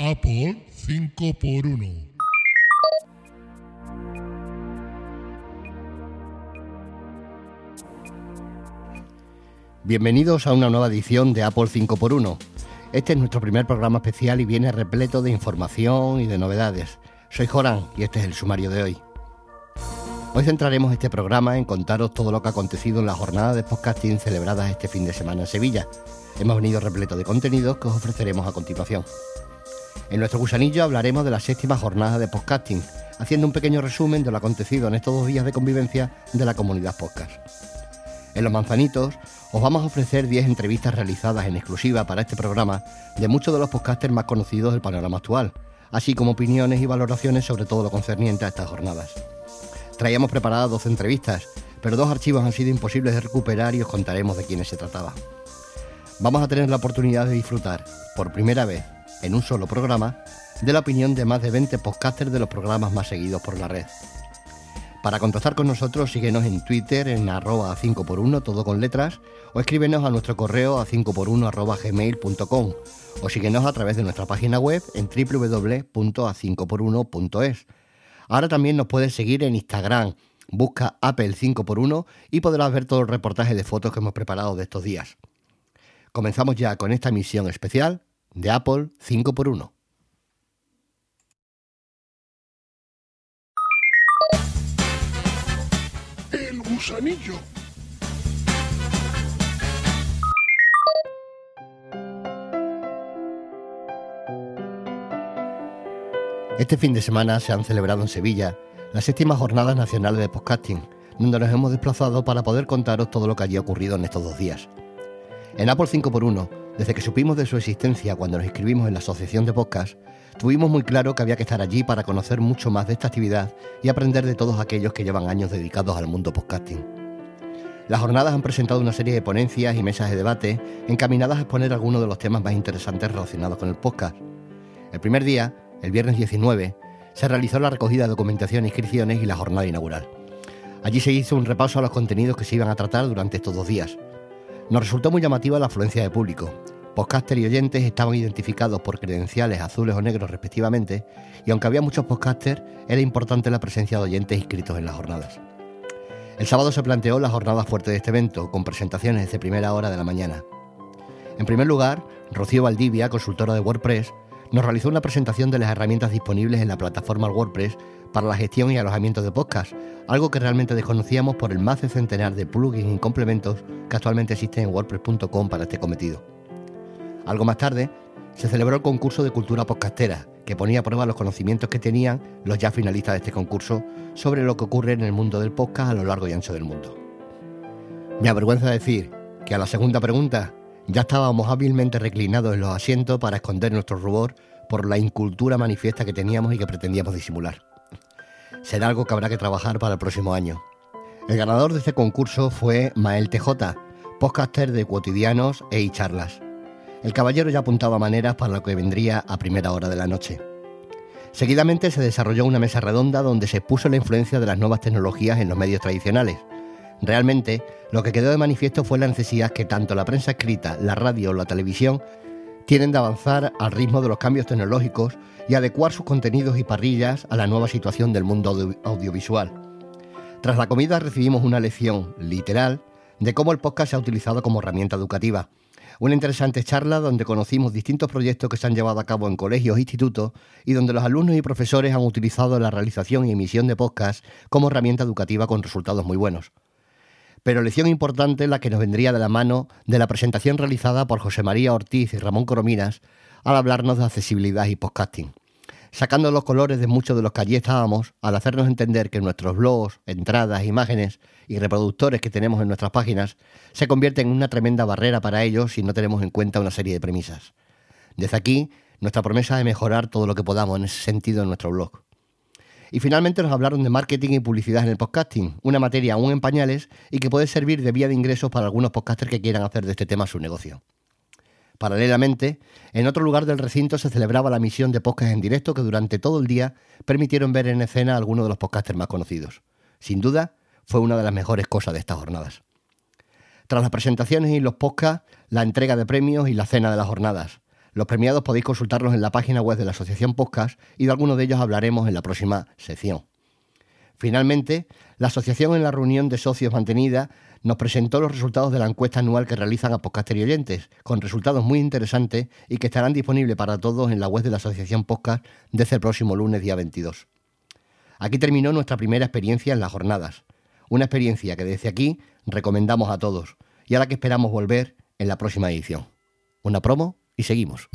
Apple 5x1. Bienvenidos a una nueva edición de Apple 5x1. Este es nuestro primer programa especial y viene repleto de información y de novedades. Soy Joran y este es el sumario de hoy. Hoy centraremos este programa en contaros todo lo que ha acontecido en la jornada de podcasting celebradas este fin de semana en Sevilla. Hemos venido repleto de contenidos que os ofreceremos a continuación. En nuestro gusanillo hablaremos de la 6ª jornada de podcasting, haciendo un pequeño resumen de lo acontecido en estos 2 días de convivencia de la comunidad podcast. En Los Manzanitos os vamos a ofrecer 10 entrevistas realizadas en exclusiva para este programa de muchos de los podcasters más conocidos del panorama actual, así como opiniones y valoraciones sobre todo lo concerniente a estas jornadas. Traíamos preparadas 12 entrevistas, pero 2 archivos han sido imposibles de recuperar y os contaremos de quiénes se trataba. Vamos a tener la oportunidad de disfrutar, por primera vez, en un solo programa, de la opinión de más de 20 podcasters de los programas más seguidos por la red. Para contactar con nosotros, síguenos en Twitter en @5x1, todo con letras, o escríbenos a nuestro correo a 5x1@gmail.com, o síguenos a través de nuestra página web en www.a5x1.es. Ahora también nos puedes seguir en Instagram, busca Apple 5x1 y podrás ver todo el reportaje de fotos que hemos preparado de estos días. Comenzamos ya con esta emisión especial de Apple 5x1. El gusanillo. Este fin de semana se han celebrado en Sevilla las 7ª Jornadas Nacionales de Podcasting, donde nos hemos desplazado para poder contaros todo lo que allí ha ocurrido en estos 2 días. En Apple 5x1, desde que supimos de su existencia cuando nos inscribimos en la Asociación de Podcast, tuvimos muy claro que había que estar allí para conocer mucho más de esta actividad y aprender de todos aquellos que llevan años dedicados al mundo podcasting. Las jornadas han presentado una serie de ponencias y mesas de debate encaminadas a exponer algunos de los temas más interesantes relacionados con el podcast. El primer día, el viernes 19, se realizó la recogida de documentación e inscripciones y la jornada inaugural. Allí se hizo un repaso a los contenidos que se iban a tratar durante estos 2 días. Nos resultó muy llamativa la afluencia de público. Podcasters y oyentes estaban identificados por credenciales azules o negros respectivamente, y aunque había muchos podcasters, era importante la presencia de oyentes inscritos en las jornadas. El sábado se planteó la jornada fuerte de este evento, con presentaciones desde primera hora de la mañana. En primer lugar, Rocío Valdivia, consultora de WordPress, nos realizó una presentación de las herramientas disponibles en la plataforma WordPress para la gestión y alojamiento de podcast, algo que realmente desconocíamos por el más de centenar de plugins y complementos que actualmente existen en WordPress.com para este cometido. Algo más tarde, se celebró el concurso de cultura podcastera, que ponía a prueba los conocimientos que tenían los ya finalistas de este concurso sobre lo que ocurre en el mundo del podcast a lo largo y ancho del mundo. Me avergüenza decir que a la segunda pregunta ya estábamos hábilmente reclinados en los asientos para esconder nuestro rubor por la incultura manifiesta que teníamos y que pretendíamos disimular. Será algo que habrá que trabajar para el próximo año. El ganador de este concurso fue Mael TJ, podcaster de Cotidianos e iCharlas. El caballero ya apuntaba maneras para lo que vendría a primera hora de la noche. Seguidamente se desarrolló una mesa redonda donde se expuso la influencia de las nuevas tecnologías en los medios tradicionales. Realmente, lo que quedó de manifiesto fue la necesidad que tanto la prensa escrita, la radio o la televisión tienen de avanzar al ritmo de los cambios tecnológicos y adecuar sus contenidos y parrillas a la nueva situación del mundo audiovisual. Tras la comida recibimos una lección, literal, de cómo el podcast se ha utilizado como herramienta educativa. Una interesante charla donde conocimos distintos proyectos que se han llevado a cabo en colegios e institutos y donde los alumnos y profesores han utilizado la realización y emisión de podcast como herramienta educativa con resultados muy buenos. Pero lección importante la que nos vendría de la mano de la presentación realizada por José María Ortiz y Ramón Corominas al hablarnos de accesibilidad y podcasting, sacando los colores de muchos de los que allí estábamos al hacernos entender que nuestros blogs, entradas, imágenes y reproductores que tenemos en nuestras páginas se convierten en una tremenda barrera para ellos si no tenemos en cuenta una serie de premisas. Desde aquí, nuestra promesa de mejorar todo lo que podamos en ese sentido en nuestro blog. Y finalmente nos hablaron de marketing y publicidad en el podcasting, una materia aún en pañales y que puede servir de vía de ingresos para algunos podcasters que quieran hacer de este tema su negocio. Paralelamente, en otro lugar del recinto se celebraba la emisión de podcast en directo que durante todo el día permitieron ver en escena a algunos de los podcasters más conocidos. Sin duda, fue una de las mejores cosas de estas jornadas. Tras las presentaciones y los podcasts, la entrega de premios y la cena de las jornadas. Los premiados podéis consultarlos en la página web de la Asociación Podcast y de algunos de ellos hablaremos en la próxima sección. Finalmente, la asociación en la reunión de socios mantenida nos presentó los resultados de la encuesta anual que realizan a Podcaster y oyentes, con resultados muy interesantes y que estarán disponibles para todos en la web de la Asociación Podcast desde el próximo lunes, día 22. Aquí terminó nuestra primera experiencia en las jornadas, una experiencia que desde aquí recomendamos a todos y a la que esperamos volver en la próxima edición. Una promo y seguimos.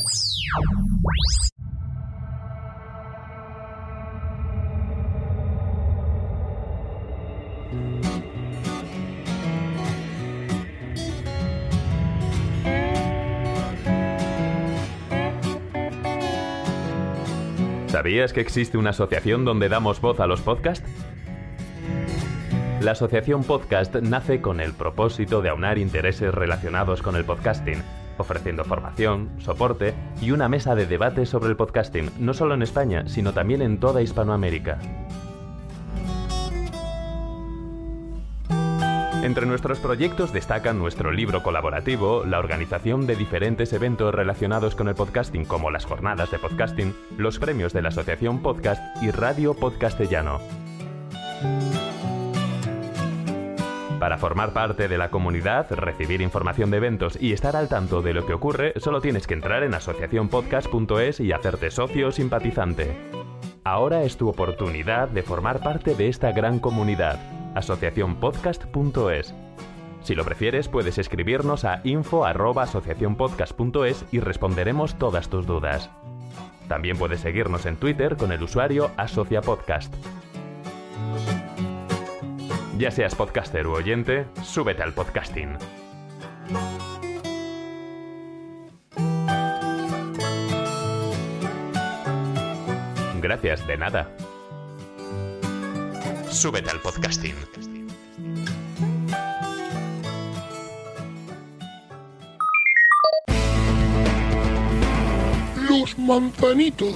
¿Sabías que existe una asociación donde damos voz a los podcasts? La Asociación Podcast nace con el propósito de aunar intereses relacionados con el podcasting, ofreciendo formación, soporte y una mesa de debate sobre el podcasting, no solo en España, sino también en toda Hispanoamérica. Entre nuestros proyectos destacan nuestro libro colaborativo, la organización de diferentes eventos relacionados con el podcasting como las jornadas de podcasting, los premios de la Asociación Podcast y Radio Podcastellano. Para formar parte de la comunidad, recibir información de eventos y estar al tanto de lo que ocurre, solo tienes que entrar en asociacionpodcast.es y hacerte socio o simpatizante. Ahora es tu oportunidad de formar parte de esta gran comunidad. asociacionpodcast.es. Si lo prefieres, puedes escribirnos a info@asociacionpodcast.es y responderemos todas tus dudas. También puedes seguirnos en Twitter con el usuario asociapodcast. Ya seas podcaster u oyente, súbete al podcasting. Gracias, de nada. Súbete al podcasting. Los manzanitos.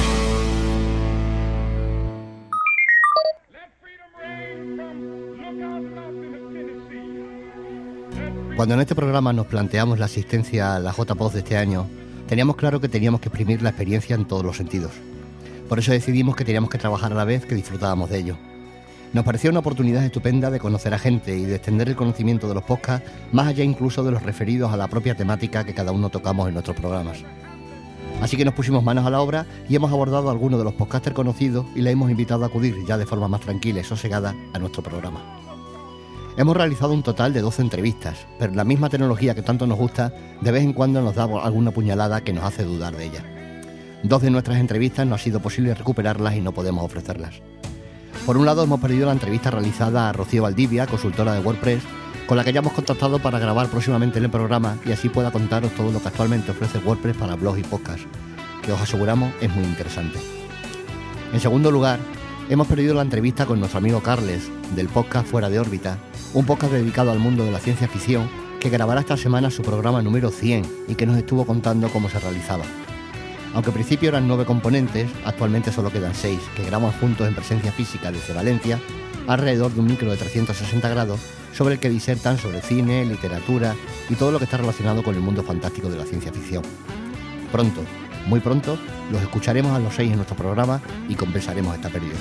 Cuando en este programa nos planteamos la asistencia a la JPod de este año, teníamos claro que teníamos que exprimir la experiencia en todos los sentidos. Por eso decidimos que teníamos que trabajar a la vez que disfrutábamos de ello. Nos pareció una oportunidad estupenda de conocer a gente y de extender el conocimiento de los podcasts más allá incluso de los referidos a la propia temática que cada uno tocamos en nuestros programas. Así que nos pusimos manos a la obra y hemos abordado a algunos de los podcasters conocidos y les hemos invitado a acudir ya de forma más tranquila y sosegada a nuestro programa. Hemos realizado un total de 12 entrevistas, pero la misma tecnología que tanto nos gusta de vez en cuando nos da alguna puñalada que nos hace dudar de ella. 2 de nuestras entrevistas no ha sido posible recuperarlas y no podemos ofrecerlas. Por un lado, hemos perdido la entrevista realizada a Rocío Valdivia, consultora de WordPress, con la que ya hemos contactado para grabar próximamente en el programa y así pueda contaros todo lo que actualmente ofrece WordPress para blogs y podcasts, que os aseguramos es muy interesante. En segundo lugar, hemos perdido la entrevista con nuestro amigo Carles, del podcast Fuera de órbita, un podcast dedicado al mundo de la ciencia ficción, que grabará esta semana su programa número 100 y que nos estuvo contando cómo se realizaba. Aunque al principio eran 9 componentes, actualmente solo quedan 6, que graban juntos en presencia física desde Valencia, alrededor de un micro de 360 grados, sobre el que disertan sobre cine, literatura y todo lo que está relacionado con el mundo fantástico de la ciencia ficción. Pronto, muy pronto, los escucharemos a los 6 en nuestro programa y compensaremos esta pérdida.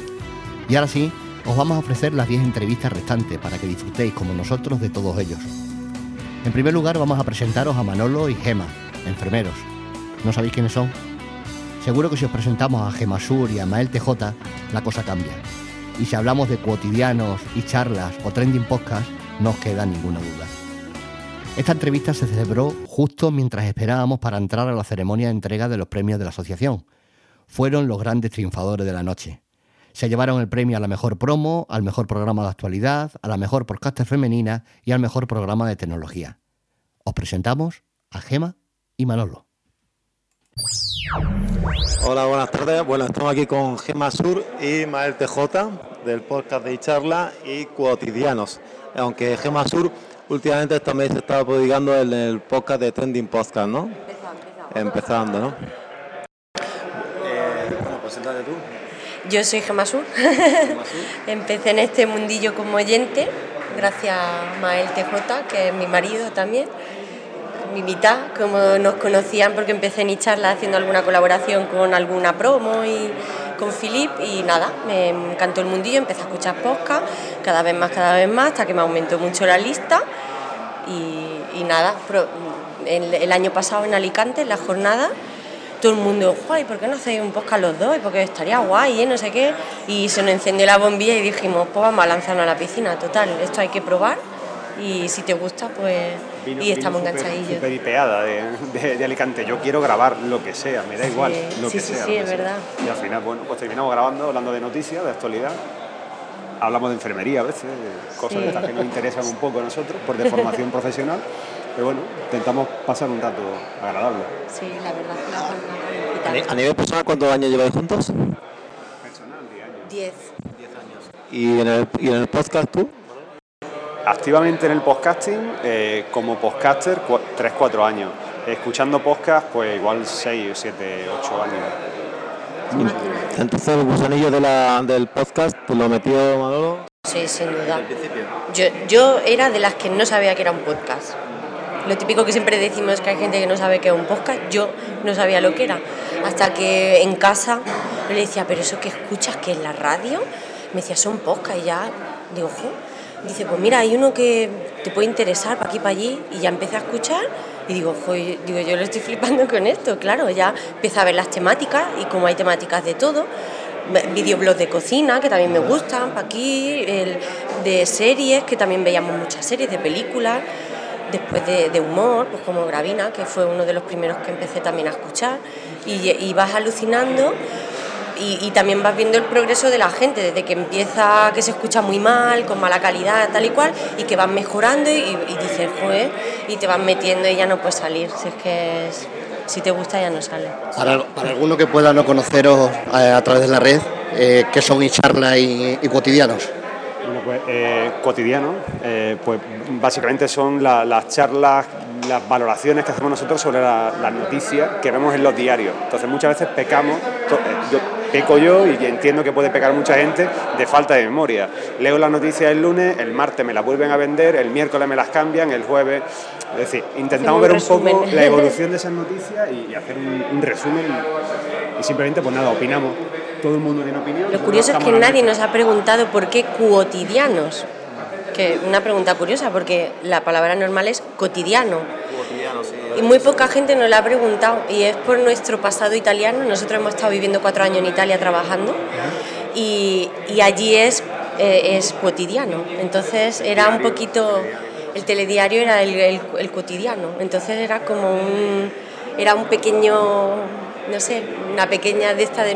Y ahora sí, os vamos a ofrecer las 10 entrevistas restantes para que disfrutéis como nosotros de todos ellos. En primer lugar vamos a presentaros a Manolo y Gema, enfermeros. ¿No sabéis quiénes son? Seguro que si os presentamos a Gema Sur y a Mael TJ, la cosa cambia. Y si hablamos de cotidianos y charlas o trending podcast, no os queda ninguna duda. Esta entrevista se celebró justo mientras esperábamos para entrar a la ceremonia de entrega de los premios de la asociación. Fueron los grandes triunfadores de la noche. Se llevaron el premio a la mejor promo, al mejor programa de actualidad, a la mejor podcaster femenina y al mejor programa de tecnología. Os presentamos a Gema y Manolo. Hola, buenas tardes. Bueno, estamos aquí con Gema Sur y Mael TJ del podcast de Charla y Cotidianos. Aunque Gema Sur últimamente también se estaba publicando en el podcast de Trending Podcast, ¿no? Empezando, ¿no? Bueno, preséntate tú. Yo soy Gema Sur. Empecé en este mundillo como oyente, gracias a Mael TJ, que es mi marido también. mi mitad, como nos conocían porque empecé en iCharla haciendo alguna colaboración con alguna promo y con Philip y nada, me encantó el mundillo, empecé a escuchar podcast cada vez más, hasta que me aumentó mucho la lista y nada, el año pasado en Alicante, en la jornada, todo el mundo, guay, ¿por qué no hacéis un podcast los dos? Porque estaría guay, no sé qué, y se nos encendió la bombilla y dijimos, pues vamos a lanzarnos a la piscina, total, esto hay que probar y si te gusta, pues... y estamos enganchadillos. Súper hipeada de Alicante. Yo quiero grabar lo que sea, me da igual lo que sea. Sí, es verdad. Y al final, bueno, pues terminamos grabando, hablando de noticias, de actualidad. Hablamos de enfermería a veces, cosas de estas que nos interesan un poco a nosotros, por de formación profesional. Pero bueno, intentamos pasar un rato agradable. Sí, la verdad. A nivel personal, ¿cuántos años lleváis juntos? Personal, 10 años. 10. ¿Y en el podcast tú? Activamente en el podcasting, como podcaster, 3-4 años. Escuchando podcast, pues igual 6, 7, 8 años. Entonces el gusanillo del podcast pues lo metió Manolo. Sí, sin duda. Yo era de las que no sabía que era un podcast. Lo típico que siempre decimos que hay gente que no sabe que es un podcast, yo no sabía lo que era. Hasta que en casa le decía, pero eso que escuchas, que es la radio, me decía, son podcast y ya, digo, jo. Dice, pues mira, hay uno que te puede interesar para aquí, para allí, y ya empecé a escuchar y digo, yo lo estoy flipando con esto, claro, ya empecé a ver las temáticas y como hay temáticas de todo, videoblogs de cocina, que también me gustan, para aquí, de series, que también veíamos muchas series, de películas, después de humor, pues como Gravina, que fue uno de los primeros que empecé también a escuchar, y vas alucinando. Y también vas viendo el progreso de la gente, desde que empieza que se escucha muy mal, con mala calidad, tal y cual, y que van mejorando y dices, joder, y te vas metiendo y ya no puedes salir. Si es que si te gusta ya no sale. Para alguno que pueda no conoceros a través de la red, ¿qué son iCharla y Cotidianos? Bueno, pues cotidiano, pues básicamente son las charlas, las valoraciones que hacemos nosotros sobre las noticias que vemos en los diarios. Entonces muchas veces pecamos, peco yo y entiendo que puede pecar mucha gente de falta de memoria. Leo las noticias el lunes, el martes me las vuelven a vender, el miércoles me las cambian, el jueves... Es decir, intentamos ver un poco la evolución de esas noticias y hacer un resumen y simplemente pues nada, opinamos. Todo el mundo tiene opinión. Lo curioso es que nadie nos ha preguntado por qué cotidianos. Que una pregunta curiosa, porque la palabra normal es cotidiano. Cotidiano, sí. Y muy poca gente nos la ha preguntado, y es por nuestro pasado italiano. Nosotros hemos estado viviendo 4 años en Italia trabajando, y allí es cotidiano. Entonces era un poquito... El telediario era el cotidiano. Entonces era como un pequeño... no sé, una pequeña de esta de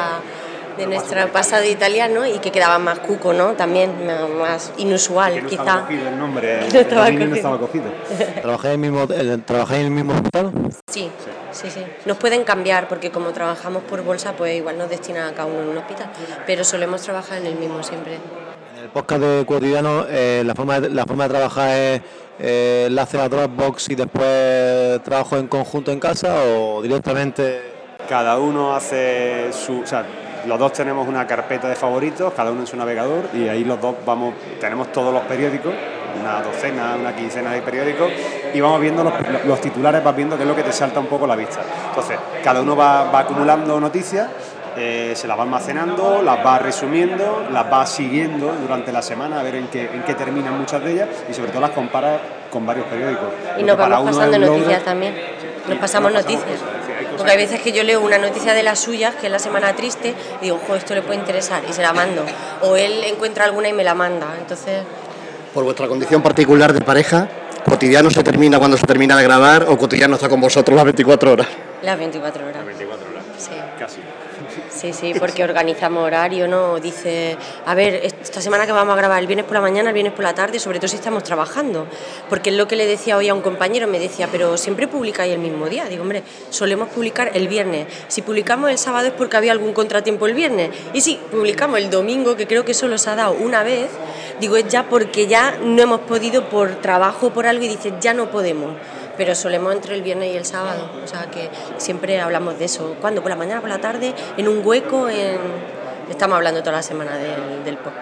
nuestro pasado italiano y que quedaba más cuco, ¿no? También más inusual, que no quizá. Estaba cogido el nombre, no estaba cogido. ¿Trabajáis en el mismo hospital? Sí. Nos pueden cambiar porque como trabajamos por bolsa, pues igual nos destinan a cada uno en un hospital, pero solemos trabajar en el mismo siempre. En el podcast de Cotidiano, la forma de trabajar es enlace a Dropbox y después trabajo en conjunto en casa o directamente... Cada uno hace su... O sea, los dos tenemos una carpeta de favoritos, cada uno en su navegador, y ahí los dos tenemos todos los periódicos, una docena, una quincena de periódicos, y vamos viendo los titulares, vas viendo qué es lo que te salta un poco a la vista. Entonces, cada uno va acumulando noticias, se las va almacenando, las va resumiendo, las va siguiendo durante la semana a ver en qué terminan muchas de ellas, y sobre todo las compara con varios periódicos. Y nos vamos pasando noticias también, nos pasamos noticias. Porque hay veces que yo leo una noticia de las suyas, que es la semana triste, y digo, esto le puede interesar, y se la mando. O él encuentra alguna y me la manda, entonces... Por vuestra condición particular de pareja, ¿Cotidiano se termina cuando se termina de grabar o Cotidiano está con vosotros las 24 horas? Las 24 horas. Las 24 horas, sí. Casi. Sí, porque organizamos horario, ¿no? Dice, a ver, esta semana que vamos a grabar el viernes por la mañana, el viernes por la tarde, sobre todo si estamos trabajando. Porque es lo que le decía hoy a un compañero, me decía, pero siempre publicáis el mismo día. Digo, hombre, solemos publicar el viernes. Si publicamos el sábado es porque había algún contratiempo el viernes. Y si publicamos el domingo, que creo que solo se ha dado una vez, digo, es ya porque ya no hemos podido por trabajo, por algo, y dices, ya no podemos. Pero solemos entre el viernes y el sábado, o sea que siempre hablamos de eso. ¿Cuándo? ¿Por la mañana, por la tarde? ¿En un hueco? Estamos hablando toda la semana del podcast.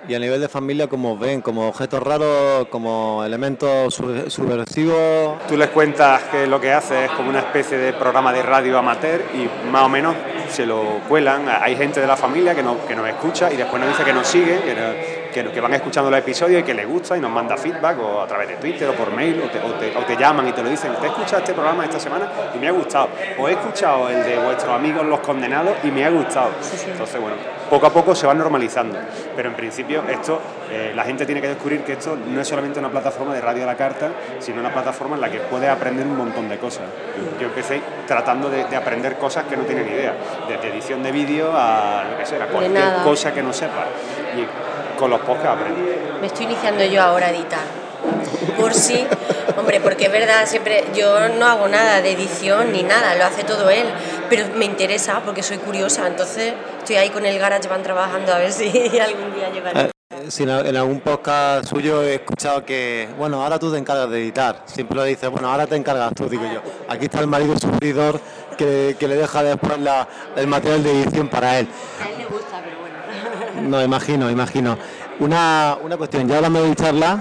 Y a nivel de familia, ¿cómo os ven? ¿Como objetos raros, como elementos subversivos? Tú les cuentas que lo que hace es como una especie de programa de radio amateur y más o menos se lo cuelan. Hay gente de la familia que nos escucha y después nos dice que nos sigue, que van escuchando los episodios y que les gusta y nos manda feedback o a través de Twitter o por mail o te llaman y te lo dicen. ¿Te he escuchado este programa esta semana y me ha gustado? O he escuchado el de vuestros amigos los condenados y me ha gustado. Sí. Entonces, bueno, poco a poco se va normalizando. Pero en principio esto, la gente tiene que descubrir que esto no es solamente una plataforma de radio a la carta, sino una plataforma en la que puedes aprender un montón de cosas. Yo empecé tratando de aprender cosas que no tenía ni idea, desde edición de vídeo a lo que sea, cualquier cosa que no sepa. Y con los podcasts aprendo. Me estoy iniciando yo ahora a editar. Por sí, hombre, porque es verdad, siempre yo no hago nada de edición ni nada, lo hace todo él, pero me interesa porque soy curiosa, entonces estoy ahí con el GarageBand trabajando a ver si algún día llegaré. Si en algún podcast suyo he escuchado que, bueno, ahora tú te encargas de editar, siempre lo dices, bueno, ahora te encargas tú, digo yo. Aquí está el marido sufridor que le deja después el material de edición para él. A él le gusta, pero bueno. No, imagino. Una cuestión, ya hablando de charla,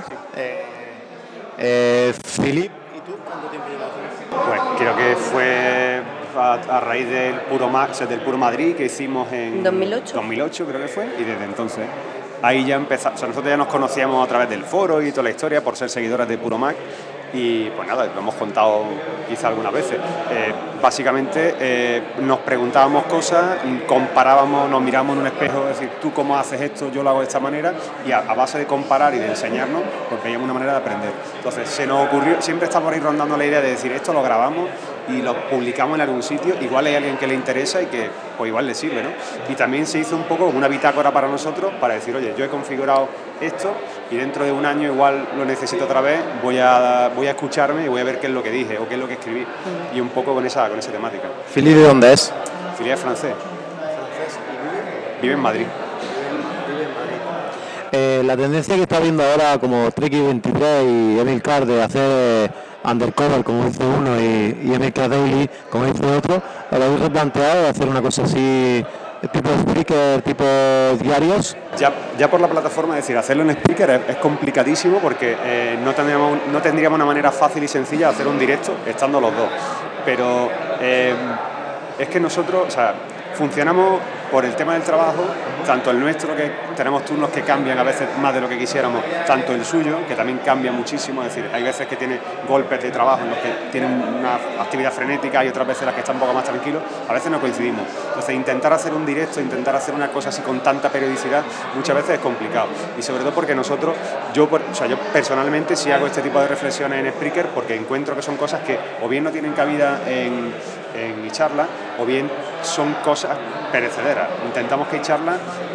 Philip, ¿y tú cuánto tiempo llevas? Pues creo que fue a raíz del Puro Madrid que hicimos en 2008 creo que fue, y desde entonces ahí ya empezamos. O sea, nosotros ya nos conocíamos a través del foro y toda la historia por ser seguidores de Puro Mac. Y pues nada, lo hemos contado quizá algunas veces. Básicamente nos preguntábamos cosas, comparábamos, nos mirábamos en un espejo, es decir, tú cómo haces esto, yo lo hago de esta manera, y a base de comparar y de enseñarnos, pues veíamos una manera de aprender. Entonces se nos ocurrió, siempre está por ahí rondando la idea de decir, esto lo grabamos y lo publicamos en algún sitio, igual hay alguien que le interesa y que pues igual le sirve, ¿no? Y también se hizo un poco una bitácora para nosotros para decir, oye, yo he configurado esto y dentro de un año igual lo necesito otra vez, voy a escucharme y voy a ver qué es lo que dije o qué es lo que escribí, y un poco con esa temática. ¿Philip de dónde es? Philip es francés. Vive en Madrid. La tendencia que está viendo ahora como Treki 23 y Emil Carr de hacer undercover como dice uno y Emil Carr Daily como dice otro, ¿lo habéis replanteado de hacer una cosa así tipo Spreaker, tipo diarios? Ya por la plataforma, es decir, hacerlo en Spreaker es complicadísimo porque no tendríamos una manera fácil y sencilla de hacer un directo estando los dos, pero es que nosotros, o sea, funcionamos por el tema del trabajo, tanto el nuestro, que tenemos turnos que cambian a veces más de lo que quisiéramos, tanto el suyo, que también cambia muchísimo, es decir, hay veces que tiene golpes de trabajo en los que tienen una actividad frenética y otras veces las que están un poco más tranquilos, a veces no coincidimos. Entonces, intentar hacer un directo, intentar hacer una cosa así con tanta periodicidad, muchas veces es complicado. Y sobre todo porque nosotros, yo personalmente sí hago este tipo de reflexiones en Spreaker porque encuentro que son cosas que o bien no tienen cabida en iCharla o bien son cosas perecederas. Intentamos que iCharla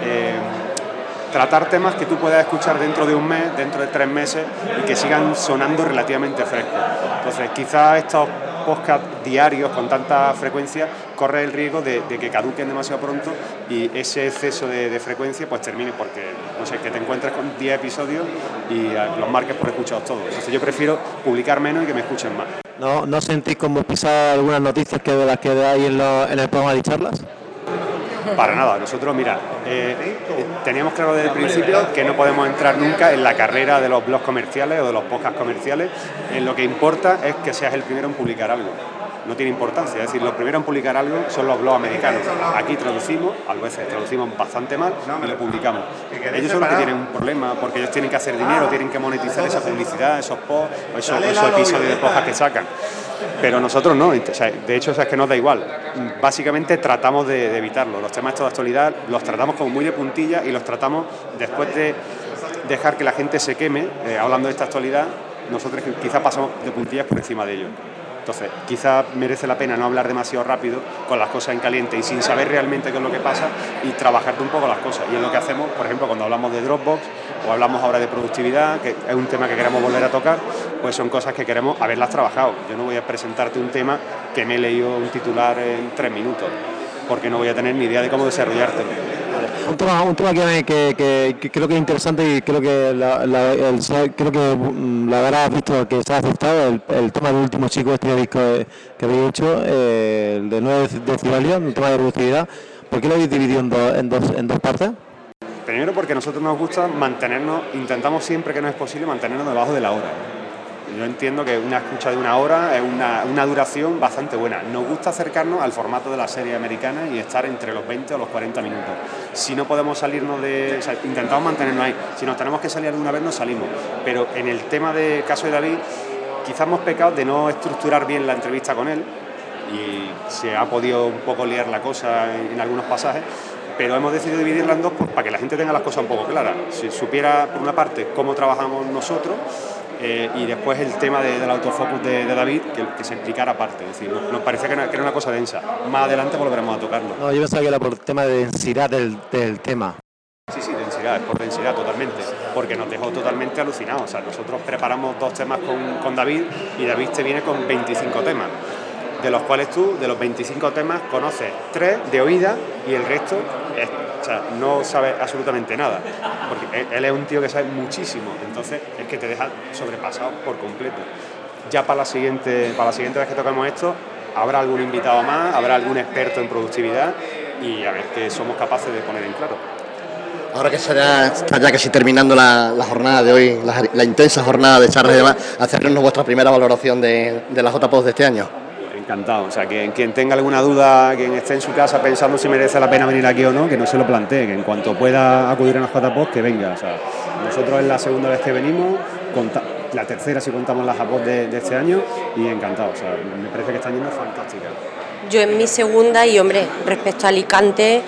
tratar temas que tú puedas escuchar dentro de un mes, dentro de 3 meses y que sigan sonando relativamente frescos. Entonces, quizás estos podcasts diarios con tanta frecuencia corre el riesgo de que caduquen demasiado pronto y ese exceso de frecuencia pues termine porque, no sé, que te encuentres con 10 episodios y los marques por escuchados todos. Entonces, yo prefiero publicar menos y que me escuchen más. ¿No sentís como pisar algunas noticias de las que hay en el programa de charlas? Para nada, nosotros, mira, teníamos claro desde el principio que no podemos entrar nunca en la carrera de los blogs comerciales o de los podcasts comerciales. En lo que importa es que seas el primero en publicar algo. No tiene importancia, es decir, los primeros en publicar algo son los blogs americanos. Aquí traducimos, a veces traducimos bastante mal y lo publicamos. Ellos son los que tienen un problema porque ellos tienen que hacer dinero, tienen que monetizar esa publicidad, esos posts, esos episodios de podcast que sacan. Pero nosotros no, o sea, de hecho es que nos da igual. Básicamente tratamos de evitarlo. Los temas estos de actualidad los tratamos como muy de puntilla y los tratamos después de dejar que la gente se queme hablando de esta actualidad. Nosotros quizás pasamos de puntillas por encima de ellos. Entonces, quizás merece la pena no hablar demasiado rápido con las cosas en caliente y sin saber realmente qué es lo que pasa y trabajarte un poco las cosas. Y es lo que hacemos, por ejemplo, cuando hablamos de Dropbox o hablamos ahora de productividad, que es un tema que queremos volver a tocar, pues son cosas que queremos haberlas trabajado. Yo no voy a presentarte un tema que me he leído un titular en 3 minutos, porque no voy a tener ni idea de cómo desarrollártelo. Un tema que creo que es interesante y creo que la habrás visto que se ha aceptado, el tema del último chico, este disco que habéis hecho, el de 9 decibelios, el tema de productividad. ¿Por qué lo habéis dividido en dos partes? Primero porque a nosotros nos gusta mantenernos, intentamos siempre que no es posible mantenernos debajo de la hora. Yo entiendo que una escucha de 1 hora es una duración bastante buena. Nos gusta acercarnos al formato de la serie americana y estar entre los 20 o los 40 minutos. Si no podemos salirnos o sea, intentamos mantenernos ahí. Si nos tenemos que salir alguna vez, nos salimos. Pero en el tema del caso de David, quizás hemos pecado de no estructurar bien la entrevista con él y se ha podido un poco liar la cosa en algunos pasajes, pero hemos decidido dividirla en dos pues, para que la gente tenga las cosas un poco claras. Si supiera, por una parte, cómo trabajamos nosotros, y después el tema del autofocus de David, que se explicara aparte. Es decir, nos parecía que era una cosa densa. Más adelante volveremos a tocarlo. No, yo pensaba que era por tema de densidad del tema. Sí, densidad, es por densidad totalmente, porque nos dejó totalmente alucinados. O sea, nosotros preparamos 2 temas con David y David te viene con 25 temas, de los cuales tú, de los 25 temas, conoces 3 de oída y el resto no sabes absolutamente nada, porque él es un tío que sabe muchísimo, entonces es que te deja sobrepasado por completo. Ya para la siguiente vez que toquemos esto, habrá algún invitado más, habrá algún experto en productividad y a ver qué somos capaces de poner en claro. Ahora que está ya casi terminando la jornada de hoy, la intensa jornada de charlas y demás, hacernos vuestra primera valoración de la JPod de este año. Encantado, o sea, quien tenga alguna duda, quien esté en su casa pensando si merece la pena venir aquí o no, que no se lo plantee, que en cuanto pueda acudir a las JPod, que venga. O sea, nosotros es la segunda vez que venimos, la tercera si contamos las JPod de este año, y encantado, o sea, me parece que están yendo fantásticas. Yo en mi segunda, y hombre, respecto a Alicante,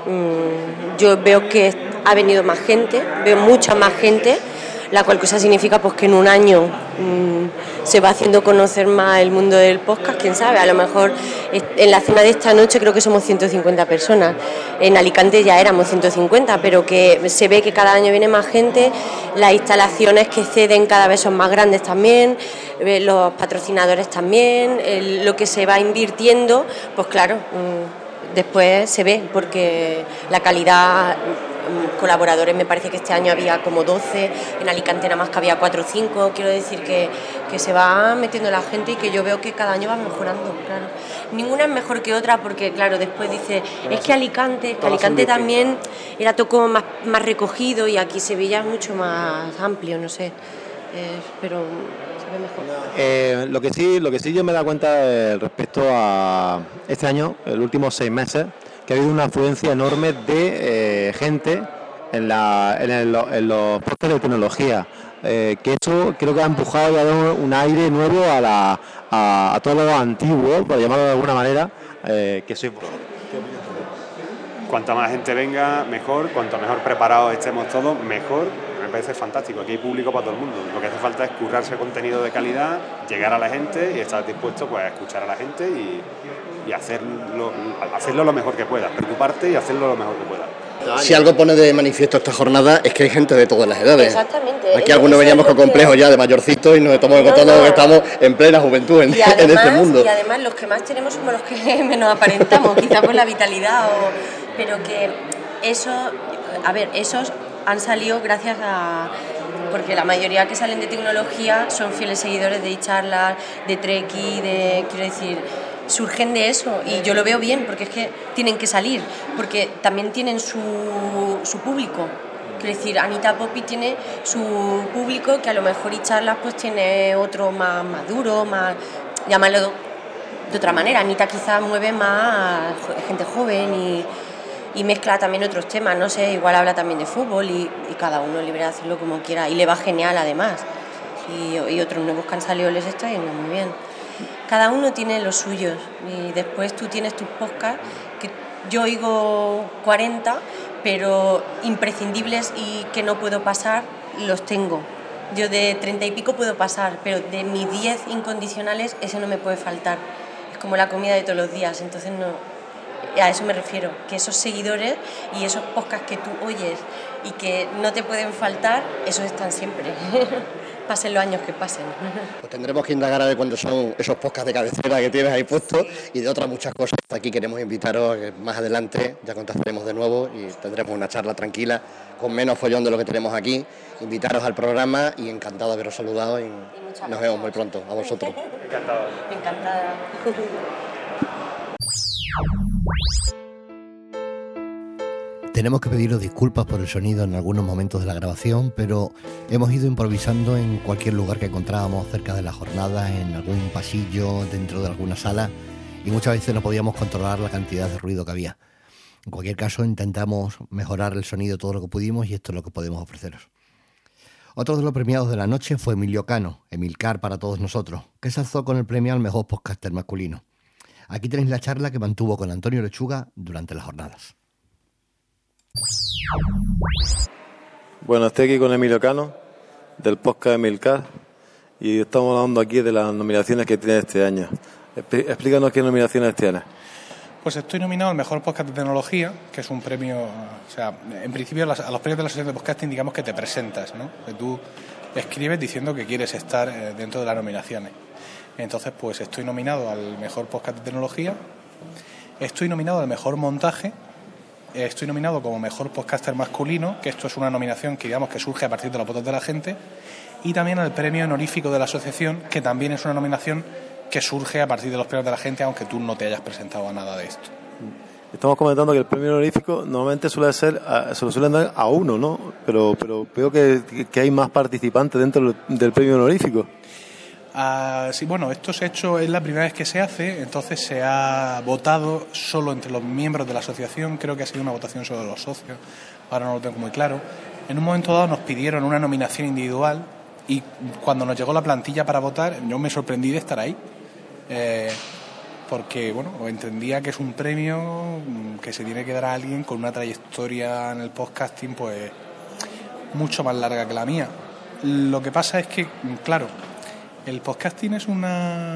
yo veo que ha venido más gente, veo mucha más gente, la cual cosa significa pues que en un año se va haciendo conocer más el mundo del podcast, quién sabe, a lo mejor en la cena de esta noche creo que somos 150 personas, en Alicante ya éramos 150, pero que se ve que cada año viene más gente, las instalaciones que ceden cada vez son más grandes también, los patrocinadores también, lo que se va invirtiendo, pues claro, después se ve, porque la calidad, colaboradores me parece que este año había como 12, en Alicante nada más que había 4 o 5, quiero decir que se va metiendo la gente y que yo veo que cada año va mejorando, claro. Ninguna es mejor que otra porque, claro, después dice, es que Alicante también era todo como más recogido y aquí Sevilla es mucho más amplio, no sé, pero se ve mejor. Lo que sí yo me he dado cuenta respecto a este año, los últimos 6 meses, que ha habido una afluencia enorme de gente en los podcasts de tecnología, que eso creo que ha empujado y ha dado un aire nuevo a todo lo antiguo, por llamarlo de alguna manera, que soy. Cuanta más gente venga, mejor, cuanto mejor preparados estemos todos, mejor. Me parece fantástico, aquí hay público para todo el mundo. Lo que hace falta es currarse contenido de calidad, llegar a la gente y estar dispuesto pues, a escuchar a la gente y hacerlo lo mejor que puedas, preocuparte y hacerlo lo mejor que puedas. Si algo pone de manifiesto esta jornada es que hay gente de todas las edades. Exactamente. Aquí algunos veníamos con complejos ya de mayorcitos y nos estamos encontrando que estamos en plena juventud en este mundo. Y además los que más tenemos somos los que menos aparentamos, quizás por la vitalidad, pero que eso, a ver, esos han salido gracias a... porque la mayoría que salen de tecnología son fieles seguidores de iCharlas, de Treki, quiero decir, surgen de eso y yo lo veo bien porque es que tienen que salir, porque también tienen su público. Quiero decir, Anita Poppy tiene su público que a lo mejor iCharlas pues tiene otro más maduro, más, llámalo de otra manera. Anita quizás mueve más gente joven y mezcla también otros temas, no sé, igual habla también de fútbol y cada uno libre de hacerlo como quiera y le va genial además y otros nuevos que han salido les está yendo muy bien. Cada uno tiene los suyos y después tú tienes tus podcasts que yo oigo 40 pero imprescindibles y que no puedo pasar los tengo. Yo de 30 y pico puedo pasar, pero de mis 10 incondicionales ese no me puede faltar. Es como la comida de todos los días, entonces no. A eso me refiero, que esos seguidores y esos podcasts que tú oyes y que no te pueden faltar, esos están siempre, pasen los años que pasen. Pues tendremos que indagar a ver cuándo son esos podcasts de cabecera que tienes ahí puestos y de otras muchas cosas. Aquí queremos invitaros a que más adelante ya contactaremos de nuevo y tendremos una charla tranquila, con menos follón de lo que tenemos aquí. Invitaros al programa y encantado de haberos saludado y nos vemos muy pronto, a vosotros. Encantada. Tenemos que pediros disculpas por el sonido en algunos momentos de la grabación, pero hemos ido improvisando en cualquier lugar que encontrábamos cerca de la jornada, en algún pasillo, dentro de alguna sala, y muchas veces no podíamos controlar la cantidad de ruido que había. En cualquier caso, intentamos mejorar el sonido todo lo que pudimos y esto es lo que podemos ofreceros. Otro de los premiados de la noche fue Emilio Cano, Emilcar para todos nosotros, que se alzó con el premio al mejor podcaster masculino. Aquí tenéis la charla que mantuvo con Antonio Lechuga durante las jornadas. Bueno, estoy aquí con Emilio Cano, del podcast Emilcar, y estamos hablando aquí de las nominaciones que tiene este año. Explícanos qué nominaciones tiene. Pues estoy nominado al mejor podcast de tecnología, que es un premio, o sea, en principio a los premios de la Asociación de Podcasting digamos que te presentas, ¿no? Que tú escribes diciendo que quieres estar dentro de las nominaciones. Entonces, pues estoy nominado al mejor podcast de tecnología, estoy nominado al mejor montaje, estoy nominado como mejor podcaster masculino, que esto es una nominación que digamos que surge a partir de los votos de la gente, y también al premio honorífico de la asociación, que también es una nominación que surge a partir de los premios de la gente, aunque tú no te hayas presentado a nada de esto. Estamos comentando que el premio honorífico normalmente se lo suelen dar a uno, ¿no? Pero veo que hay más participantes dentro del premio honorífico. Sí, bueno, esto se ha hecho, es la primera vez que se hace, entonces se ha votado solo entre los miembros de la asociación, creo que ha sido una votación solo de los socios, ahora no lo tengo muy claro. En un momento dado nos pidieron una nominación individual y cuando nos llegó la plantilla para votar, yo me sorprendí de estar ahí. Porque bueno, entendía que es un premio que se tiene que dar a alguien con una trayectoria en el podcasting pues mucho más larga que la mía. Lo que pasa es que, claro, el podcasting es un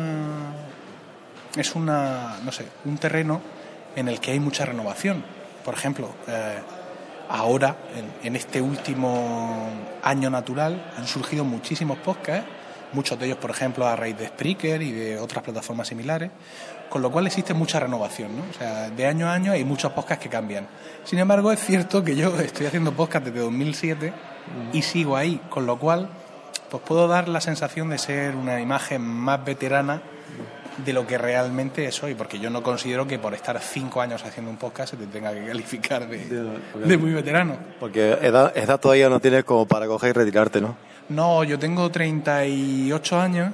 terreno en el que hay mucha renovación. Por ejemplo, ahora, en este último año natural, han surgido muchísimos podcasts, muchos de ellos, por ejemplo, a raíz de Spreaker y de otras plataformas similares, con lo cual existe mucha renovación, ¿no? O sea, de año a año hay muchos podcasts que cambian. Sin embargo, es cierto que yo estoy haciendo podcast desde 2007 y sigo ahí, con lo cual pues puedo dar la sensación de ser una imagen más veterana de lo que realmente soy, porque yo no considero que por estar 5 años haciendo un podcast se te tenga que calificar de muy veterano. Porque edad todavía no tienes como para coger y retirarte, ¿no? No, yo tengo 38 años,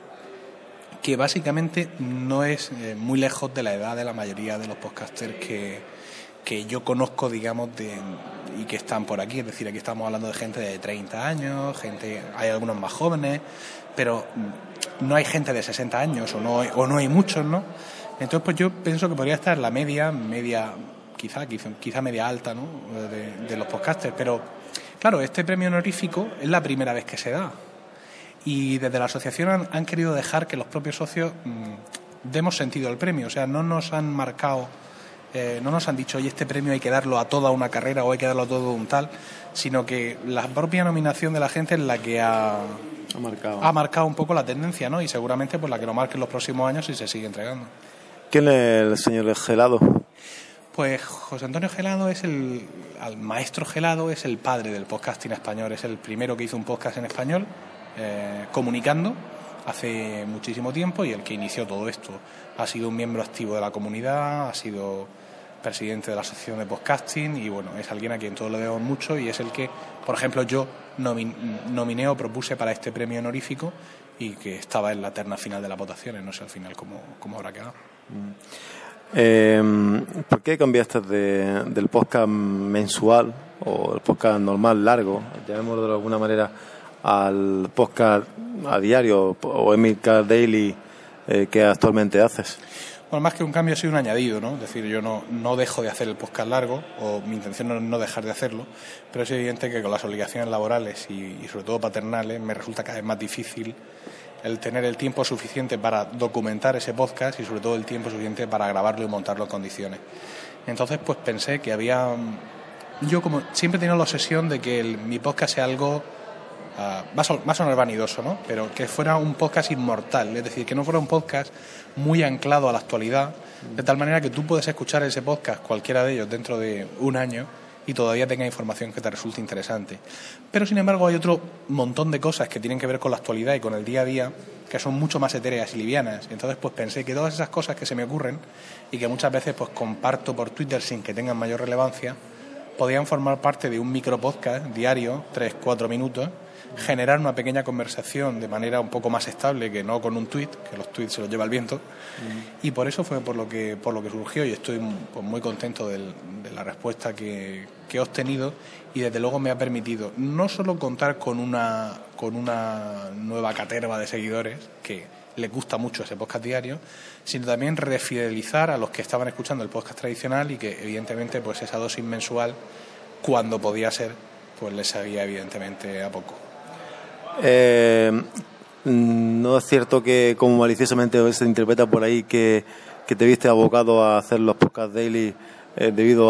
que básicamente no es muy lejos de la edad de la mayoría de los podcasters que yo conozco, digamos, y que están por aquí. Es decir, aquí estamos hablando de gente de 30 años, hay algunos más jóvenes, pero no hay gente de 60 años o no hay muchos, ¿no? Entonces, pues yo pienso que podría estar la media quizá media alta, ¿no? de los podcasters, pero claro, este premio honorífico es la primera vez que se da y desde la asociación han querido dejar que los propios socios demos sentido al premio. O sea, no nos han marcado, no nos han dicho, oye, este premio hay que darlo a toda una carrera o hay que darlo a todo un tal, sino que la propia nominación de la gente es la que ha marcado un poco la tendencia, ¿no? Y seguramente pues la que lo marque en los próximos años y se sigue entregando. ¿Quién es el señor Gelado? Pues José Antonio Gelado al maestro Gelado es el padre del podcasting español, es el primero que hizo un podcast en español, comunicando hace muchísimo tiempo, y el que inició todo esto. Ha sido un miembro activo de la comunidad, ha sido presidente de la asociación de podcasting y bueno, es alguien a quien todos le debemos mucho y es el que, por ejemplo, yo nominé o propuse para este premio honorífico y que estaba en la terna final de las votaciones, no sé al final cómo habrá quedado. ¿Por qué cambiaste del podcast mensual o el podcast normal largo, llamémoslo de alguna manera, al podcast a diario o Emilcar Daily que actualmente haces? Bueno, más que un cambio ha sido un añadido, ¿no? Es decir, yo no dejo de hacer el podcast largo, o mi intención no es no dejar de hacerlo, pero es evidente que con las obligaciones laborales y sobre todo paternales me resulta cada vez más difícil el tener el tiempo suficiente para documentar ese podcast y sobre todo el tiempo suficiente para grabarlo y montarlo en condiciones. Entonces, pues pensé que yo como siempre he tenido la obsesión de que mi podcast sea algo, va a sonar vanidoso, ¿no? Pero que fuera un podcast inmortal, es decir, que no fuera un podcast muy anclado a la actualidad, de tal manera que tú puedes escuchar ese podcast, cualquiera de ellos, dentro de un año y todavía tenga información que te resulte interesante. Pero sin embargo hay otro montón de cosas que tienen que ver con la actualidad y con el día a día que son mucho más etéreas y livianas. Entonces pues pensé que todas esas cosas que se me ocurren y que muchas veces pues comparto por Twitter sin que tengan mayor relevancia, podían formar parte de un micropodcast diario, 3-4 minutos, generar una pequeña conversación de manera un poco más estable que no con un tuit, que los tuits se los lleva el viento, y por eso fue por lo que surgió, y estoy pues muy contento de la respuesta que he obtenido, y desde luego me ha permitido no solo contar con una nueva caterva de seguidores que les gusta mucho ese podcast diario, sino también refidelizar a los que estaban escuchando el podcast tradicional y que evidentemente pues esa dosis mensual, cuando podía ser, pues les sabía evidentemente a poco. No es cierto que, como maliciosamente se interpreta por ahí, que te viste abocado a hacer los podcast daily debido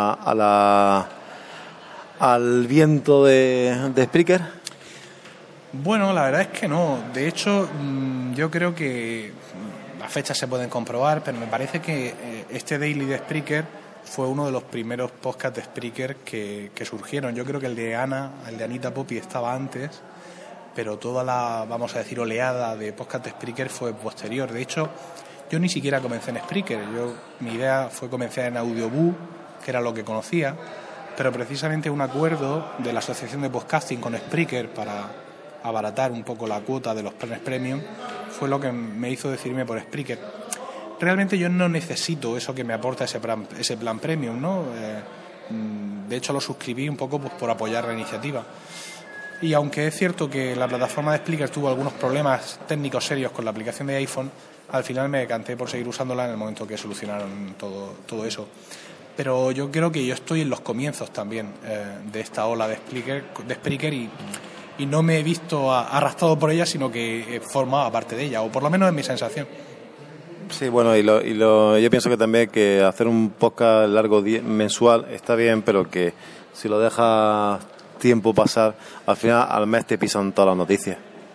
al viento de Spreaker. Bueno, la verdad es que no. De hecho, yo creo que las fechas se pueden comprobar, pero me parece que este daily de Spreaker fue uno de los primeros podcasts de Spreaker que surgieron. Yo creo que el de Anita Poppy estaba antes, pero toda la, vamos a decir, oleada de podcast de Spreaker fue posterior. De hecho, yo ni siquiera comencé en Spreaker. Mi idea fue comenzar en Audioboo, que era lo que conocía, pero precisamente un acuerdo de la Asociación de Podcasting con Spreaker para abaratar un poco la cuota de los planes premium fue lo que me hizo decidirme por Spreaker. Realmente yo no necesito eso que me aporta ese plan premium, ¿no? De hecho lo suscribí un poco pues por apoyar la iniciativa. Y aunque es cierto que la plataforma de Spreaker tuvo algunos problemas técnicos serios con la aplicación de iPhone, al final me decanté por seguir usándola en el momento que solucionaron todo eso. Pero yo creo que yo estoy en los comienzos también de esta ola de Spreaker y no me he visto arrastrado por ella, sino que he formado parte de ella, o por lo menos es mi sensación. Sí, bueno, yo pienso que también que hacer un podcast largo mensual está bien, pero que si lo dejas tiempo pasar, al final al mes te pisan todas las noticias.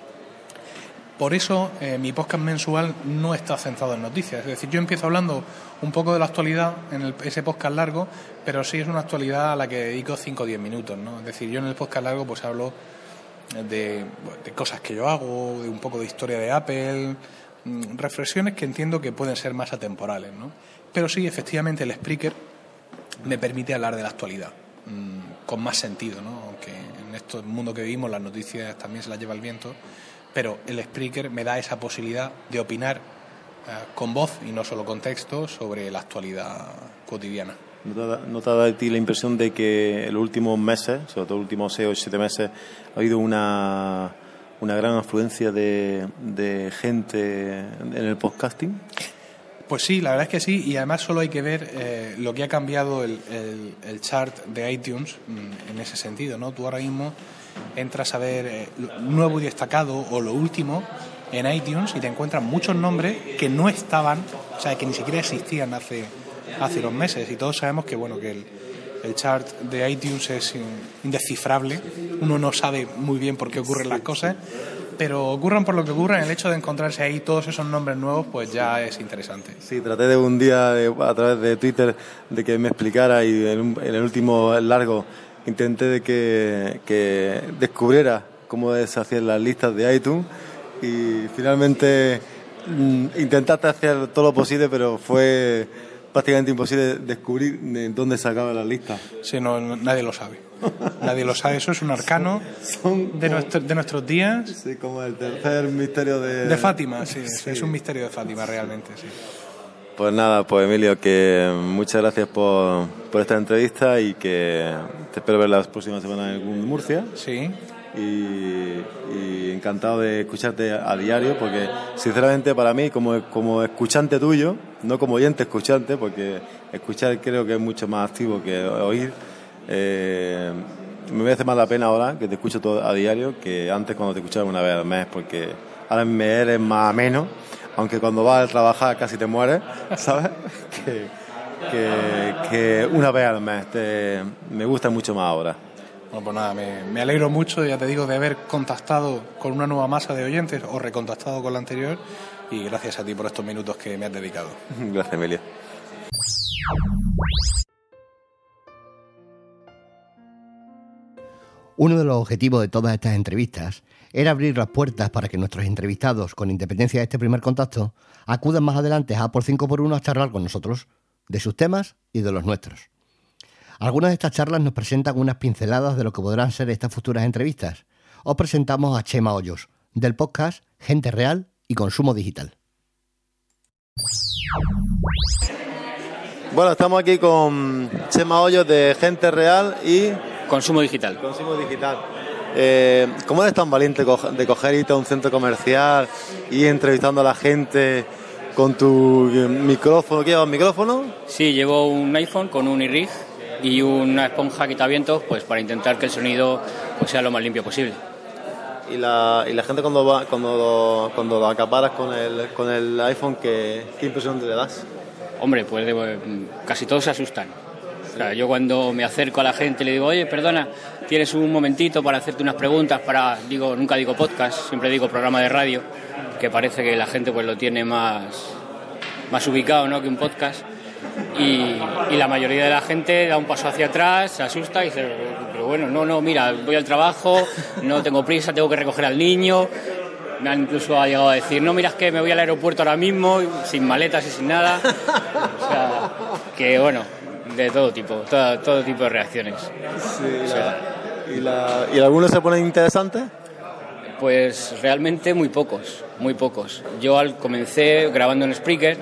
Por eso mi podcast mensual no está centrado en noticias. Es decir, yo empiezo hablando un poco de la actualidad en ese podcast largo, pero sí es una actualidad a la que dedico 5 o 10 minutos, ¿no? Es decir, yo en el podcast largo pues hablo de cosas que yo hago, de un poco de historia de Apple, reflexiones que entiendo que pueden ser más atemporales, ¿no? Pero sí, efectivamente, el Spreaker me permite hablar de la actualidad con más sentido, ¿no? Aunque en este mundo que vivimos las noticias también se las lleva el viento, pero el Spreaker me da esa posibilidad de opinar con voz y no solo con texto sobre la actualidad cotidiana. ¿No te ha dado a ti la impresión de que en los últimos meses, sobre todo los últimos 6 o 7 meses, ha habido una gran afluencia de gente en el podcasting? Pues sí, la verdad es que sí, y además solo hay que ver lo que ha cambiado el chart de iTunes en ese sentido, ¿no? Tú ahora mismo entras a ver nuevo y destacado o lo último en iTunes y te encuentras muchos nombres que no estaban, o sea, que ni siquiera existían hace unos meses, y todos sabemos que bueno, que el chart de iTunes es indescifrable, uno no sabe muy bien por qué ocurren las cosas, pero ocurran por lo que ocurran, el hecho de encontrarse ahí todos esos nombres nuevos pues ya es interesante. Sí, traté de un día a través de Twitter de que me explicara, y en el último largo intenté de que descubriera cómo se hacían las listas de iTunes, y finalmente intentaste hacer todo lo posible, pero fue prácticamente imposible descubrir de dónde sacaba las listas. Sí, no, nadie lo sabe. Nadie lo sabe, eso es un arcano de nuestros días. Sí, como el tercer misterio de Fátima, sí, es un misterio de Fátima realmente, sí. Pues nada, pues Emilio, que muchas gracias por esta entrevista, y que te espero ver las próximas semanas en Murcia. Sí. Y encantado de escucharte a diario, porque sinceramente para mí, como escuchante tuyo, no como oyente, escuchante, porque escuchar creo que es mucho más activo que oír, me merece más la pena ahora que te escucho todo a diario que antes, cuando te escuchaba una vez al mes, porque ahora me eres más ameno, aunque cuando vas a trabajar casi te mueres, ¿sabes? que una vez al mes me gusta mucho más ahora. Bueno, pues nada, me alegro mucho, ya te digo, de haber contactado con una nueva masa de oyentes o recontactado con la anterior, y gracias a ti por estos minutos que me has dedicado. Gracias, Emilio. Uno de los objetivos de todas estas entrevistas era abrir las puertas para que nuestros entrevistados, con independencia de este primer contacto, acudan más adelante a Apple 5x1 a charlar con nosotros de sus temas y de los nuestros. Algunas de estas charlas nos presentan unas pinceladas de lo que podrán ser estas futuras entrevistas. Os presentamos a Chema Hoyos, del podcast Gente Real y Consumo Digital. Bueno, estamos aquí con Chema Hoyos de Gente Real y Consumo Digital. Consumo Digital. ¿Cómo eres tan valiente de coger irte a un centro comercial y entrevistando a la gente con tu micrófono? ¿Qué llevas, micrófono? Sí, llevo un iPhone con un iRig y una esponja quitavientos, pues para intentar que el sonido pues sea lo más limpio posible. Y la gente cuando lo acaparas con el iPhone, ¿qué impresión te das? Hombre, pues casi todos se asustan. O sea, yo cuando me acerco a la gente le digo, oye, perdona, ¿tienes un momentito para hacerte unas preguntas? Nunca digo podcast, siempre digo programa de radio, que parece que la gente pues lo tiene más ubicado, ¿no?, que un podcast. Y la mayoría de la gente da un paso hacia atrás, se asusta y dice, pero bueno, no, mira, voy al trabajo, no tengo prisa, tengo que recoger al niño. Me han incluso llegado a decir, no, mira, es que me voy al aeropuerto ahora mismo, sin maletas y sin nada. O sea, que bueno, de todo tipo de reacciones. Sí, ¿Y algunos se ponen interesantes? Pues realmente muy pocos. Yo comencé grabando en Spreaker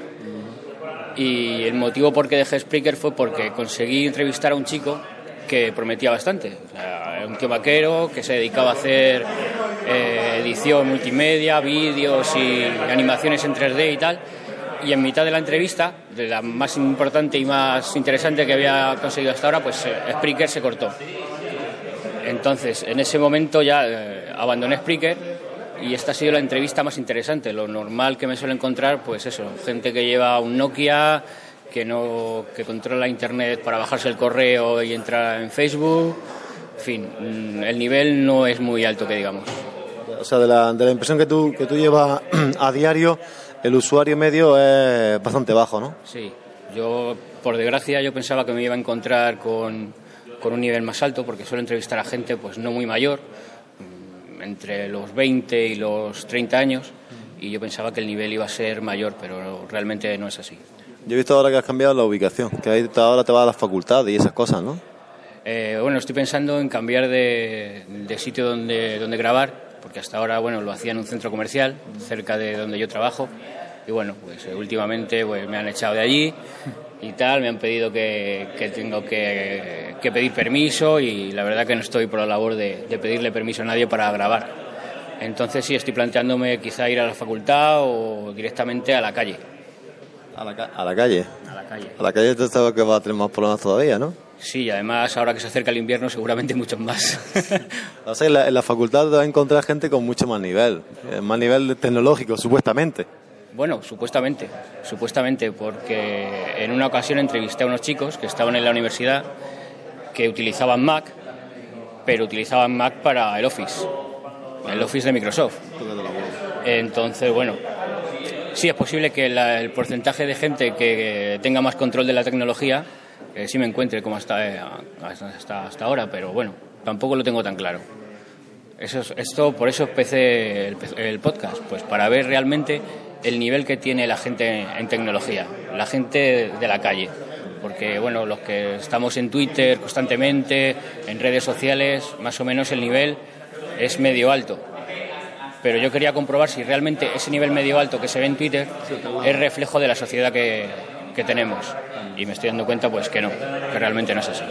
y el motivo por qué dejé Spreaker fue porque conseguí entrevistar a un chico que prometía bastante. O sea, un tío vaquero que se dedicaba a hacer edición multimedia, vídeos y animaciones en 3D y tal. Y en mitad de la entrevista, de la más importante y más interesante que había conseguido hasta ahora, pues Spreaker se cortó. Entonces, en ese momento ya abandoné Spreaker y esta ha sido la entrevista más interesante. Lo normal que me suelo encontrar, pues eso, gente que lleva un Nokia, que controla internet para bajarse el correo y entrar en Facebook. En fin, el nivel no es muy alto, que digamos. O sea, de la impresión que tú llevas a diario, el usuario medio es bastante bajo, ¿no? Sí, yo, por desgracia, pensaba que me iba a encontrar con un nivel más alto, porque suelo entrevistar a gente pues no muy mayor, entre los 20 y los 30 años, y yo pensaba que el nivel iba a ser mayor, pero realmente no es así. Yo he visto ahora que has cambiado la ubicación, que ahora te vas a las facultades y esas cosas, ¿no? Bueno, estoy pensando en cambiar de sitio donde grabar, porque hasta ahora, bueno, lo hacía en un centro comercial cerca de donde yo trabajo, y bueno, pues últimamente pues me han echado de allí y tal, me han pedido que tengo que pedir permiso, y la verdad que no estoy por la labor de pedirle permiso a nadie para grabar. Entonces sí, estoy planteándome quizá ir a la facultad o directamente a la calle. ¿A la calle? A la calle. A la calle te sabes que va a tener más problemas todavía, ¿no? Sí, y además ahora que se acerca el invierno seguramente muchos más. O sea, en la facultad te vas a encontrar gente con mucho más nivel tecnológico, supuestamente. Bueno, supuestamente, porque en una ocasión entrevisté a unos chicos que estaban en la universidad que utilizaban Mac, pero utilizaban Mac para el Office de Microsoft. Entonces, bueno, sí es posible que el porcentaje de gente que tenga más control de la tecnología sí me encuentre como hasta ahora, pero bueno, tampoco lo tengo tan claro. Por eso empecé el podcast, pues para ver realmente el nivel que tiene la gente en tecnología, la gente de la calle. Porque, bueno, los que estamos en Twitter constantemente, en redes sociales, más o menos el nivel es medio alto. Pero yo quería comprobar si realmente ese nivel medio alto que se ve en Twitter es reflejo de la sociedad que tenemos. Y me estoy dando cuenta, pues, que no, que realmente no es así.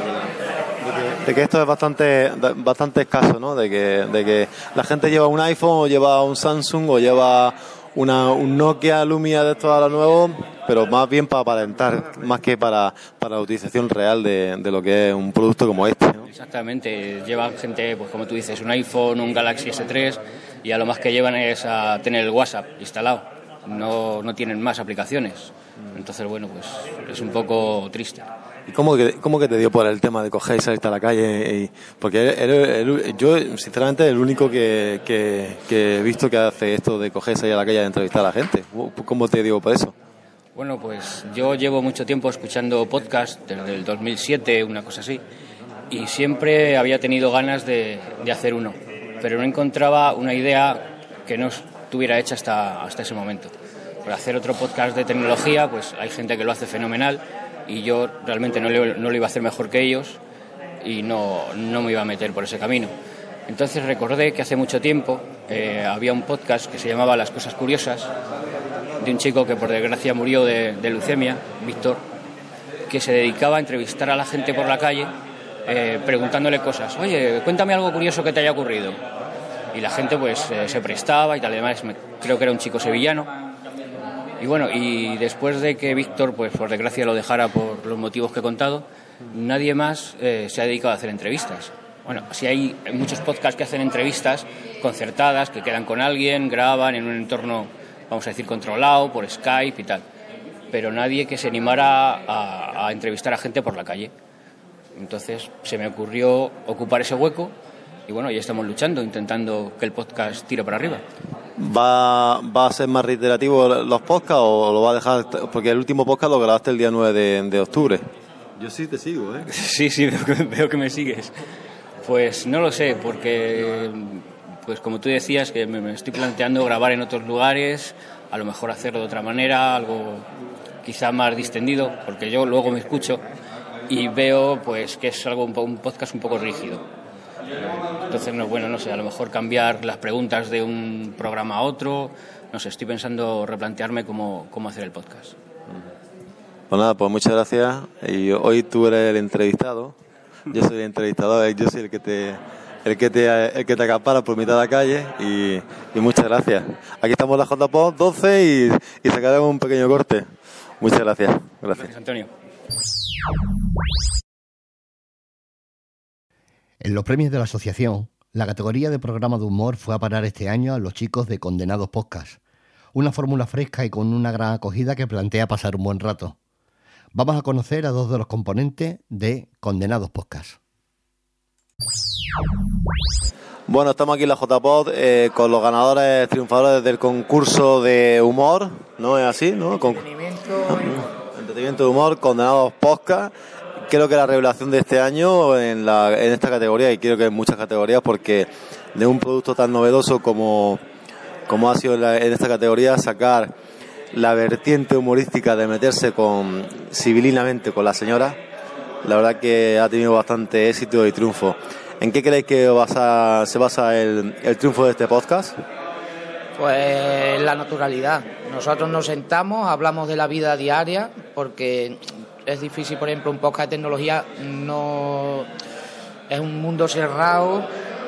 De que esto es bastante escaso, ¿no? De que la gente lleva un iPhone o lleva un Samsung o lleva un Nokia Lumia de estos ahora nuevos, pero más bien para aparentar, más que para la utilización real de lo que es un producto como este, ¿no? Exactamente, llevan gente, pues como tú dices, un iPhone, un Galaxy S3, y a lo más que llevan es a tener el WhatsApp instalado, no tienen más aplicaciones. Entonces, bueno, pues es un poco triste. ¿Y cómo que te dio por el tema de coger y salirte a la calle? Porque yo, sinceramente, el único que he visto que hace esto de coger y salir a la calle a entrevistar a la gente. ¿Cómo te dio por eso? Bueno, pues yo llevo mucho tiempo escuchando podcast, desde el 2007, una cosa así, y siempre había tenido ganas de hacer uno, pero no encontraba una idea que no estuviera hecha hasta ese momento. Por hacer otro podcast de tecnología, pues hay gente que lo hace fenomenal, y yo realmente no lo iba a hacer mejor que ellos y no me iba a meter por ese camino. Entonces recordé que hace mucho tiempo había un podcast que se llamaba Las Cosas Curiosas, de un chico que por desgracia murió de leucemia, Víctor, que se dedicaba a entrevistar a la gente por la calle preguntándole cosas. Oye, cuéntame algo curioso que te haya ocurrido. Y la gente pues se prestaba y tal. Además creo que era un chico sevillano. Y bueno, y después de que Víctor pues por desgracia lo dejara por los motivos que he contado, nadie más se ha dedicado a hacer entrevistas. Bueno, sí hay muchos podcasts que hacen entrevistas concertadas, que quedan con alguien, graban en un entorno, vamos a decir, controlado por Skype y tal, pero nadie que se animara a entrevistar a gente por la calle. Entonces se me ocurrió ocupar ese hueco y bueno, ya estamos luchando, intentando que el podcast tire para arriba. ¿Va a ser más reiterativo los podcasts o lo va a dejar? Porque el último podcast lo grabaste el día 9 de octubre. Yo sí te sigo, ¿eh? Sí, veo que me sigues. Pues no lo sé, porque pues como tú decías, que me estoy planteando grabar en otros lugares, a lo mejor hacerlo de otra manera, algo quizá más distendido, porque yo luego me escucho y veo pues que es algo un podcast un poco rígido. Entonces, no sé, a lo mejor cambiar las preguntas de un programa a otro, no sé, estoy pensando replantearme cómo hacer el podcast. Pues nada, pues muchas gracias. Y hoy tú eres el entrevistado, yo soy el entrevistador, yo soy el que te acapara por mitad de la calle y muchas gracias. Aquí estamos en la JPod 12 y sacaremos un pequeño corte. Muchas gracias. Gracias, Antonio. En los premios de la asociación, la categoría de programa de humor fue a parar este año a los chicos de Condenados Podcast. Una fórmula fresca y con una gran acogida que plantea pasar un buen rato. Vamos a conocer a dos de los componentes de Condenados Podcast. Bueno, estamos aquí en la JPod con los ganadores triunfadores del concurso de humor, ¿no es así? ¿No? Entretenimiento de humor, Condenados Podcast. Creo que la revelación de este año en esta categoría, y creo que en muchas categorías, porque de un producto tan novedoso como ha sido en esta categoría, sacar la vertiente humorística de meterse civilinamente con la señora, la verdad que ha tenido bastante éxito y triunfo. ¿En qué creéis que se basa el triunfo de este podcast? Pues la naturalidad. Nosotros nos sentamos, hablamos de la vida diaria, porque es difícil, por ejemplo, un podcast de tecnología no es un mundo cerrado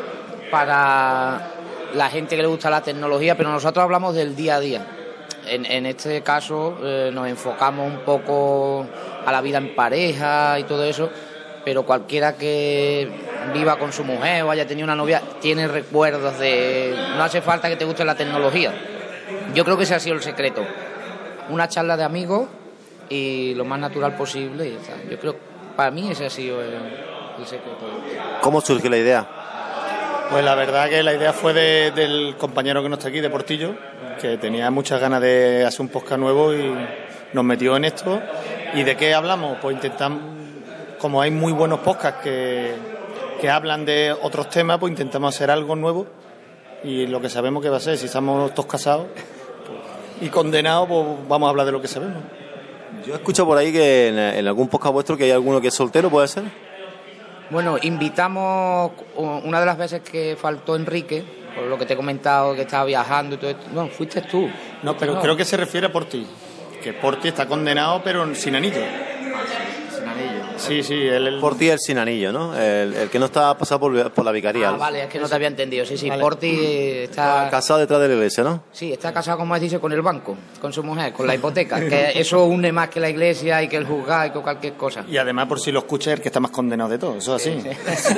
para la gente que le gusta la tecnología, pero nosotros hablamos del día a día. En este caso nos enfocamos un poco a la vida en pareja y todo eso, pero cualquiera que viva con su mujer o haya tenido una novia tiene recuerdos de... No hace falta que te guste la tecnología. Yo creo que ese ha sido el secreto. Una charla de amigos y lo más natural posible. Y tal. Yo creo que para mí ese ha sido el secreto. ¿Cómo surgió la idea? Pues la verdad que la idea fue del compañero que no está aquí, de Portillo, que tenía muchas ganas de hacer un podcast nuevo y nos metió en esto. ¿Y de qué hablamos? Pues intentamos, como hay muy buenos podcasts que hablan de otros temas, pues intentamos hacer algo nuevo y lo que sabemos que va a ser, si estamos todos casados y condenados, pues vamos a hablar de lo que sabemos. Yo escucho por ahí que en algún podcast vuestro que hay alguno que es soltero, ¿puede ser? Bueno, invitamos, una de las veces que faltó Enrique, por lo que te he comentado, que estaba viajando y todo esto. No, fuiste tú. No, pero creo que se refiere a Porti, que Porti está condenado pero sin anillo. Sin anillo. Sí, Porti es el sin anillo, ¿no? El que no está pasado por la vicaría. Vale, es que no te había entendido. Sí, vale. Porti está casado detrás de la iglesia, ¿no? Sí, está casado, como dice, con el banco, con su mujer, con la hipoteca, que eso une más que la iglesia y que el juzgado y que cualquier cosa. Y además, por si lo escuchas, el que está más condenado de todo, eso es así. Sí.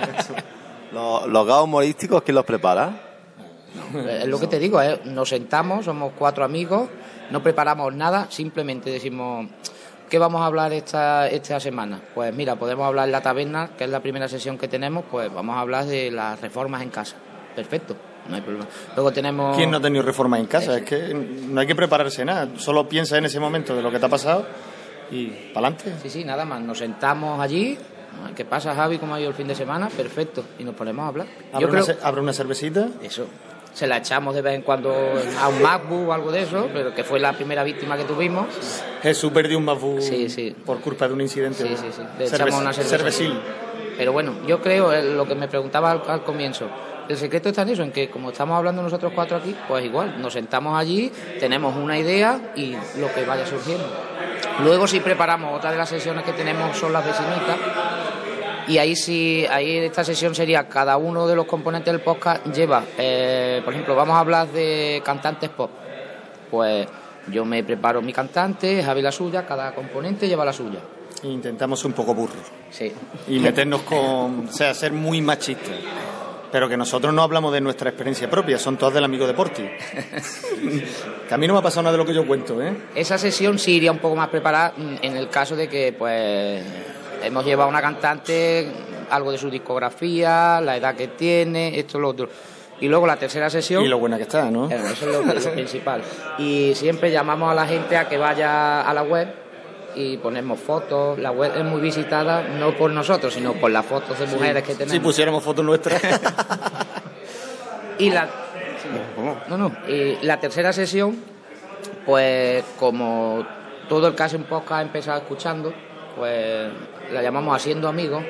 Los gags humorísticos, ¿quién los prepara? Es lo que te digo, nos sentamos, somos 4 amigos, no preparamos nada, simplemente decimos... ¿Qué vamos a hablar esta semana? Pues mira, podemos hablar en la taberna, que es la primera sesión que tenemos, pues vamos a hablar de las reformas en casa. Perfecto, no hay problema. Luego tenemos... ¿Quién no ha tenido reformas en casa? Es que no hay que prepararse nada, solo piensa en ese momento de lo que te ha pasado y para adelante. Sí, nada más, nos sentamos allí. ¿Qué pasa, Javi? ¿Cómo ha ido el fin de semana? Perfecto, y nos ponemos a hablar. ¿Abre una cervecita? Eso. se la echamos de vez en cuando a un MacBook o algo de eso, pero que fue la primera víctima que tuvimos. Jesús perdió un MacBook sí. por culpa de un incidente. Sí. Le echamos una cervecil. Pero bueno, yo creo, lo que me preguntaba al comienzo, el secreto está en eso, en que como estamos hablando nosotros 4 aquí, pues igual, nos sentamos allí, tenemos una idea y lo que vaya surgiendo. Luego sí preparamos, otra de las sesiones que tenemos son las vecinitas, y ahí esta sesión sería, cada uno de los componentes del podcast lleva, por ejemplo, vamos a hablar de cantantes pop, pues yo me preparo mi cantante, Javi la suya, cada componente lleva la suya. Intentamos ser un poco burros. Sí. Y meternos ser muy machistas. Pero que nosotros no hablamos de nuestra experiencia propia, son todas del amigo de Porti. Que a mí no me ha pasado nada de lo que yo cuento, ¿eh? Esa sesión sí iría un poco más preparada en el caso de que, pues, hemos llevado a una cantante, algo de su discografía, la edad que tiene, esto, lo otro. Y luego la tercera sesión... Y lo buena que está, ¿no? Eso es lo principal. Y siempre llamamos a la gente a que vaya a la web y ponemos fotos. La web es muy visitada no por nosotros, sino por las fotos de mujeres que tenemos. Si pusiéramos fotos nuestras. Y la tercera sesión, pues como todo el que hace un podcast ha empezado escuchando, pues la llamamos Haciendo Amigos.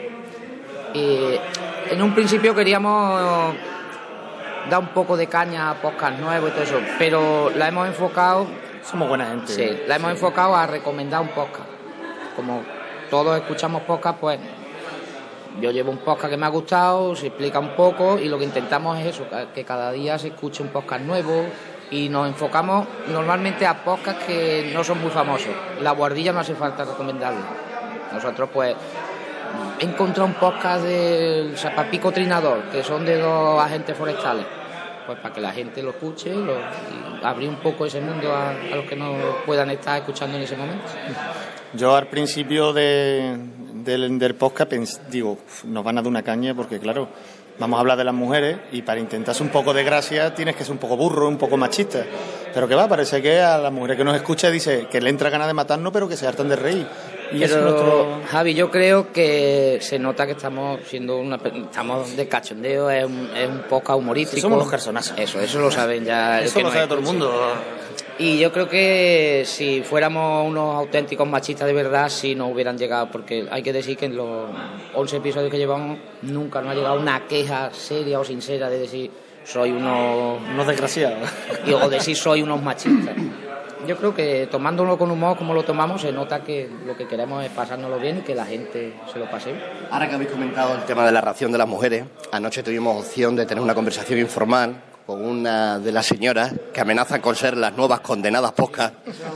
Y en un principio queríamos dar un poco de caña a podcast nuevos y todo eso, pero la hemos enfocado... Somos buena gente. Sí, la hemos enfocado a recomendar un podcast. Como todos escuchamos podcast, pues yo llevo un podcast que me ha gustado, se explica un poco y lo que intentamos es eso, que cada día se escuche un podcast nuevo y nos enfocamos normalmente a podcasts que no son muy famosos. La Guardilla no hace falta recomendarlo. Nosotros pues he encontrado un podcast del Zapapico Trinador, que son de 2 agentes forestales. Pues para que la gente lo escuche y abrir un poco ese mundo a los que no puedan estar escuchando en ese momento. Yo al principio del podcast digo, nos van a dar una caña porque claro, vamos a hablar de las mujeres y para intentarse un poco de gracia tienes que ser un poco burro, un poco machista. Pero que va, parece que a las mujeres que nos escucha dice que le entra ganas de matarnos pero que se hartan de reír. Y pero, eso es nuestro... Javi, yo creo que se nota que estamos estamos de cachondeo, es un podcast humorístico. Sí, somos los personazos. Eso lo saben ya. Eso lo sabe todo el mundo. Y yo creo que si fuéramos unos auténticos machistas de verdad, sí nos hubieran llegado, porque hay que decir que en los 11 episodios que llevamos nunca nos ha llegado una queja seria o sincera de decir soy unos desgraciados o decir soy unos machistas. Yo creo que tomándolo con humor como lo tomamos, se nota que lo que queremos es pasárnoslo bien y que la gente se lo pase bien. Ahora que habéis comentado el tema de la ración de las mujeres, anoche tuvimos opción de tener una conversación informal con una de las señoras que amenazan con ser las nuevas condenadas podcast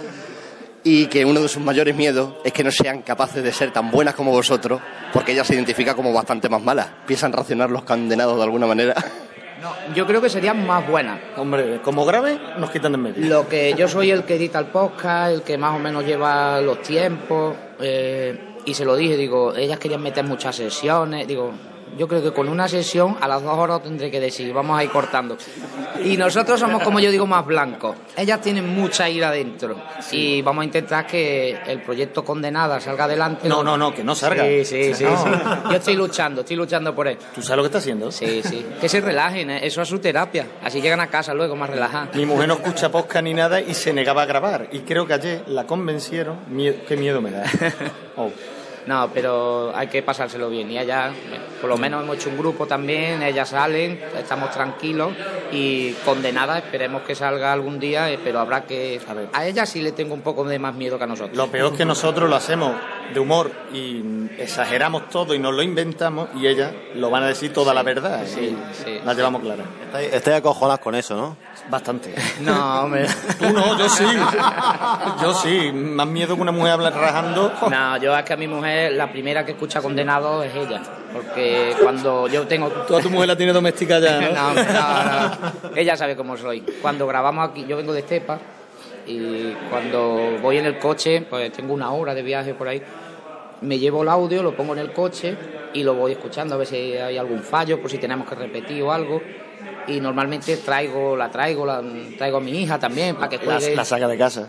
y que uno de sus mayores miedos es que no sean capaces de ser tan buenas como vosotros porque ella se identifica como bastante más mala. ¿Piensan racionar los condenados de alguna manera? No, yo creo que serían más buenas. Hombre, como grave nos quitan de en medio. Lo que yo soy el que edita el podcast, el que más o menos lleva los tiempos, y se lo dije, digo, ellas querían meter muchas sesiones, digo, yo creo que con una sesión a las 2 horas tendré que decir, vamos a ir cortando. Y nosotros somos, como yo digo, más blancos. Ellas tienen mucha ira dentro. Sí. Y vamos a intentar que el proyecto Condenada salga adelante. No, que no salga. Sí. Yo estoy luchando por él. ¿Tú sabes lo que está haciendo? Sí. Que se relajen, eso es su terapia. Así llegan a casa luego más relajados. Mi mujer no escucha podcast ni nada y se negaba a grabar. Y creo que ayer la convencieron. Qué miedo me da. Oh. No, pero hay que pasárselo bien. Y ella, por lo menos hemos hecho un grupo también, ellas salen, estamos tranquilos y Condenada, esperemos que salga algún día, pero habrá que... A ella sí le tengo un poco de más miedo que a nosotros. Lo peor es que nosotros lo hacemos de humor y exageramos todo y nos lo inventamos y ellas lo van a decir toda la verdad. Sí. La llevamos clara. Estáis acojonadas con eso, ¿no? Bastante. No, hombre. Tú no, yo sí. Yo sí. Más miedo que una mujer habla rajando. No, yo es que a mi mujer, la primera que escucha Condenado es ella. Porque cuando yo tengo... Tú a tu mujer la tienes doméstica ya, ¿no? No. Ella sabe cómo soy. Cuando grabamos aquí, yo vengo de Estepa y cuando voy en el coche, pues tengo 1 hora de viaje por ahí, me llevo el audio, lo pongo en el coche y lo voy escuchando a ver si hay algún fallo, por si tenemos que repetir o algo. Y normalmente traigo a mi hija también para que juegue. La saca de casa.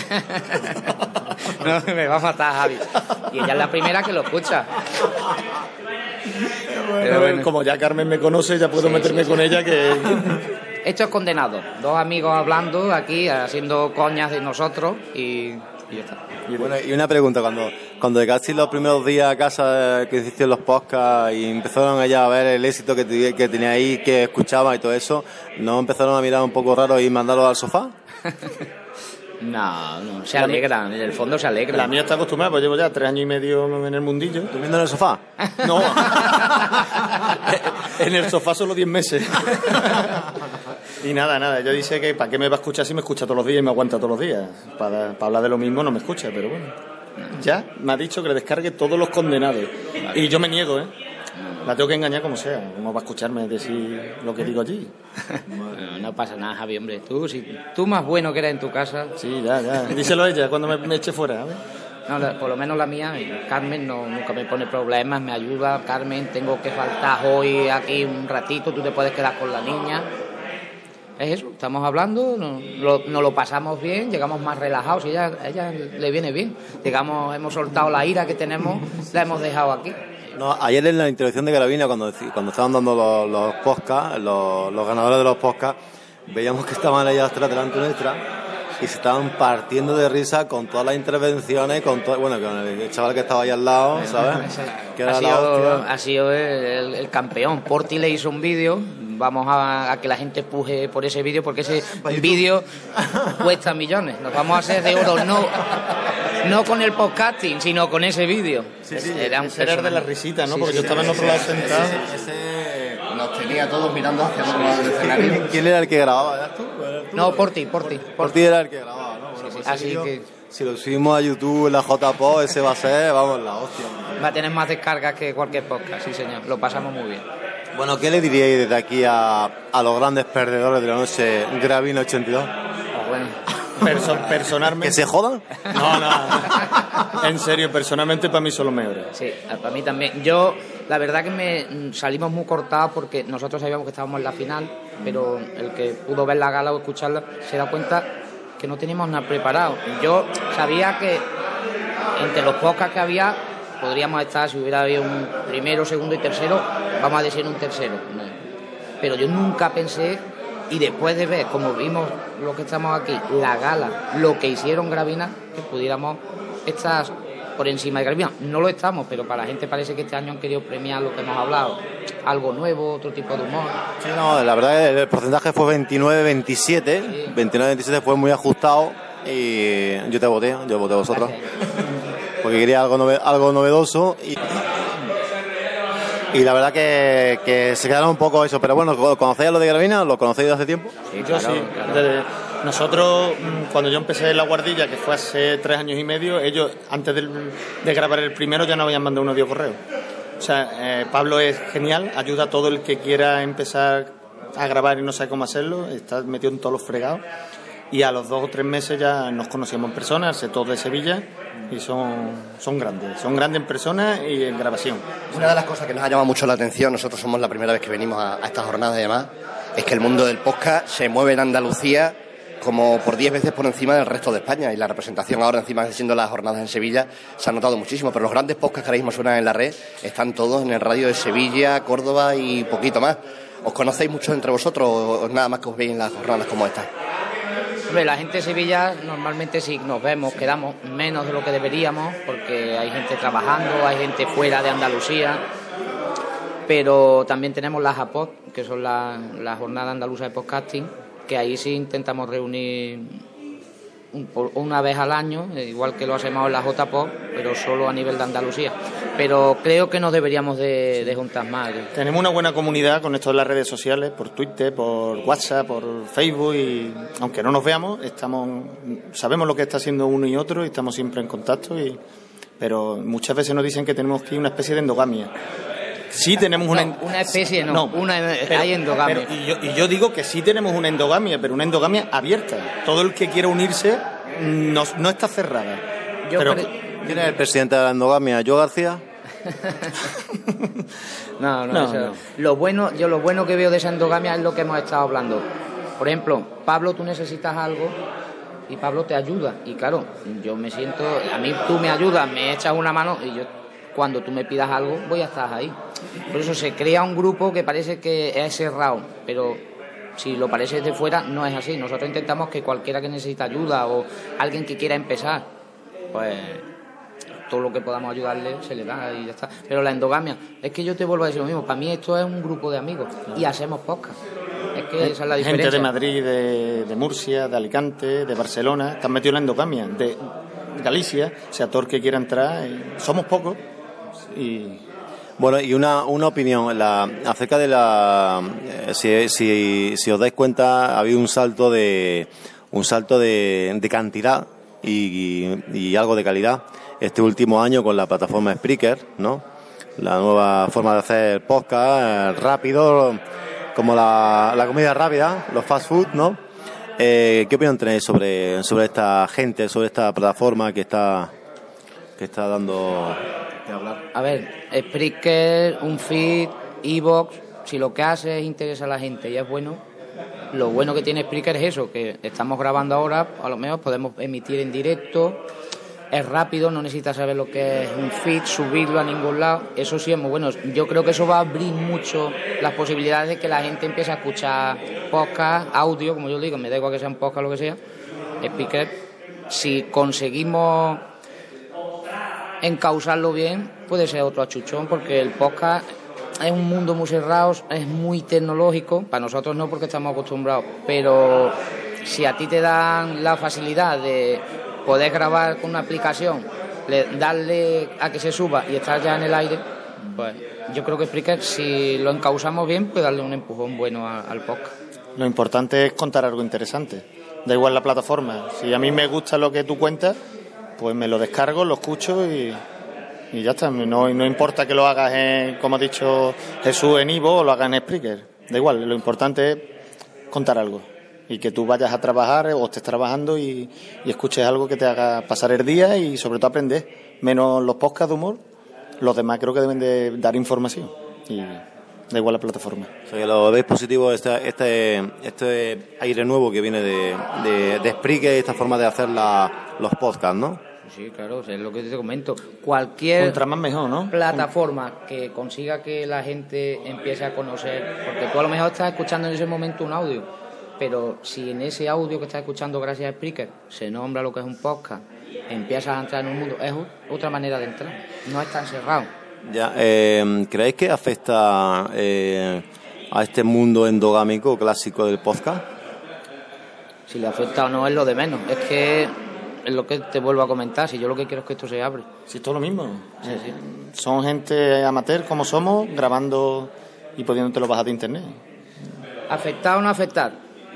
No, me va a matar Javi. Y ella es la primera que lo escucha. Pero bueno, como ya Carmen me conoce, ya puedo meterme con ella que... Esto es Condenado. Dos amigos hablando aquí, haciendo coñas de nosotros y ya está. Bueno, y una pregunta, cuando llegaste los primeros días a casa que hiciste los podcasts y empezaron allá a ver el éxito que tenía ahí, que escuchaban y todo eso, ¿no empezaron a mirar un poco raro y mandarlos al sofá? No, se alegran, en el fondo se alegran. La mía está acostumbrada, pues llevo ya 3 años y medio en el mundillo. ¿Durmiendo en el sofá? No, en el sofá solo 10 meses. Y nada, yo dice que ¿para qué me va a escuchar si me escucha todos los días y me aguanta todos los días? Para hablar de lo mismo no me escucha, pero bueno. Ya me ha dicho que le descargue todos los Condenados. Y yo me niego, La tengo que engañar como sea. ¿Cómo va a escucharme decir lo que digo allí? No pasa nada, Javi, hombre. Tú más bueno que eres en tu casa. Sí, ya. Díselo a ella cuando me eche fuera, ¿ves? No, por lo menos la mía, Carmen nunca me pone problemas, me ayuda. Carmen, tengo que faltar hoy aquí un ratito, tú te puedes quedar con la niña. Es eso, estamos hablando, nos lo pasamos bien, llegamos más relajados y a ella le viene bien. Digamos, hemos soltado la ira que tenemos, la hemos dejado aquí. No, ayer en la intervención de Gravina, cuando estaban dando los podcasts, los ganadores de los podcasts, veíamos que estaban ellas atrás delante nuestra y se estaban partiendo de risa con todas las intervenciones, con el chaval que estaba ahí al lado, ¿sabes? Que era ha sido el campeón. Porti le hizo un vídeo, vamos a que la gente puje por ese vídeo, porque ese vídeo cuesta millones. Nos vamos a hacer de oro, no con el podcasting, sino con ese vídeo. Sí, era de la risita, ¿no? Porque yo estaba en otro lado sentado. Ese nos tenía todos mirando hacia otro lado del escenario. ¿Quién era el que grababa? ¿Eras tú? No, Porti Era el que grababa, ¿no? Bueno, pues así que si lo subimos a YouTube en la JPO, ese va a ser, vamos, la hostia. Va a tener más descargas que cualquier podcast, sí señor. Lo pasamos muy bien. Bueno, ¿qué le diríais desde aquí a los grandes perdedores de la noche, Gravina 82? Personalmente... ¿Que se jodan? No. En serio, personalmente para mí son los mejores. Sí, para mí también. Yo, la verdad que salimos muy cortados porque nosotros sabíamos que estábamos en la final, pero el que pudo ver la gala o escucharla se da cuenta que no teníamos nada preparado. Yo sabía que entre los podcasts que había podríamos estar, si hubiera habido un primero, segundo y tercero, vamos a decir un tercero. Pero yo nunca pensé, y después de ver, como vimos lo que estamos aquí, la gala, lo que hicieron Gravina, que pudiéramos estar por encima de Gravina. No lo estamos, pero para la gente parece que este año han querido premiar lo que hemos hablado. Algo nuevo, otro tipo de humor. Sí, no, la verdad es que el porcentaje fue 29-27. Sí. 29-27 fue muy ajustado y yo voté a vosotros. Porque quería algo novedoso y la verdad que se quedaron un poco eso. Pero bueno, ¿conocéis lo de Gravina? ¿Lo conocéis de hace tiempo? Sí, yo claro, sí. Claro. Nosotros, cuando yo empecé en La Guardilla, que fue hace 3 años y medio, ellos, antes de grabar el primero, ya nos habían mandado un audio correo. O sea, Pablo es genial, ayuda a todo el que quiera empezar a grabar y no sabe cómo hacerlo, está metido en todos los fregados. Y a los 2 o 3 meses ya nos conocíamos en persona, todos de Sevilla, y son grandes en persona y en grabación. Una de las cosas que nos ha llamado mucho la atención, nosotros somos la primera vez que venimos a estas jornadas y demás, es que el mundo del podcast se mueve en Andalucía como por 10 veces por encima del resto de España, y la representación ahora, encima de siendo las jornadas en Sevilla, se ha notado muchísimo, pero los grandes podcasts que ahora mismo suenan en la red están todos en el radio de Sevilla, Córdoba y poquito más. ¿Os conocéis muchos entre vosotros o nada más que os veis en las jornadas como estas? Hombre, la gente de Sevilla normalmente sí nos vemos, quedamos menos de lo que deberíamos, porque hay gente trabajando, hay gente fuera de Andalucía, pero también tenemos las APOD, que son la Jornada Andaluza de Podcasting, que ahí sí intentamos reunir una vez al año, igual que lo hacemos en la JPOD, pero solo a nivel de Andalucía. Pero creo que nos deberíamos de juntar más. Tenemos una buena comunidad con esto de las redes sociales, por Twitter, por WhatsApp, por Facebook, y aunque no nos veamos, sabemos lo que está haciendo uno y otro y estamos siempre en contacto, pero muchas veces nos dicen que tenemos que ir una especie de endogamia. Sí tenemos una especie, hay endogamia. Y yo digo que sí tenemos una endogamia, pero una endogamia abierta. Todo el que quiera unirse no está cerrada. ¿Quién es el presidente de la endogamia? ¿Yo García? No. Lo bueno que veo de esa endogamia es lo que hemos estado hablando. Por ejemplo, Pablo, tú necesitas algo y Pablo te ayuda. Y claro, yo me siento, a mí tú me ayudas, me echas una mano y yo, cuando tú me pidas algo, voy a estar ahí. Por eso se crea un grupo que parece que es cerrado, pero Si lo parece desde fuera, no es así. Nosotros intentamos que cualquiera que necesite ayuda o alguien que quiera empezar, pues todo lo que podamos ayudarle se le da y ya está. Pero la endogamia, es que yo te vuelvo a decir lo mismo, para mí esto es un grupo de amigos y hacemos podcast. Es que esa es la diferencia. Gente de Madrid, de Murcia, de Alicante, de Barcelona, están metidos en la endogamia, de Galicia, o sea, todo el que quiera entrar, somos pocos y... Bueno, y una opinión acerca de la... Si os dais cuenta, ha habido un salto de cantidad y algo de calidad este último año con la plataforma Spreaker, ¿no? La nueva forma de hacer podcast, rápido, como la comida rápida, los fast food, ¿no? ¿Qué opinión tenéis sobre esta gente, sobre esta plataforma que está dando que hablar? A ver, Spreaker, un feed, iVoox, si lo que hace es interesar a la gente y es bueno, lo bueno que tiene Spreaker es eso, que estamos grabando ahora, a lo mejor podemos emitir en directo, es rápido, no necesitas saber lo que es un feed, subirlo a ningún lado, eso sí es muy bueno. Yo creo que eso va a abrir mucho las posibilidades de que la gente empiece a escuchar podcast, audio, como yo digo, me da igual que sean podcast o lo que sea. Spreaker, si conseguimos encauzarlo bien, puede ser otro achuchón, porque el podcast es un mundo muy cerrado, es muy tecnológico, para nosotros no porque estamos acostumbrados, pero si a ti te dan la facilidad de poder grabar con una aplicación, darle a que se suba y estar ya en el aire, pues yo creo que Spreaker, si lo encauzamos bien, puede darle un empujón bueno al podcast. Lo importante es contar algo interesante, da igual la plataforma. Si a mí me gusta lo que tú cuentas, pues me lo descargo, lo escucho y ya está. No importa que lo hagas, como ha dicho Jesús, en iVoox o lo hagas en Spreaker. Da igual, lo importante es contar algo y que tú vayas a trabajar o estés trabajando y escuches algo que te haga pasar el día y sobre todo aprender. Menos los podcasts de humor, los demás creo que deben de dar información y da igual la plataforma. O sea, que lo veis positivo este aire nuevo que viene de Spreaker y esta forma de hacer los podcasts, ¿no? Sí, claro, es lo que te comento. Cualquier Contra más mejor, ¿no? plataforma que consiga que la gente empiece a conocer, porque tú a lo mejor estás escuchando en ese momento un audio, pero si en ese audio que estás escuchando gracias a Spreaker se nombra lo que es un podcast, empiezas a entrar en un mundo, es otra manera de entrar, no es tan cerrado. Ya, ¿creéis que afecta a este mundo endogámico clásico del podcast? Si le afecta o no es lo de menos, es que es lo que te vuelvo a comentar, si yo lo que quiero es que esto se abre. Si es todo lo mismo. Sí. Son gente amateur como somos, grabando y pudiéndotelo bajar de internet. ¿Afectar o no afectar?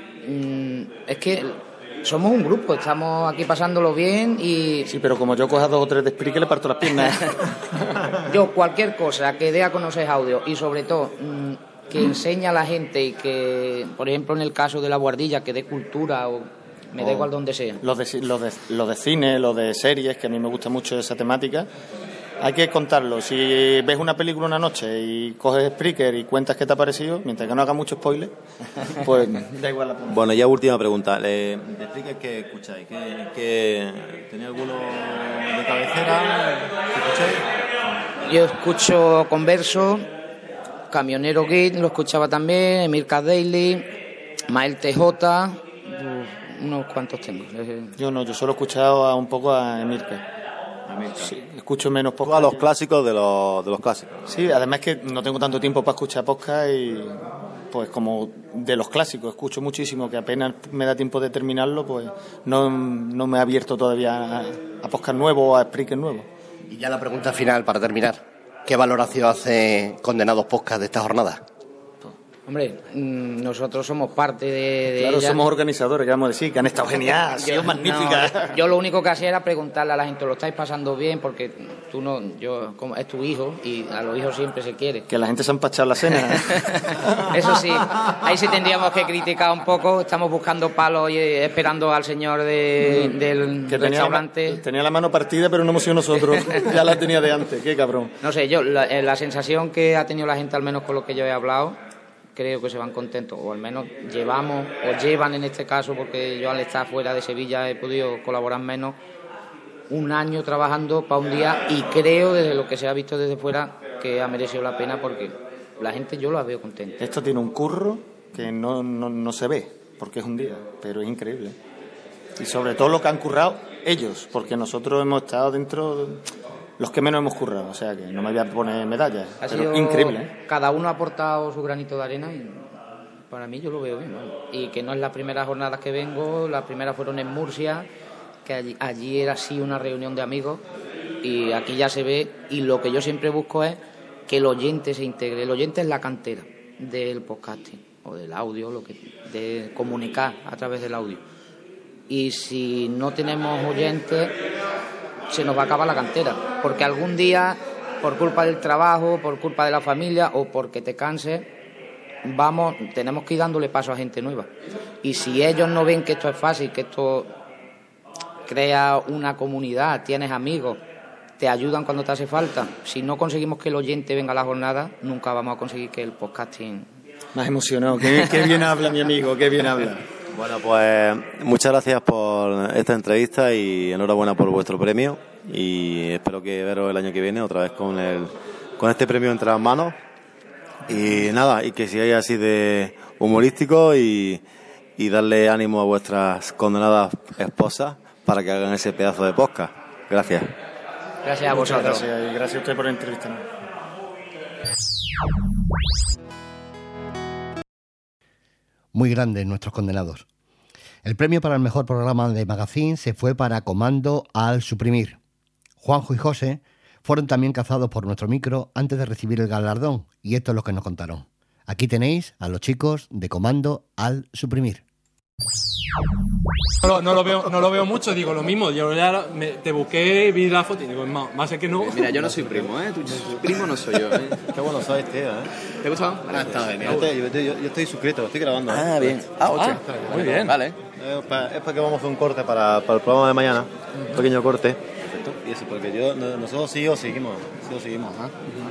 Es que somos un grupo, estamos aquí pasándolo bien y... Sí, pero como yo coja 2 o 3 de Spreaker le parto las piernas. Yo cualquier cosa que dé a conocer audio y sobre todo que enseñe a la gente y que, por ejemplo, en el caso de La Guardilla, que dé cultura o me da igual donde sea. Los de cine, los de series, que a mí me gusta mucho esa temática, hay que contarlo. Si ves una película una noche y coges Spreaker y cuentas qué te ha parecido, mientras que no haga mucho spoiler, pues da igual la punta. Bueno, ya última pregunta. ¿De Spreaker qué escucháis? ¿Tenéis alguno de cabecera que escucháis? Yo escucho Converso, Camionero Git, lo escuchaba también, Emilcar Daily, Mael TJ, unos cuantos tengo. Yo solo he escuchado un poco a Emilcar. Sí, escucho menos podcast. A los clásicos de los clásicos. Sí, además que no tengo tanto tiempo para escuchar podcast y pues como de los clásicos escucho muchísimo, que apenas me da tiempo de terminarlo, pues no me he abierto todavía a podcast nuevo o a Spreaker nuevo. Y ya la pregunta final para terminar, ¿qué valoración hace Condenados Podcast de esta jornada? Hombre, nosotros somos parte de claro, ella. Somos organizadores, que vamos a decir, que han estado genial, ha sido magnífica. No, yo lo único que hacía era preguntarle a la gente, ¿lo estáis pasando bien? Porque tú no, como es tu hijo y a los hijos siempre se quiere. Que la gente se ha empachado la cena. Eso sí, ahí sí tendríamos que criticar un poco. Estamos buscando palos y esperando al señor del restaurante. Tenía la mano partida, pero no hemos sido nosotros. Ya la tenía de antes, qué cabrón. No sé, la sensación que ha tenido la gente, al menos con lo que yo he hablado, creo que se van contentos, o al menos llevan en este caso, porque yo al estar fuera de Sevilla he podido colaborar menos, un año trabajando para un día, y creo, desde lo que se ha visto desde fuera, que ha merecido la pena, porque la gente yo la veo contenta. Esto tiene un curro que no se ve, porque es un día, pero es increíble. Y sobre todo lo que han currado ellos, porque nosotros hemos estado dentro, los que menos hemos currado, o sea que no me voy a poner medallas, pero increíble, ¿eh? Cada uno ha aportado su granito de arena y para mí yo lo veo bien, ¿no? Y que no es la primera jornada que vengo, las primeras fueron en Murcia, que allí era así una reunión de amigos y aquí ya se ve, y lo que yo siempre busco es que el oyente se integre. El oyente es la cantera del podcasting o del audio, de comunicar a través del audio. Y si no tenemos oyentes, se nos va a acabar la cantera, porque algún día, por culpa del trabajo, por culpa de la familia o porque te canses, tenemos que ir dándole paso a gente nueva. Y si ellos no ven que esto es fácil, que esto crea una comunidad, tienes amigos, te ayudan cuando te hace falta, si no conseguimos que el oyente venga a la jornada, nunca vamos a conseguir que el podcasting... Más emocionado, qué bien habla mi amigo, qué bien habla. Bueno, pues muchas gracias por esta entrevista y enhorabuena por vuestro premio, y espero que veros el año que viene otra vez con este premio entre las manos, y nada, y que sigáis así de humorístico y darle ánimo a vuestras condenadas esposas para que hagan ese pedazo de podcast. Gracias. Gracias a vosotros. Muchas gracias, y gracias a usted por entrevistarnos. Muy grandes nuestros condenados. El premio para el mejor programa de magazine se fue para Comando al Suprimir. Juanjo y José fueron también cazados por nuestro micro antes de recibir el galardón, y esto es lo que nos contaron. Aquí tenéis a los chicos de Comando al Suprimir. No lo veo mucho, digo lo mismo. Yo ya te busqué, vi la foto y digo, más es que no. Mira, yo no soy primo, ¿eh? Tu primo no soy yo, ¿eh? Qué bueno sois, tío, ¿eh? ¿Te ha gustado? Yo estoy suscrito, estoy grabando. Ah, bien. Muy bien. Vale. Es para que vamos a hacer un corte para el programa de mañana. Un pequeño corte. Y eso, porque nosotros seguimos. Ajá.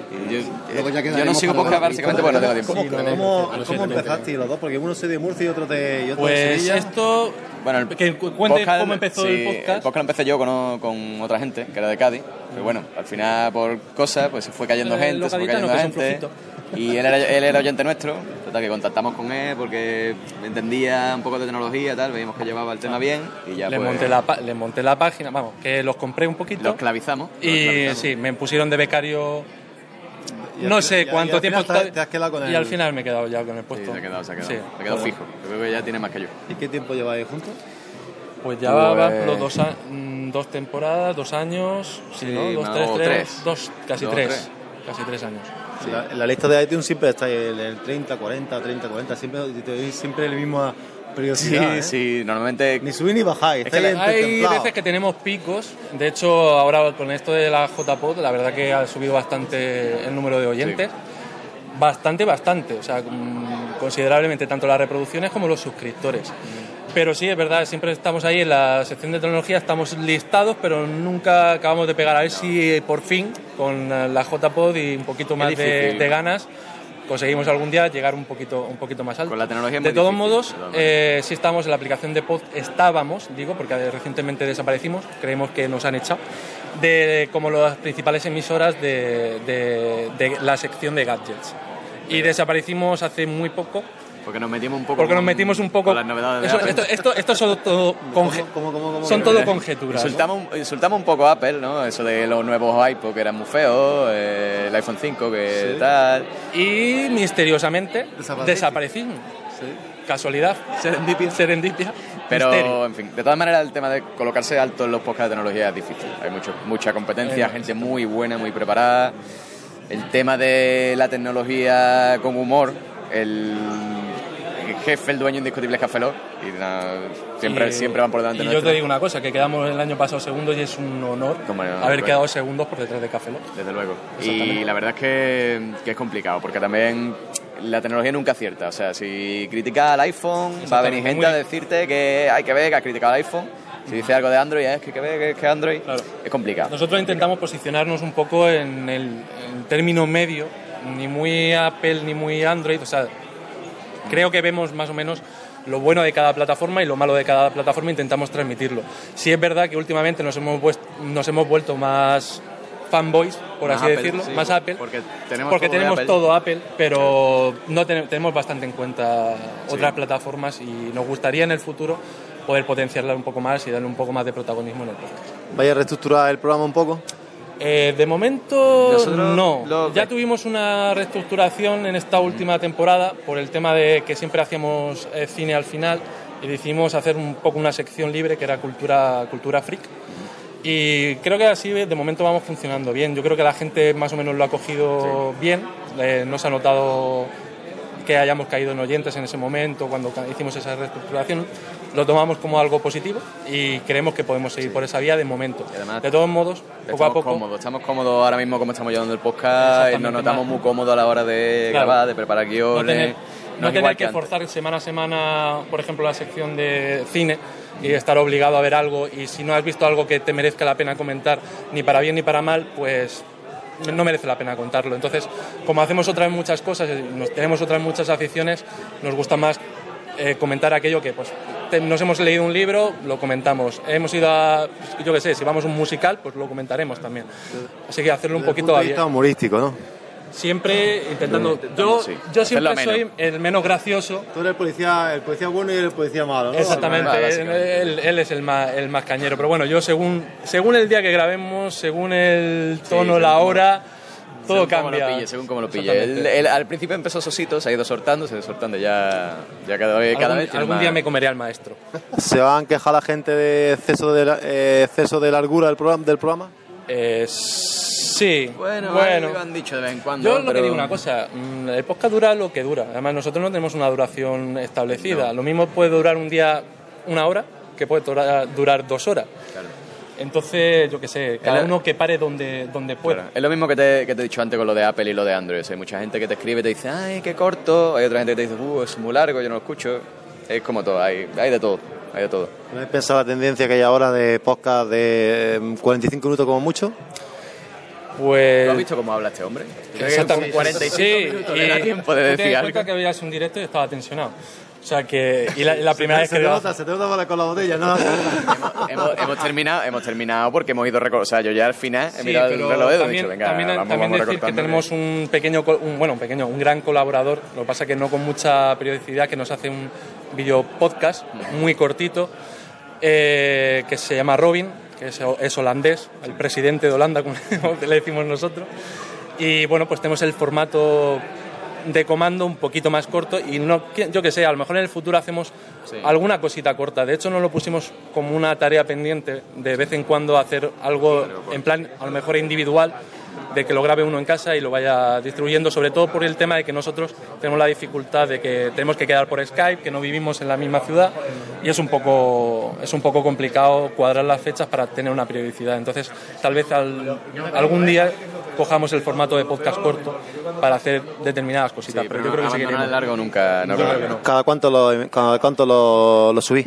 Yo no sigo podcast básicamente porque no tengo tiempo. ¿Cómo empezaste los dos? Porque uno soy de Murcia y otro de pues Sevilla. Esto... Bueno, que cuente cómo empezó el podcast. El podcast lo empecé yo con otra gente, que era de Cádiz. Pero bueno, al final por cosas pues se fue cayendo gente, y él era oyente nuestro. Total, que contactamos con él porque entendía un poco de tecnología, tal, veíamos que llevaba el tema bien y ya le pues... monté la página, vamos, que los compré un poquito. Los esclavizamos. Sí, me pusieron de becario... No sé cuánto tiempo te has quedado con él. Y al final me he quedado ya con el puesto. Sí, se ha quedado. Sí. Se quedó fijo. Yo creo que ya tiene más que yo. ¿Y qué tiempo lleváis juntos? Pues ya van dos temporadas, 2 años, sí, ¿no? Casi 3 años. Sí. En la lista de iTunes siempre está el 30, 40, 30, 40, siempre el mismo periodicidad. Sí, normalmente... Ni subís ni bajáis. Hay veces que tenemos picos. De hecho, ahora con esto de la JPod, la verdad que ha subido bastante el número de oyentes. Sí. Bastante. O sea, considerablemente, tanto las reproducciones como los suscriptores. Pero sí, es verdad, siempre estamos ahí en la sección de tecnología, estamos listados, pero nunca acabamos de pegar. A ver si por fin, con la JPod y un poquito más de ganas, conseguimos algún día llegar un poquito más alto. Con la tecnología de todos modos, sí estamos en la aplicación de pod, porque recientemente desaparecimos, creemos que nos han echado, como las principales emisoras de la sección de gadgets. Y desaparecimos hace muy poco. Porque nos metimos un poco con las novedades de Apple. Esto son todo todo conjeturas. Insultamos un poco a Apple, ¿no? Eso de los nuevos iPod que eran muy feos, el iPhone 5 que tal. Y misteriosamente desaparecimos. Sí. Casualidad. Serendipia. Pero, misterio. en fin, de todas maneras el tema de colocarse alto en los podcasts de tecnología es difícil. Hay mucha competencia, gente muy buena, muy preparada. El tema de la tecnología con humor, el jefe, el dueño indiscutible es Café Lock, y siempre van por delante. Y yo te digo una cosa, que quedamos el año pasado segundos y es un honor haber quedado segundos por detrás de Café Lock. Desde luego. Y la verdad es que es complicado, porque también la tecnología nunca acierta. O sea, si criticas al iPhone, va a venir gente a decirte que hay que ver que has criticado al iPhone. Si dice algo de Android, es que hay que ver que Android. Claro. Es complicado. Nosotros intentamos posicionarnos un poco en el término medio, ni muy Apple ni muy Android, o sea, creo que vemos más o menos lo bueno de cada plataforma y lo malo de cada plataforma, intentamos transmitirlo. Sí es verdad que últimamente nos hemos vuelto más fanboys, por Más así Apple, decirlo, sí, más Apple, porque porque tenemos todo Apple, pero no tenemos bastante en cuenta otras plataformas y nos gustaría en el futuro poder potenciarla un poco más y darle un poco más de protagonismo en el podcast. ¿Vaya a reestructurar el programa un poco? De momento Nosotros no. Ya tuvimos una reestructuración en esta última temporada por el tema de que siempre hacíamos cine al final y decidimos hacer un poco una sección libre que era cultura freak. Y creo que así de momento vamos funcionando bien. Yo creo que la gente más o menos lo ha cogido bien. No se ha notado que hayamos caído en oyentes en ese momento cuando hicimos esa reestructuración. Lo tomamos como algo positivo y creemos que podemos seguir por esa vía de momento. De todos modos, poco a poco... Estamos cómodos ahora mismo como estamos llevando el podcast, nos notamos muy cómodos a la hora de grabar, de preparar guiones. No tener que forzar semana a semana, por ejemplo, la sección de cine y estar obligado a ver algo, y si no has visto algo que te merezca la pena comentar, ni para bien ni para mal, pues no merece la pena contarlo. Entonces, como hacemos otras muchas cosas, tenemos otras muchas aficiones, nos gusta más comentar aquello que pues nos hemos leído un libro, lo comentamos, hemos ido a, yo qué sé, si vamos a un musical, pues lo comentaremos también. Así que hacerlo un poquito abierto. Humorístico, ¿no? Siempre intentando. Yo siempre soy el menos gracioso. Tú eres el policía bueno y el policía malo, ¿no? Exactamente, él es el más cañero. Pero bueno, yo según el día que grabemos, según el tono, la hora, todo cambia. Según cómo lo pille. Él al principio empezó sosito, se ha ido sortando, ya cada vez. Algún día me comeré al maestro. ¿Se van a quejar la gente de exceso de largura del programa? Sí, bueno, lo han dicho de vez en cuando. Yo lo que digo una cosa, el podcast dura lo que dura. Además, nosotros no tenemos una duración establecida. No. Lo mismo puede durar un día 1 hora que puede durar 2 horas. Claro. Entonces, yo qué sé, cada uno que pare donde pueda. Claro. Es lo mismo que te he dicho antes con lo de Apple y lo de Android. Hay mucha gente que te escribe y te dice, ay, qué corto. Hay otra gente que te dice, es muy largo, yo no lo escucho. Es como todo, hay de todo. Hay de todo. ¿No has pensado la tendencia que hay ahora de podcast de 45 minutos como mucho? Pues... ¿Lo has visto cómo habla este hombre? Exactamente. 45 minutos le da tiempo de decir algo. Cuenta que veías un directo y estaba tensionado. O sea que... Y la primera vez que... Se te nota con la botella, ¿no? hemos terminado porque hemos ido recortando. O sea, yo ya al final he mirado el reloj y he dicho, venga, también decir que tenemos un gran colaborador. Lo que pasa que no con mucha periodicidad, que nos hace un video podcast muy cortito, que se llama Robin, que es holandés, el presidente de Holanda, como le decimos nosotros. Y bueno, pues tenemos el formato de comando un poquito más corto y yo que sé, a lo mejor en el futuro hacemos alguna cosita corta. De hecho, nos lo pusimos como una tarea pendiente de vez en cuando hacer algo en plan, a lo mejor individual, de que lo grabe uno en casa y lo vaya distribuyendo, sobre todo por el tema de que nosotros tenemos la dificultad de que tenemos que quedar por Skype, que no vivimos en la misma ciudad y es un poco complicado cuadrar las fechas para tener una periodicidad. Entonces, tal vez algún día cojamos el formato de podcast corto para hacer determinadas cositas, pero yo creo que seguiremos. Largo nunca. ¿Cada cuánto lo subís?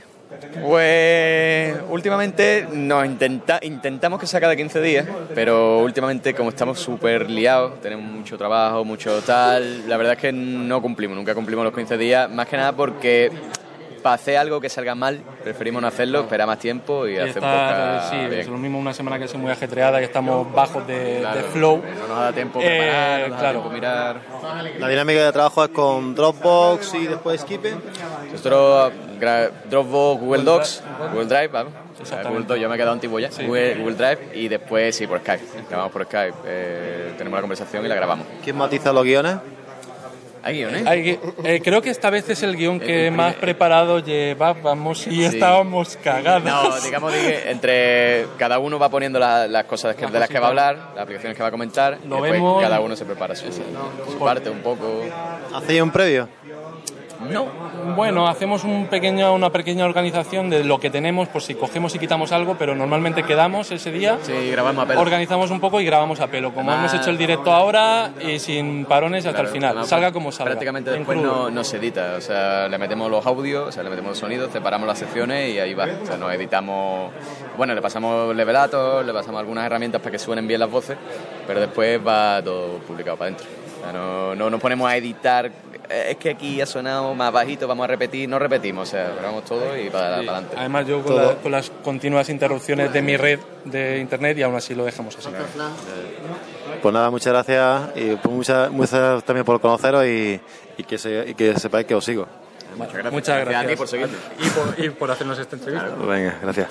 Pues últimamente intentamos que sea cada 15 días, pero últimamente como estamos súper liados, tenemos mucho trabajo, mucho tal, la verdad es que nunca cumplimos los 15 días, más que nada porque para hacer algo que salga mal preferimos no hacerlo, esperar más tiempo y hacer podcast bien. Sí, es lo mismo una semana que es muy ajetreada, que estamos bajos de flow. No nos da tiempo preparar, no nos da tiempo mirar. La dinámica de trabajo es con Dropbox y después Skype. Nosotros Dropbox, Google Docs, Google Drive, ¿vale? Yo me he quedado antiguo ya, Google Drive y después por Skype, grabamos por Skype, tenemos la conversación y la grabamos. ¿Quién matiza los guiones? ¿Hay guiones? Creo que esta vez es el guión que más preparado llevábamos y estábamos cagados. No, digamos que entre cada uno va poniendo las cosas de las que va a hablar, las aplicaciones que va a comentar, y después cada uno se prepara su parte un poco. ¿Hacéis un previo? No. Bueno, hacemos una pequeña organización de lo que tenemos, por si cogemos y quitamos algo, pero normalmente quedamos ese día, grabamos a pelo. Organizamos un poco y grabamos a pelo, como hemos hecho el directo ahora y sin parones hasta el final, salga como salga. Prácticamente después no se edita, o sea, le metemos los audios, o sea, le metemos los sonidos, separamos las secciones y ahí va. O sea, nos editamos, le pasamos levelatos, le pasamos algunas herramientas para que suenen bien las voces, pero después va todo publicado para adentro. O sea, no nos ponemos a editar es que aquí ha sonado más bajito, vamos a repetir, no repetimos, o sea, grabamos todo y para adelante. Además yo con las continuas interrupciones de mi red de internet y aún así lo dejamos así. Pues nada, muchas gracias y pues muchas también por conoceros y que sepáis que os sigo. Muchas gracias a ti por seguirme. Y por hacernos esta entrevista. Claro. Venga, gracias.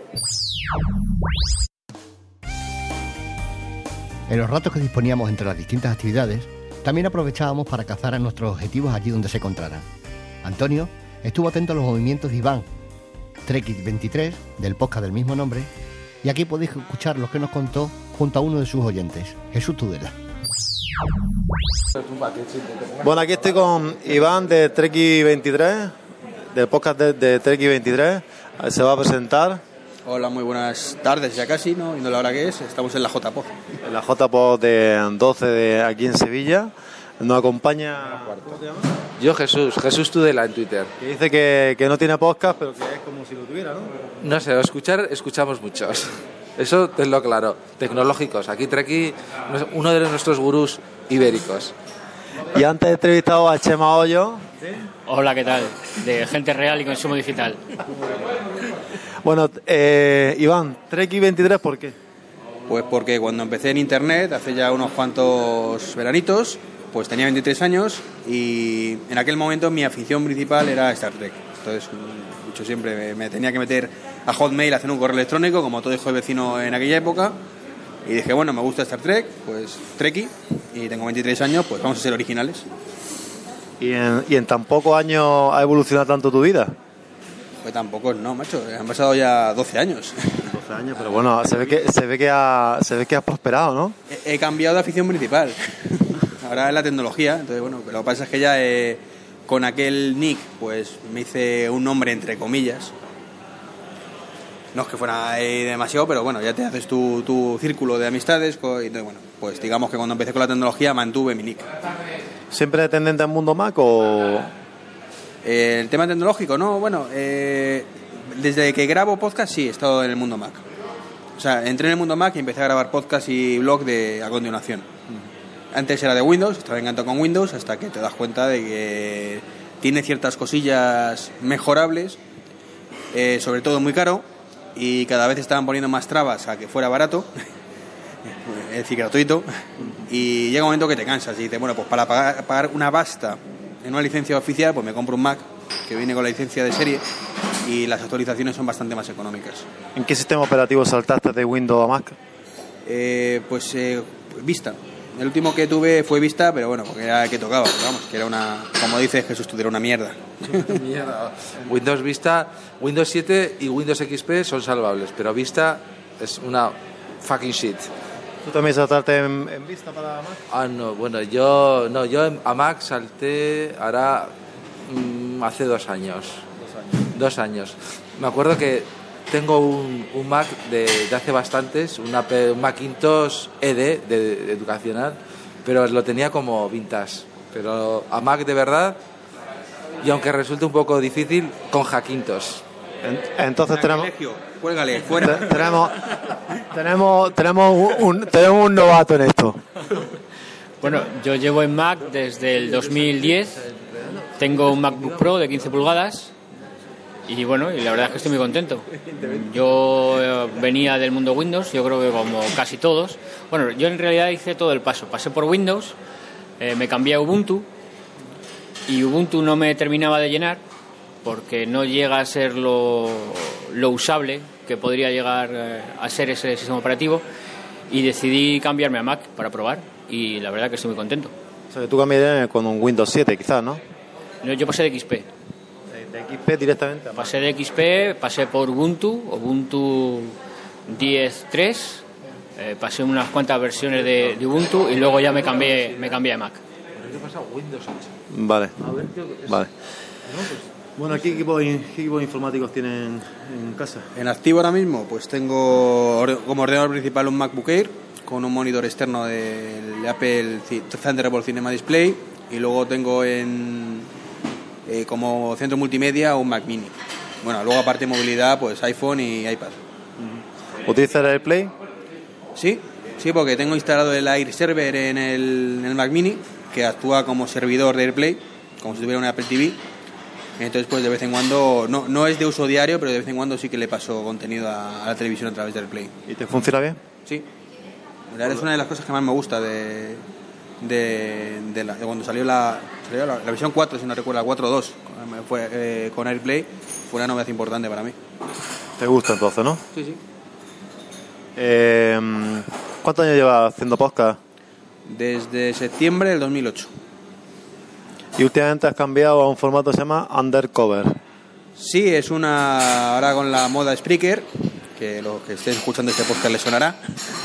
En los ratos que disponíamos entre las distintas actividades, también aprovechábamos para cazar a nuestros objetivos allí donde se encontraran. Antonio estuvo atento a los movimientos de Iván, Treki23, del podcast del mismo nombre, y aquí podéis escuchar lo que nos contó junto a uno de sus oyentes, Jesús Tudela. Bueno, aquí estoy con Iván de Treki23, del podcast de Treki23. Se va a presentar. Hola, muy buenas tardes, ya casi, ¿no? Viendo la hora que es, estamos en la JPod. En la JPod de 12 de aquí en Sevilla. Nos acompaña... ¿Cómo te llamas? Yo Jesús Tudela en Twitter. Que dice que no tiene podcast, pero que es como si lo tuviera, ¿no? No sé, escuchamos muchos. Eso tenlo claro. Tecnológicos. Aquí Treki, uno de nuestros gurús ibéricos. Y antes he entrevistado a Chema Hoyo. ¿Sí? Hola, ¿qué tal? De Gente Real y Consumo Digital. Bueno, Iván, Treki23, ¿por qué? Pues porque cuando empecé en internet, hace ya unos cuantos veranitos, pues tenía 23 años y en aquel momento mi afición principal era Star Trek. Entonces, mucho siempre me tenía que meter a Hotmail a hacer un correo electrónico, como todo hijo de vecino en aquella época, y dije, bueno, me gusta Star Trek, pues Treki, y tengo 23 años, pues vamos a ser originales. ¿Y en tan pocos años ha evolucionado tanto tu vida? Pues tampoco, no, macho, han pasado ya 12 años. 12 años, pero bueno, se ve que has prosperado, ¿no? He cambiado de afición principal. Ahora es la tecnología, entonces bueno, pero lo que pasa es que ya con aquel nick pues me hice un nombre entre comillas. No es que fuera demasiado, pero bueno, ya te haces tu círculo de amistades, y entonces bueno, pues digamos que cuando empecé con la tecnología mantuve mi nick. ¿Siempre tendente al mundo Mac o...? El tema tecnológico, no, bueno, desde que grabo podcast sí he estado en el mundo Mac. O sea, entré en el mundo Mac y empecé a grabar podcast y blog a continuación. Antes era de Windows, estaba encantado con Windows, hasta que te das cuenta de que tiene ciertas cosillas mejorables, sobre todo muy caro, y cada vez estaban poniendo más trabas a que fuera barato, es decir, gratuito, y llega un momento que te cansas y dices, bueno, pues para pagar una pasta en una licencia oficial, pues me compro un Mac que viene con la licencia de serie y las actualizaciones son bastante más económicas. ¿En qué sistema operativo saltaste de Windows a Mac? Vista. El último que tuve fue Vista, pero bueno, porque era el que tocaba, pero vamos, que era una, como dice Jesús, era una mierda. Mierda. Windows Vista, Windows 7 y Windows XP son salvables, pero Vista es una fucking shit. ¿Tú también saltaste en Vista para Mac? Ah, no, bueno, yo a Mac salté ahora hace 2 años. 2 años. Me acuerdo que tengo un Mac de hace bastantes, un Macintosh ED de educacional, pero lo tenía como vintage. Pero a Mac de verdad, y aunque resulte un poco difícil, con Hackintosh. Entonces tenemos... Cuélgale, fuera. Tenemos un novato en esto. Bueno, yo llevo en Mac desde el 2010. Tengo un MacBook Pro de 15 pulgadas. Y bueno, y la verdad es que estoy muy contento. Yo venía del mundo Windows, yo creo que como casi todos. Bueno, yo en realidad hice todo el paso. Pasé por Windows, me cambié a Ubuntu. Y Ubuntu no me terminaba de llenar, porque no llega a ser lo usable que podría llegar a ser ese sistema operativo, y decidí cambiarme a Mac para probar, y la verdad que estoy muy contento. O sea, que tú cambiaste con un Windows 7 quizás, ¿no? Yo pasé de XP. ¿De XP directamente? Pasé de XP, pasé por Ubuntu 10.3, pasé unas cuantas versiones de Ubuntu y luego ya me cambié a Mac. ¿Qué pasa? Windows 8. Vale. A ver, vale. Bueno, ¿qué equipos informáticos tienen en casa? En activo ahora mismo, pues tengo como ordenador principal un MacBook Air con un monitor externo del Apple Thunderbolt Cinema Display, y luego tengo como centro multimedia un Mac Mini. Bueno, luego aparte de movilidad, pues iPhone y iPad. ¿Utilizas el AirPlay? Sí, porque tengo instalado el Air Server en el Mac Mini, que actúa como servidor de AirPlay, como si tuviera una Apple TV. Entonces, pues de vez en cuando, no es de uso diario, pero de vez en cuando sí que le paso contenido a la televisión a través del Play. ¿Y te funciona bien? Sí. La verdad es una de las cosas que más me gusta de cuando salió la versión 4, si no recuerdo, la 4.2 con AirPlay, fue una novedad importante para mí. ¿Te gusta entonces, no? Sí, sí. ¿Cuántos años llevas haciendo podcast? Desde septiembre del 2008. Y últimamente has cambiado a un formato que se llama Undercover. Sí, es ahora con la moda Spreaker, que los que estén escuchando este podcast les sonará.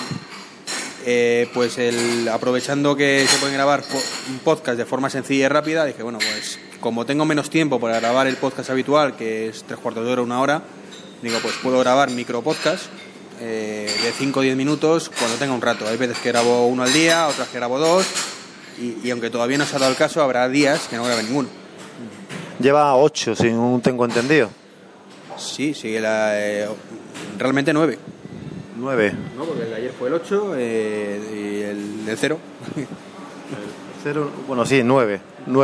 Pues aprovechando que se pueden grabar un podcast de forma sencilla y rápida, dije, bueno, pues como tengo menos tiempo para grabar el podcast habitual, que es 3/4 de hora, 1 hora, digo, pues puedo grabar micro podcast de 5 o 10 minutos cuando tenga un rato. Hay veces que grabo uno al día, otras que grabo 2, y aunque todavía no se ha dado el caso, habrá días que no grabe ninguno. Lleva 8, según tengo entendido. Sí, realmente 9. 9. No, porque el de ayer fue el 8 y el 0. El 0, bueno, sí, 9.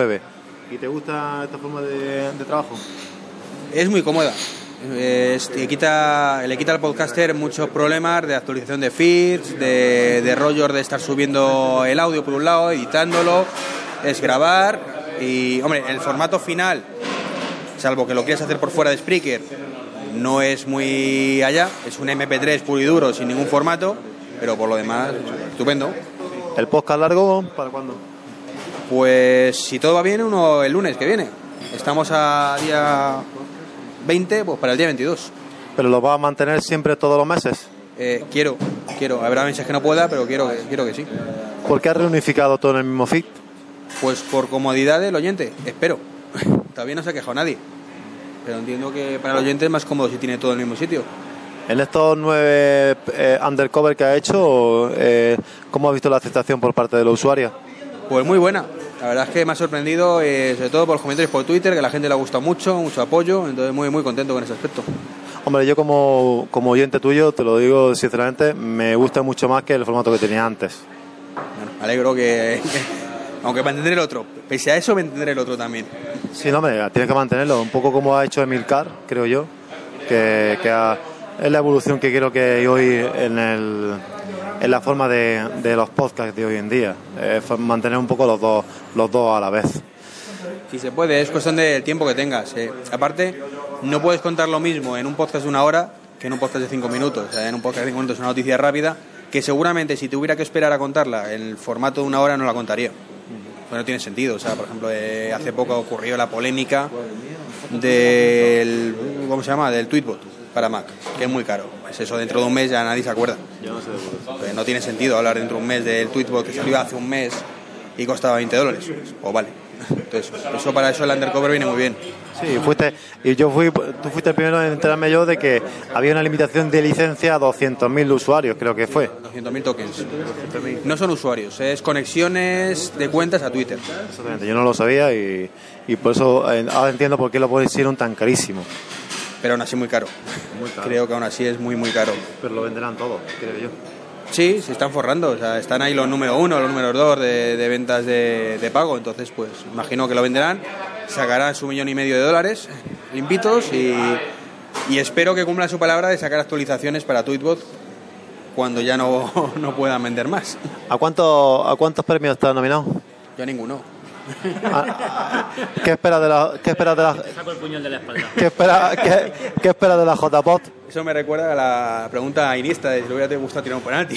¿Y te gusta esta forma de trabajo? Es muy cómoda. Le quita al podcaster muchos problemas de actualización de feeds, de rollos de estar subiendo el audio por un lado, editándolo, es grabar y, hombre, el formato final, salvo que lo quieras hacer por fuera de Spreaker, no es muy allá, es un MP3 puro y duro, sin ningún formato, pero por lo demás, estupendo. ¿El podcast largo para cuándo? Pues si todo va bien, el lunes que viene. Estamos a día 20, pues para el día 22. ¿Pero lo vas a mantener siempre todos los meses? Quiero. Habrá meses que no pueda, pero quiero que sí. ¿Por qué has reunificado todo en el mismo feed? Pues por comodidad del oyente, espero. Todavía no se ha quejado nadie. Pero entiendo que para el oyente es más cómodo si tiene todo en el mismo sitio. En estos 9 undercover que ha hecho, ¿cómo has visto la aceptación por parte de los usuarios? Pues muy buena. La verdad es que me ha sorprendido, sobre todo por los comentarios por Twitter, que a la gente le ha gustado mucho apoyo, entonces muy, muy contento con ese aspecto. Hombre, yo como oyente tuyo, te lo digo sinceramente, me gusta mucho más que el formato que tenía antes. Bueno, me alegro que aunque mantendré el otro, pese a eso mantendré el otro también. Sí, no, hombre, tienes que mantenerlo, un poco como ha hecho Emilcar, creo yo, que es la evolución que quiero que hay hoy en la forma de los podcasts de hoy en día, mantener un poco los dos a la vez. Si se puede, es cuestión del tiempo que tengas. Aparte, no puedes contar lo mismo en un podcast de 1 hora que en un podcast de 5 minutos. O sea, en un podcast de 5 minutos es una noticia rápida que seguramente si tuviera que esperar a contarla en el formato de 1 hora no la contaría. Pues no tiene sentido. O sea, por ejemplo, hace poco ocurrió la polémica del Tweetbot para Mac, que es muy caro. Pues eso dentro de un mes ya nadie se acuerda. Yo no sé de eso. Pues no tiene sentido hablar dentro de un mes del Tweetbot que salió hace un mes y costaba $20. Pues vale. Entonces, para eso el undercover viene muy bien. Sí, tú fuiste el primero en enterarme yo de que había una limitación de licencia a 200.000 usuarios, creo que fue. 200.000 tokens. No son usuarios, es conexiones de cuentas a Twitter. Exactamente, yo no lo sabía y por eso ahora entiendo por qué lo pusieron tan carísimo. Pero aún así muy caro. Creo que aún así es muy, muy caro. Pero lo venderán todo, creo yo. Sí, se están forrando, o sea, están ahí los número 1, los números 2 de ventas de pago, entonces pues imagino que lo venderán, sacarán su $1,5 million limpitos y espero que cumplan su palabra de sacar actualizaciones para Tweetbot cuando ya no puedan vender más. ¿A cuántos premios estás nominado? Yo a ninguno. ¿Qué esperas de la Saco el puñal de la espalda. ¿Qué esperas de la JPod? Eso me recuerda a la pregunta a Iniesta de si le hubiera gustado tirar un penalti.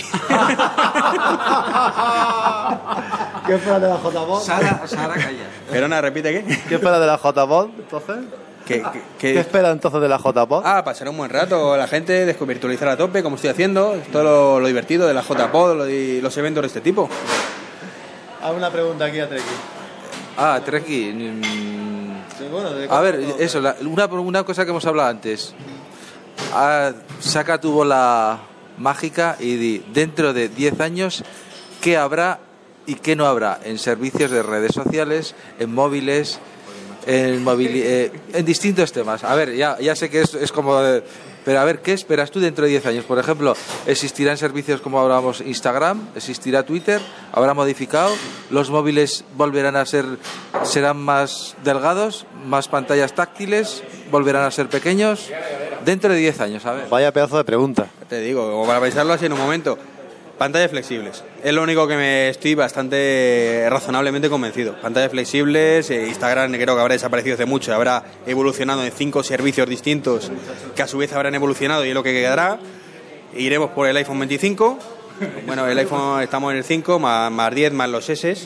¿Qué esperas de la JPod? Sara calla. Perdona, repite ¿qué? ¿Qué esperas de la JPod entonces? ¿Qué esperas entonces de la JPod? Pasar un buen rato, la gente, desvirtualizar a tope, como estoy haciendo, es todo lo divertido de la JPod y los eventos de este tipo. Hago una pregunta aquí a Treki. Treki. A ver, eso, una cosa que hemos hablado antes. Saca tu bola mágica y di, dentro de 10 años, ¿qué habrá y qué no habrá en servicios de redes sociales, en móviles, en distintos temas. A ver, ya sé que es como... pero a ver, ¿qué esperas tú dentro de 10 años? Por ejemplo, ¿existirán servicios como hablábamos Instagram? ¿Existirá Twitter? ¿Habrá modificado? ¿Los móviles serán más delgados? ¿Más pantallas táctiles? ¿Volverán a ser pequeños? Dentro de 10 años, a ver. Vaya pedazo de pregunta. Te digo, como para pensarlo así en un momento. Pantallas flexibles. Es lo único que me estoy bastante razonablemente convencido. Pantallas flexibles, Instagram creo que habrá desaparecido hace mucho, habrá evolucionado en 5 servicios distintos que a su vez habrán evolucionado y es lo que quedará. Iremos por el iPhone 25. Bueno, el iPhone estamos en el 5, más 10, más los S.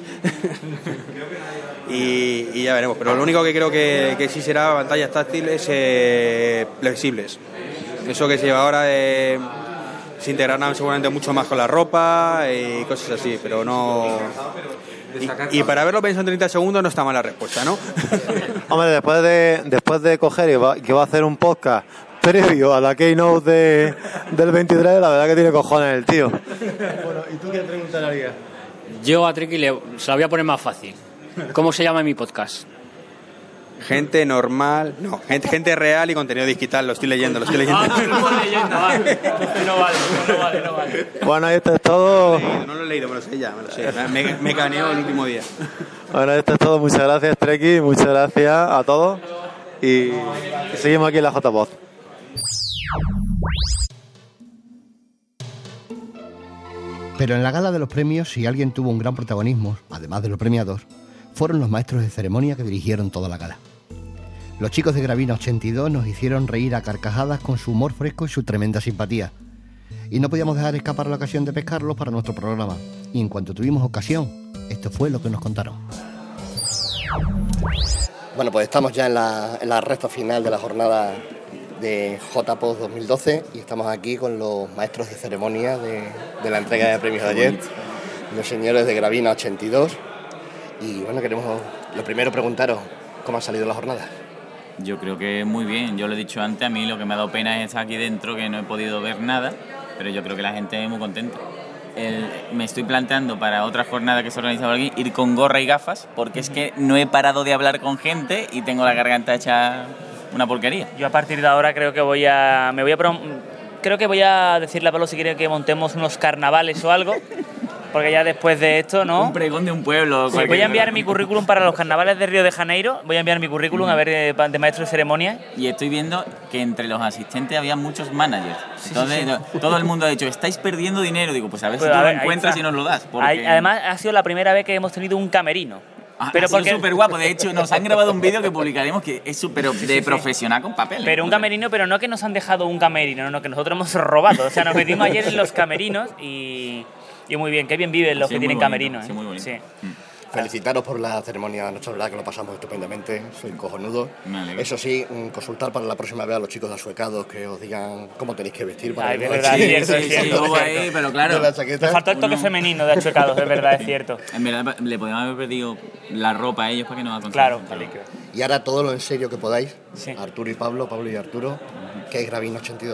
y ya veremos. Pero lo único que creo que sí será pantallas táctiles flexibles. Eso que se lleva ahora se integrarán seguramente mucho más con la ropa y cosas así, pero no... Y para haberlo pensado en 30 segundos no está mal la respuesta, ¿no? Hombre, después de coger que va a hacer un podcast previo a la Keynote del 23, la verdad que tiene cojones el tío. Bueno, ¿y tú qué pregunta le harías? Yo a Triqui se la voy a poner más fácil. ¿Cómo se llama mi podcast? Gente normal, no, gente real y contenido digital, lo estoy leyendo. No vale. No vale. Bueno, esto es todo. No lo he leído, me lo sé ya, me lo sé. Me caneó el último día. Bueno, esto es todo. Muchas gracias, Treki, muchas gracias a todos. Y seguimos aquí en la JPod. Pero en la gala de los premios, si alguien tuvo un gran protagonismo, además de los premiados, fueron los maestros de ceremonia que dirigieron toda la gala. Los chicos de Gravina 82 nos hicieron reír a carcajadas con su humor fresco y su tremenda simpatía. Y no podíamos dejar escapar la ocasión de pescarlos para nuestro programa. Y en cuanto tuvimos ocasión, esto fue lo que nos contaron. Bueno, pues estamos ya en la recta final de la jornada de JPod 2012 y estamos aquí con los maestros de ceremonia de la entrega de premios de ayer, los señores de Gravina 82. Y bueno, queremos lo primero preguntaros cómo ha salido la jornada. Yo creo que muy bien, yo lo he dicho antes, a mí lo que me ha dado pena es estar aquí dentro, que no he podido ver nada, pero yo creo que la gente es muy contenta. Me estoy planteando para otra jornada que se organiza por aquí ir con gorra y gafas, porque es que no he parado de hablar con gente y tengo la garganta hecha una porquería. Yo a partir de ahora creo que voy a decirle a Pablo si quiere que montemos unos carnavales o algo. Porque ya después de esto, ¿no? Un pregón de un pueblo. Sí, voy a enviar mi currículum para los carnavales de Río de Janeiro. Voy a enviar mi currículum a ver de maestro de ceremonia. Y estoy viendo que entre los asistentes había muchos managers. Entonces, todo el mundo ha dicho, estáis perdiendo dinero. Digo, pues a ver si tú lo encuentras y nos lo das. Porque... Además, ha sido la primera vez que hemos tenido un camerino. Pero porque súper guapo, de hecho nos han grabado un vídeo que publicaremos que es súper profesional con papeles. Pero un camerino, pero no que nos han dejado un camerino, no, que nosotros hemos robado. O sea, nos metimos ayer en los camerinos y muy bien, qué bien viven los que tienen camerinos. Sí, muy bonito. Sí. Felicitaros por la ceremonia, la verdad que lo pasamos estupendamente, soy cojonudo. Eso sí, consultar para la próxima vez a los chicos de Asuecados que os digan cómo tenéis que vestir. Para es verdad, es cierto. Ahí, pero claro. Me faltó el toque femenino de Asuecados, es verdad, es cierto. En verdad, le podíamos haber pedido la ropa a ellos para que nos aconsejaran. Claro. Y ahora todo lo en serio que podáis, Arturo y Pablo y Arturo, ¿qué es Gravina 82?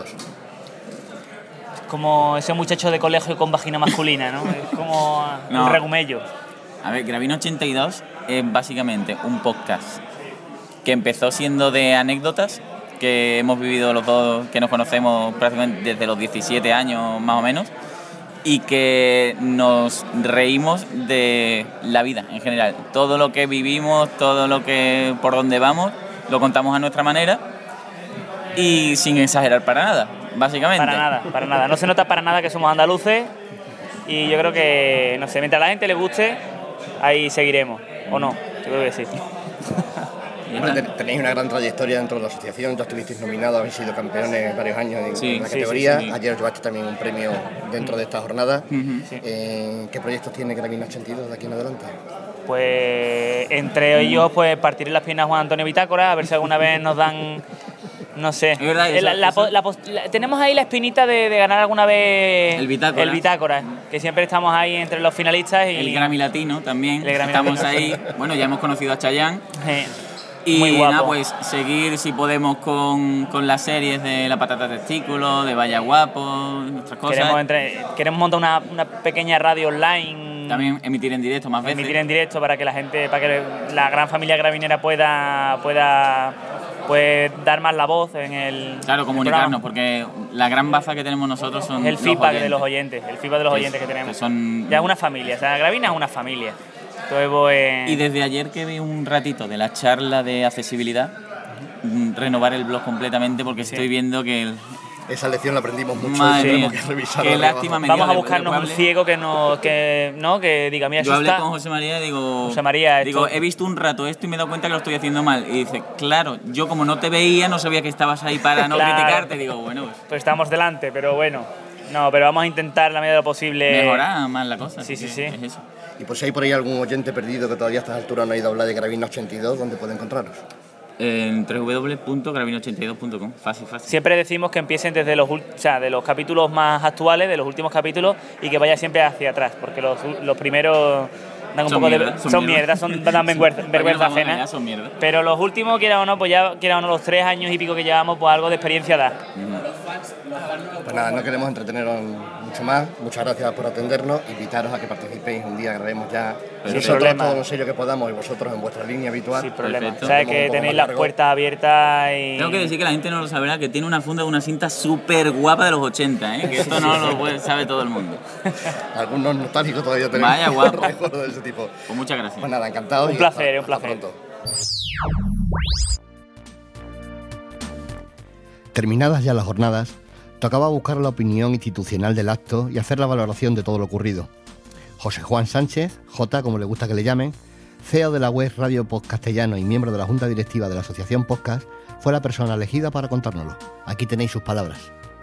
Como ese muchacho de colegio con vagina masculina, ¿no? Es como un regumello. A ver, Gravina 82 es básicamente un podcast que empezó siendo de anécdotas que hemos vivido los dos, que nos conocemos prácticamente desde los 17 años más o menos, y que nos reímos de la vida en general. Todo lo que vivimos, todo lo que por donde vamos, lo contamos a nuestra manera y sin exagerar para nada. Básicamente. Para nada. No se nota para nada que somos andaluces y yo creo que, no sé, mientras a la gente le guste, ahí seguiremos. ¿O no? Yo creo que sí. Tenéis una gran trayectoria dentro de la asociación, ya estuvisteis nominados, habéis sido campeones varios años en la categoría. Sí. Ayer os llevaste también un premio dentro de esta jornada. ¿Qué proyectos tiene Gravina 82 de aquí en adelante? Pues entre ellos pues partir las piernas Juan Antonio Bitácora, a ver si alguna vez nos dan... No sé. Es verdad, tenemos ahí la espinita de ganar alguna vez el Bitácora, que siempre estamos ahí entre los finalistas. Y el Grammy Latino también, estamos ahí. Bueno, ya hemos conocido a Chayanne. Y nada, pues seguir si podemos con las series de La Patata Testículo, de Vaya Guapo, nuestras cosas. Queremos montar una pequeña radio online También emitir en directo más veces. Emitir en directo para que la gente, para que la gran familia gravinera pueda pues dar más la voz en el... Claro, comunicarnos, porque la gran baza que tenemos nosotros son el feedback de los oyentes, el feedback de los oyentes que tenemos. Que son... Ya es una familia, o sea, Gravina es una familia. Entonces, pues... Y desde ayer que vi un ratito de la charla de accesibilidad, renovar el blog completamente porque estoy viendo que... Esa lección la aprendimos mucho. Madre mía, que revisar. qué lástima me dio. Vamos a buscarnos un ciego que diga, mira, yo hablé con José María y digo, José María, he visto un rato esto y me he dado cuenta que lo estoy haciendo mal. Y dice, claro, yo como no te veía, no sabía que estabas ahí para no criticarte. Digo, bueno, pues estamos delante, pero bueno. No, pero vamos a intentar la medida de lo posible mejorar más la cosa. Sí. Es eso. Y pues si hay por ahí algún oyente perdido que todavía a estas alturas no ha ido a hablar de Gravina 82, ¿dónde puede encontrarnos? En www.gravina82.com. Fácil. Siempre decimos que empiecen desde de los capítulos más actuales, de los últimos capítulos, y que vaya siempre hacia atrás, porque los primeros dan un poco son mierda, dan vergüenza ajena. Pero los últimos, quiera o no, los 3 años y pico que llevamos, pues algo de experiencia da. Pues nada, no queremos entreteneros mucho más. Muchas gracias por atendernos. Invitaros a que participéis un día, grabemos ya nosotros todo lo serio que podamos y vosotros en vuestra línea habitual. Sin problema. Sabes que tenéis las puertas abiertas y... Tengo que decir que la gente no lo sabrá, que tiene una funda de una cinta súper guapa de los 80, que esto no lo sabe todo el mundo. Algunos nostálgicos todavía tenemos. Vaya guapo. Recuerdos de ese tipo. Pues muchas gracias. Pues nada, encantado. Un placer. Hasta pronto. Terminadas ya las jornadas, tocaba buscar la opinión institucional del acto y hacer la valoración de todo lo ocurrido. José Juan Sánchez, J, como le gusta que le llamen, CEO de la web Radio Podcastellano y miembro de la Junta Directiva de la Asociación Podcast, fue la persona elegida para contárnoslo. Aquí tenéis sus palabras.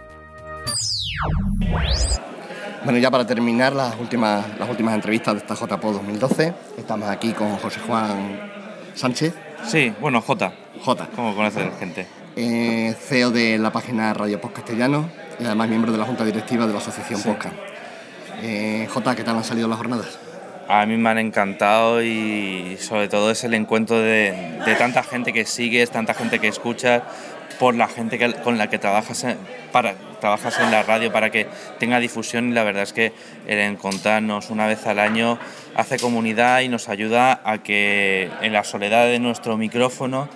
Bueno, ya para terminar las últimas entrevistas de esta JPod 2012, estamos aquí con José Juan Sánchez. Sí, bueno, J, como conoce la gente. CEO de la página Radio Podcastellano y además miembro de la Junta Directiva de la Asociación Podcast. J, ¿qué tal han salido las jornadas? A mí me han encantado y sobre todo es el encuentro de tanta gente que sigues, tanta gente que escuchas, por la gente con la que trabajas en la radio para que tenga difusión, y la verdad es que el encontrarnos una vez al año hace comunidad y nos ayuda a que en la soledad de nuestro micrófono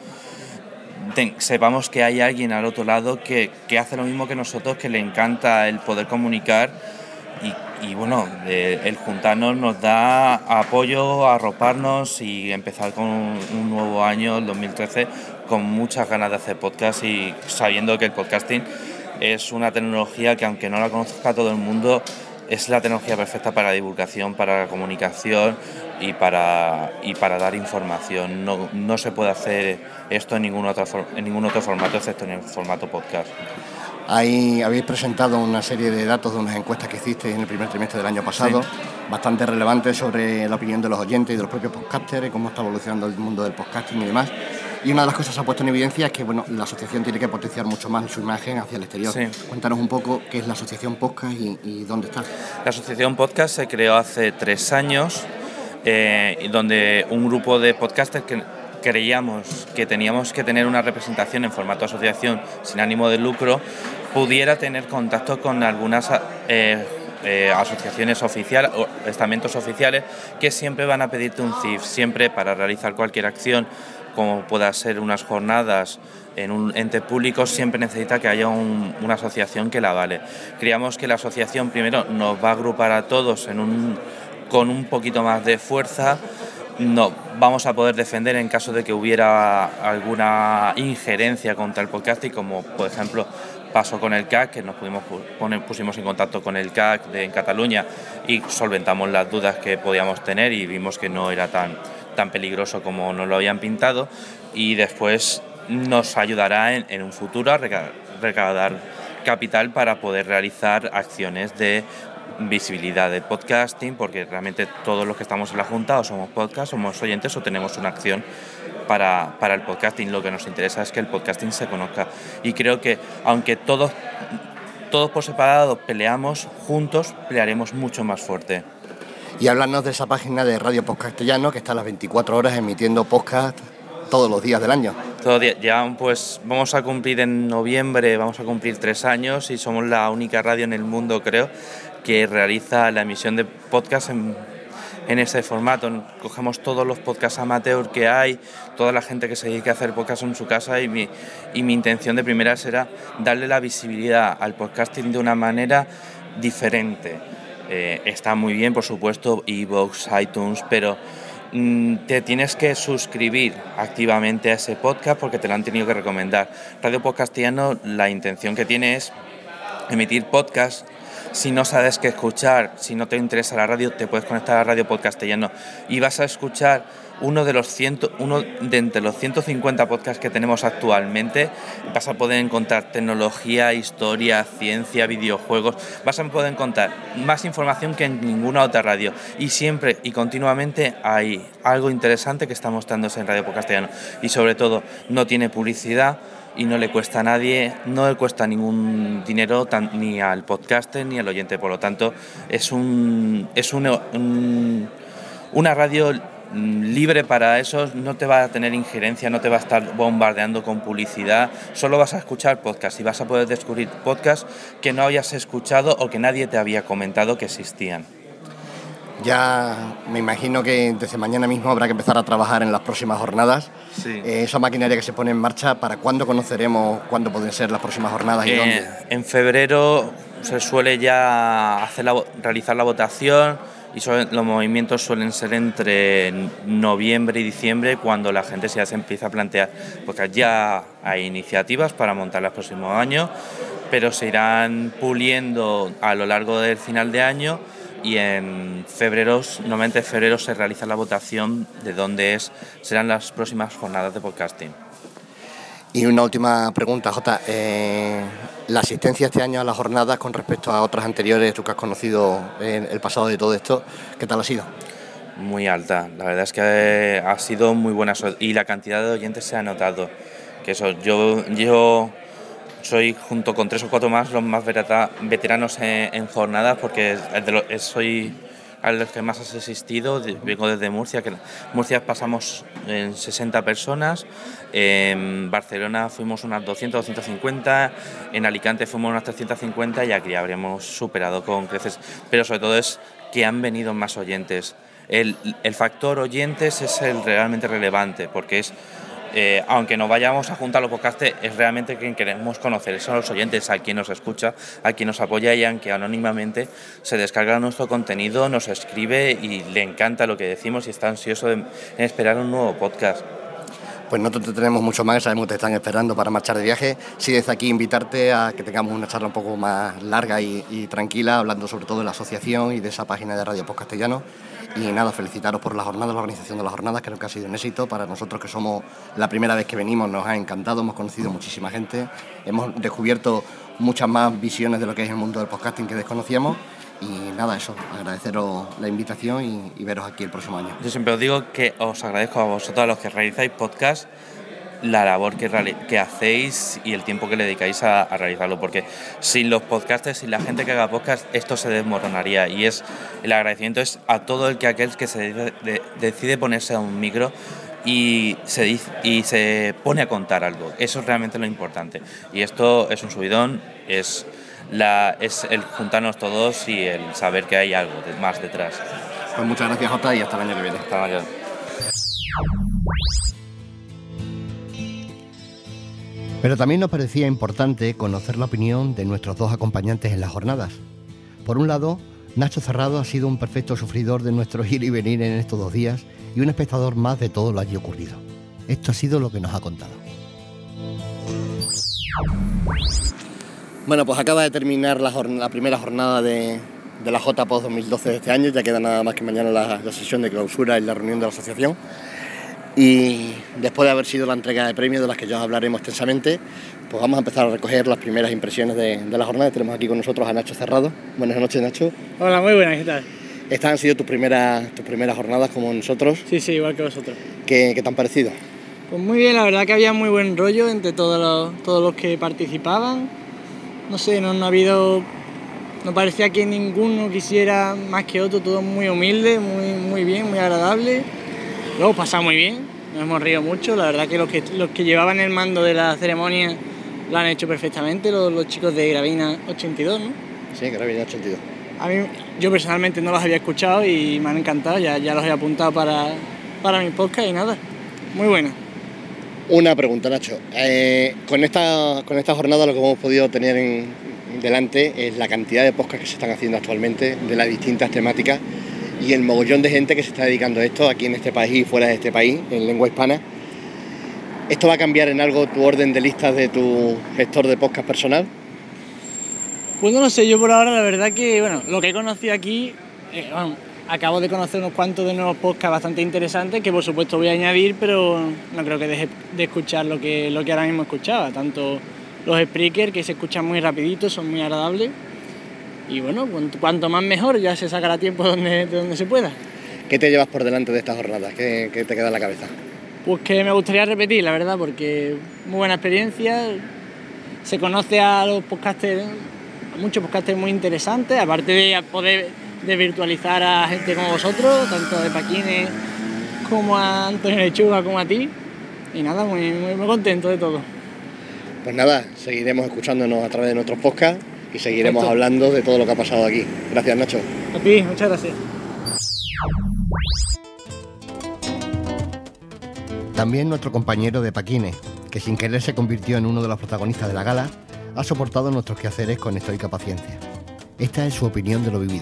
sepamos que hay alguien al otro lado que hace lo mismo que nosotros, que le encanta el poder comunicar y bueno, el juntarnos nos da apoyo, arroparnos y empezar con un nuevo año, el 2013, con muchas ganas de hacer podcast y sabiendo que el podcasting es una tecnología que, aunque no la conozca todo el mundo, es la tecnología perfecta para la divulgación, para la comunicación y para dar información. No se puede hacer esto en ningún otro formato excepto en el formato podcast. Ahí habéis presentado una serie de datos de unas encuestas que hicisteis en el primer trimestre del año pasado, bastante relevantes sobre la opinión de los oyentes y de los propios podcasters y cómo está evolucionando el mundo del podcasting y demás. Y una de las cosas que se ha puesto en evidencia es que la asociación tiene que potenciar mucho más su imagen hacia el exterior. Sí. Cuéntanos un poco qué es la Asociación Podcast y dónde está. La Asociación Podcast se creó hace 3 años, donde un grupo de podcasters que creíamos que teníamos que tener una representación en formato asociación sin ánimo de lucro, pudiera tener contacto con algunas asociaciones oficiales o estamentos oficiales que siempre van a pedirte un CIF, siempre para realizar cualquier acción, como pueda ser unas jornadas en un ente público, siempre necesita que haya una asociación que la avale. Creíamos que la asociación primero nos va a agrupar a todos con un poquito más de fuerza. No vamos a poder defender en caso de que hubiera alguna injerencia contra el podcasting, como por ejemplo pasó con el CAC, que nos pusimos en contacto con el CAC en Cataluña y solventamos las dudas que podíamos tener y vimos que no era tan peligroso como nos lo habían pintado, y después nos ayudará en un futuro a recaudar capital para poder realizar acciones de visibilidad de podcasting, porque realmente todos los que estamos en la Junta o somos podcast, somos oyentes o tenemos una acción para el podcasting. Lo que nos interesa es que el podcasting se conozca, y creo que aunque todos por separado peleamos, juntos pelearemos mucho más fuerte. Y hablarnos de esa página de Radio Podcastellano, que está a las 24 horas emitiendo podcast todos los días del año. Todos días. Ya pues vamos a cumplir en noviembre, vamos a cumplir 3 años y somos la única radio en el mundo, creo, que realiza la emisión de podcast en ese formato. Cogemos todos los podcasts amateur que hay, toda la gente que se dedica a hacer podcast en su casa, y mi intención de primera será darle la visibilidad al podcasting de una manera diferente. Está muy bien, por supuesto, iVoox, iTunes, pero te tienes que suscribir activamente a ese podcast porque te lo han tenido que recomendar. Radio Podcastiano, la intención que tiene es emitir podcast. Si no sabes qué escuchar, si no te interesa la radio, te puedes conectar a Radio Podcastiano y vas a escuchar uno de entre los 150 podcasts que tenemos actualmente. Vas a poder encontrar tecnología, historia, ciencia, videojuegos. Vas a poder encontrar más información que en ninguna otra radio. Y siempre y continuamente hay algo interesante que está mostrándose en Radio Podcastiano. Y sobre todo, no tiene publicidad y no le cuesta a nadie, no le cuesta ningún dinero ni al podcaster ni al oyente. Por lo tanto, es una radio libre para eso, no te va a tener injerencia, no te va a estar bombardeando con publicidad, solo vas a escuchar podcast y vas a poder descubrir podcasts que no habías escuchado o que nadie te había comentado que existían. Ya me imagino que desde mañana mismo habrá que empezar a trabajar en las próximas jornadas. Sí. Esa maquinaria que se pone en marcha, ¿para cuándo conoceremos cuándo pueden ser las próximas jornadas y dónde? En febrero se suele ya realizar la votación. Y los movimientos suelen ser entre noviembre y diciembre, cuando la gente ya se empieza a plantear, porque ya hay iniciativas para montar los próximos años, pero se irán puliendo a lo largo del final de año, y normalmente en febrero se realiza la votación de dónde serán las próximas jornadas de podcasting. Y una última pregunta, Jota. La asistencia este año a las jornadas con respecto a otras anteriores, tú que has conocido el pasado de todo esto, ¿qué tal ha sido? Muy alta, la verdad es que ha sido muy buena, y la cantidad de oyentes se ha notado. Que eso, yo soy, junto con 3 o 4 más, los más veteranos en jornadas, porque soy a los que más has asistido. Vengo desde Murcia, que en Murcia pasamos en 60 personas, en Barcelona fuimos unas 200, 250, en Alicante fuimos unas 350 y aquí habríamos superado con creces, pero sobre todo es que han venido más oyentes. El factor oyentes es el realmente relevante, porque es aunque nos vayamos a juntar los podcasts, es realmente quien queremos conocer, son los oyentes, a quien nos escucha, a quien nos apoya, y aunque anónimamente se descarga nuestro contenido, nos escribe y le encanta lo que decimos y está ansioso en esperar un nuevo podcast. Pues no te tenemos mucho más, sabemos que te están esperando para marchar de viaje. Sí, desde aquí invitarte a que tengamos una charla un poco más larga y tranquila, hablando sobre todo de la asociación y de esa página de Radio Podcastiano. Y nada, felicitaros por la jornada, la organización de las jornadas, creo que ha sido un éxito. Para nosotros, que somos la primera vez que venimos, nos ha encantado, hemos conocido muchísima gente, hemos descubierto muchas más visiones de lo que es el mundo del podcasting que desconocíamos. Y nada, eso, agradeceros la invitación y veros aquí el próximo año. Yo siempre os digo que os agradezco a vosotros, a los que realizáis podcast, la labor que hacéis y el tiempo que le dedicáis a realizarlo, porque sin los podcasters, sin la gente que haga podcast, esto se desmoronaría. Y el agradecimiento es a todo aquel que se decide ponerse a un micro y se pone a contar algo. Eso es realmente lo importante. Y esto es un subidón, es el juntarnos todos y el saber que hay algo más detrás. Pues muchas gracias, Jota, y hasta el año que viene. Hasta mañana. Pero también nos parecía importante conocer la opinión de nuestros 2 acompañantes en las jornadas. Por un lado, Nacho Cerrado ha sido un perfecto sufridor de nuestro ir y venir en estos 2 días y un espectador más de todo lo allí ocurrido. Esto ha sido lo que nos ha contado. Bueno, pues acaba de terminar la primera jornada de la JPod 2012 de este año. Ya queda nada más que mañana la sesión de clausura y la reunión de la asociación. Y después de haber sido la entrega de premios, de las que ya os hablaremos extensamente, pues vamos a empezar a recoger las primeras impresiones de la jornada. Tenemos aquí con nosotros a Nacho Cerrado. Buenas noches, Nacho. Hola, muy buenas, ¿qué tal? Estas han sido tus primeras jornadas como nosotros. Sí, igual que vosotros. ¿Qué te han parecido? Pues muy bien, la verdad que había muy buen rollo entre todos los que participaban. No sé, no parecía que ninguno quisiera más que otro, todo muy humilde, muy bien, muy agradable. Luego pasado muy bien, nos hemos reído mucho, la verdad que los que llevaban el mando de la ceremonia lo han hecho perfectamente, los chicos de Gravina 82, ¿no? Sí, Gravina 82. A mí, yo personalmente no los había escuchado y me han encantado, ya los he apuntado para mi podcast y nada, muy buena. Una pregunta, Nacho. Con esta jornada lo que hemos podido tener delante es la cantidad de podcasts que se están haciendo actualmente de las distintas temáticas y el mogollón de gente que se está dedicando a esto aquí en este país y fuera de este país, en lengua hispana. ¿Esto va a cambiar en algo tu orden de listas de tu gestor de podcast personal? Pues no lo sé, yo por ahora la verdad que, bueno, lo que he conocido aquí, acabo de conocer unos cuantos de nuevos podcasts bastante interesantes que por supuesto voy a añadir, pero no creo que deje de escuchar lo que ahora mismo escuchaba, tanto los Spreaker, que se escuchan muy rapidito, son muy agradables, y bueno, cuanto más mejor, ya se sacará tiempo de donde se pueda. ¿Qué te llevas por delante de estas jornadas? ¿Qué te queda en la cabeza? Pues que me gustaría repetir, la verdad, porque muy buena experiencia, se conoce a los podcasters, a muchos podcasters muy interesantes, aparte de poder virtualizar a gente como vosotros, tanto de Paquines como a Antonio Lechuga como a ti, y nada, muy contento de todo. Pues nada, seguiremos escuchándonos a través de nuestros podcasts y seguiremos hablando de todo lo que ha pasado aquí. Gracias, Nacho. A ti, muchas gracias. También nuestro compañero de Paquines, que sin querer se convirtió en uno de los protagonistas de la gala, ha soportado nuestros quehaceres con estoica paciencia. Esta es su opinión de lo vivido.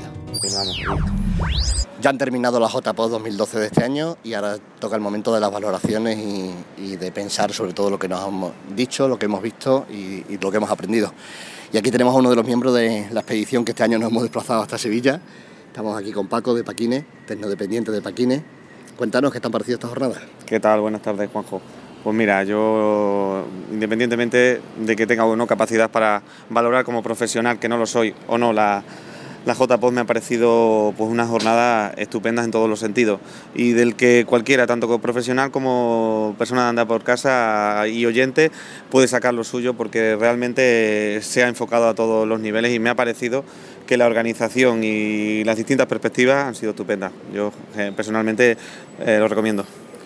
Ya han terminado la JPod 2012 de este año y ahora toca el momento de las valoraciones y de pensar sobre todo lo que nos hemos dicho, lo que hemos visto y lo que hemos aprendido. Y aquí tenemos a uno de los miembros de la expedición que este año nos hemos desplazado hasta Sevilla. Estamos aquí con Paco de Paquines, tecnodependiente de Paquines. Cuéntanos qué te han parecido estas jornadas. ¿Qué tal? Buenas tardes, Juanjo. Pues mira, yo, independientemente de que tenga o no capacidad para valorar como profesional, que no lo soy o no, la JPod me ha parecido pues una jornada estupenda en todos los sentidos y del que cualquiera, tanto como profesional como persona de andar por casa y oyente, puede sacar lo suyo porque realmente se ha enfocado a todos los niveles y me ha parecido que la organización y las distintas perspectivas han sido estupendas. Yo personalmente lo recomiendo.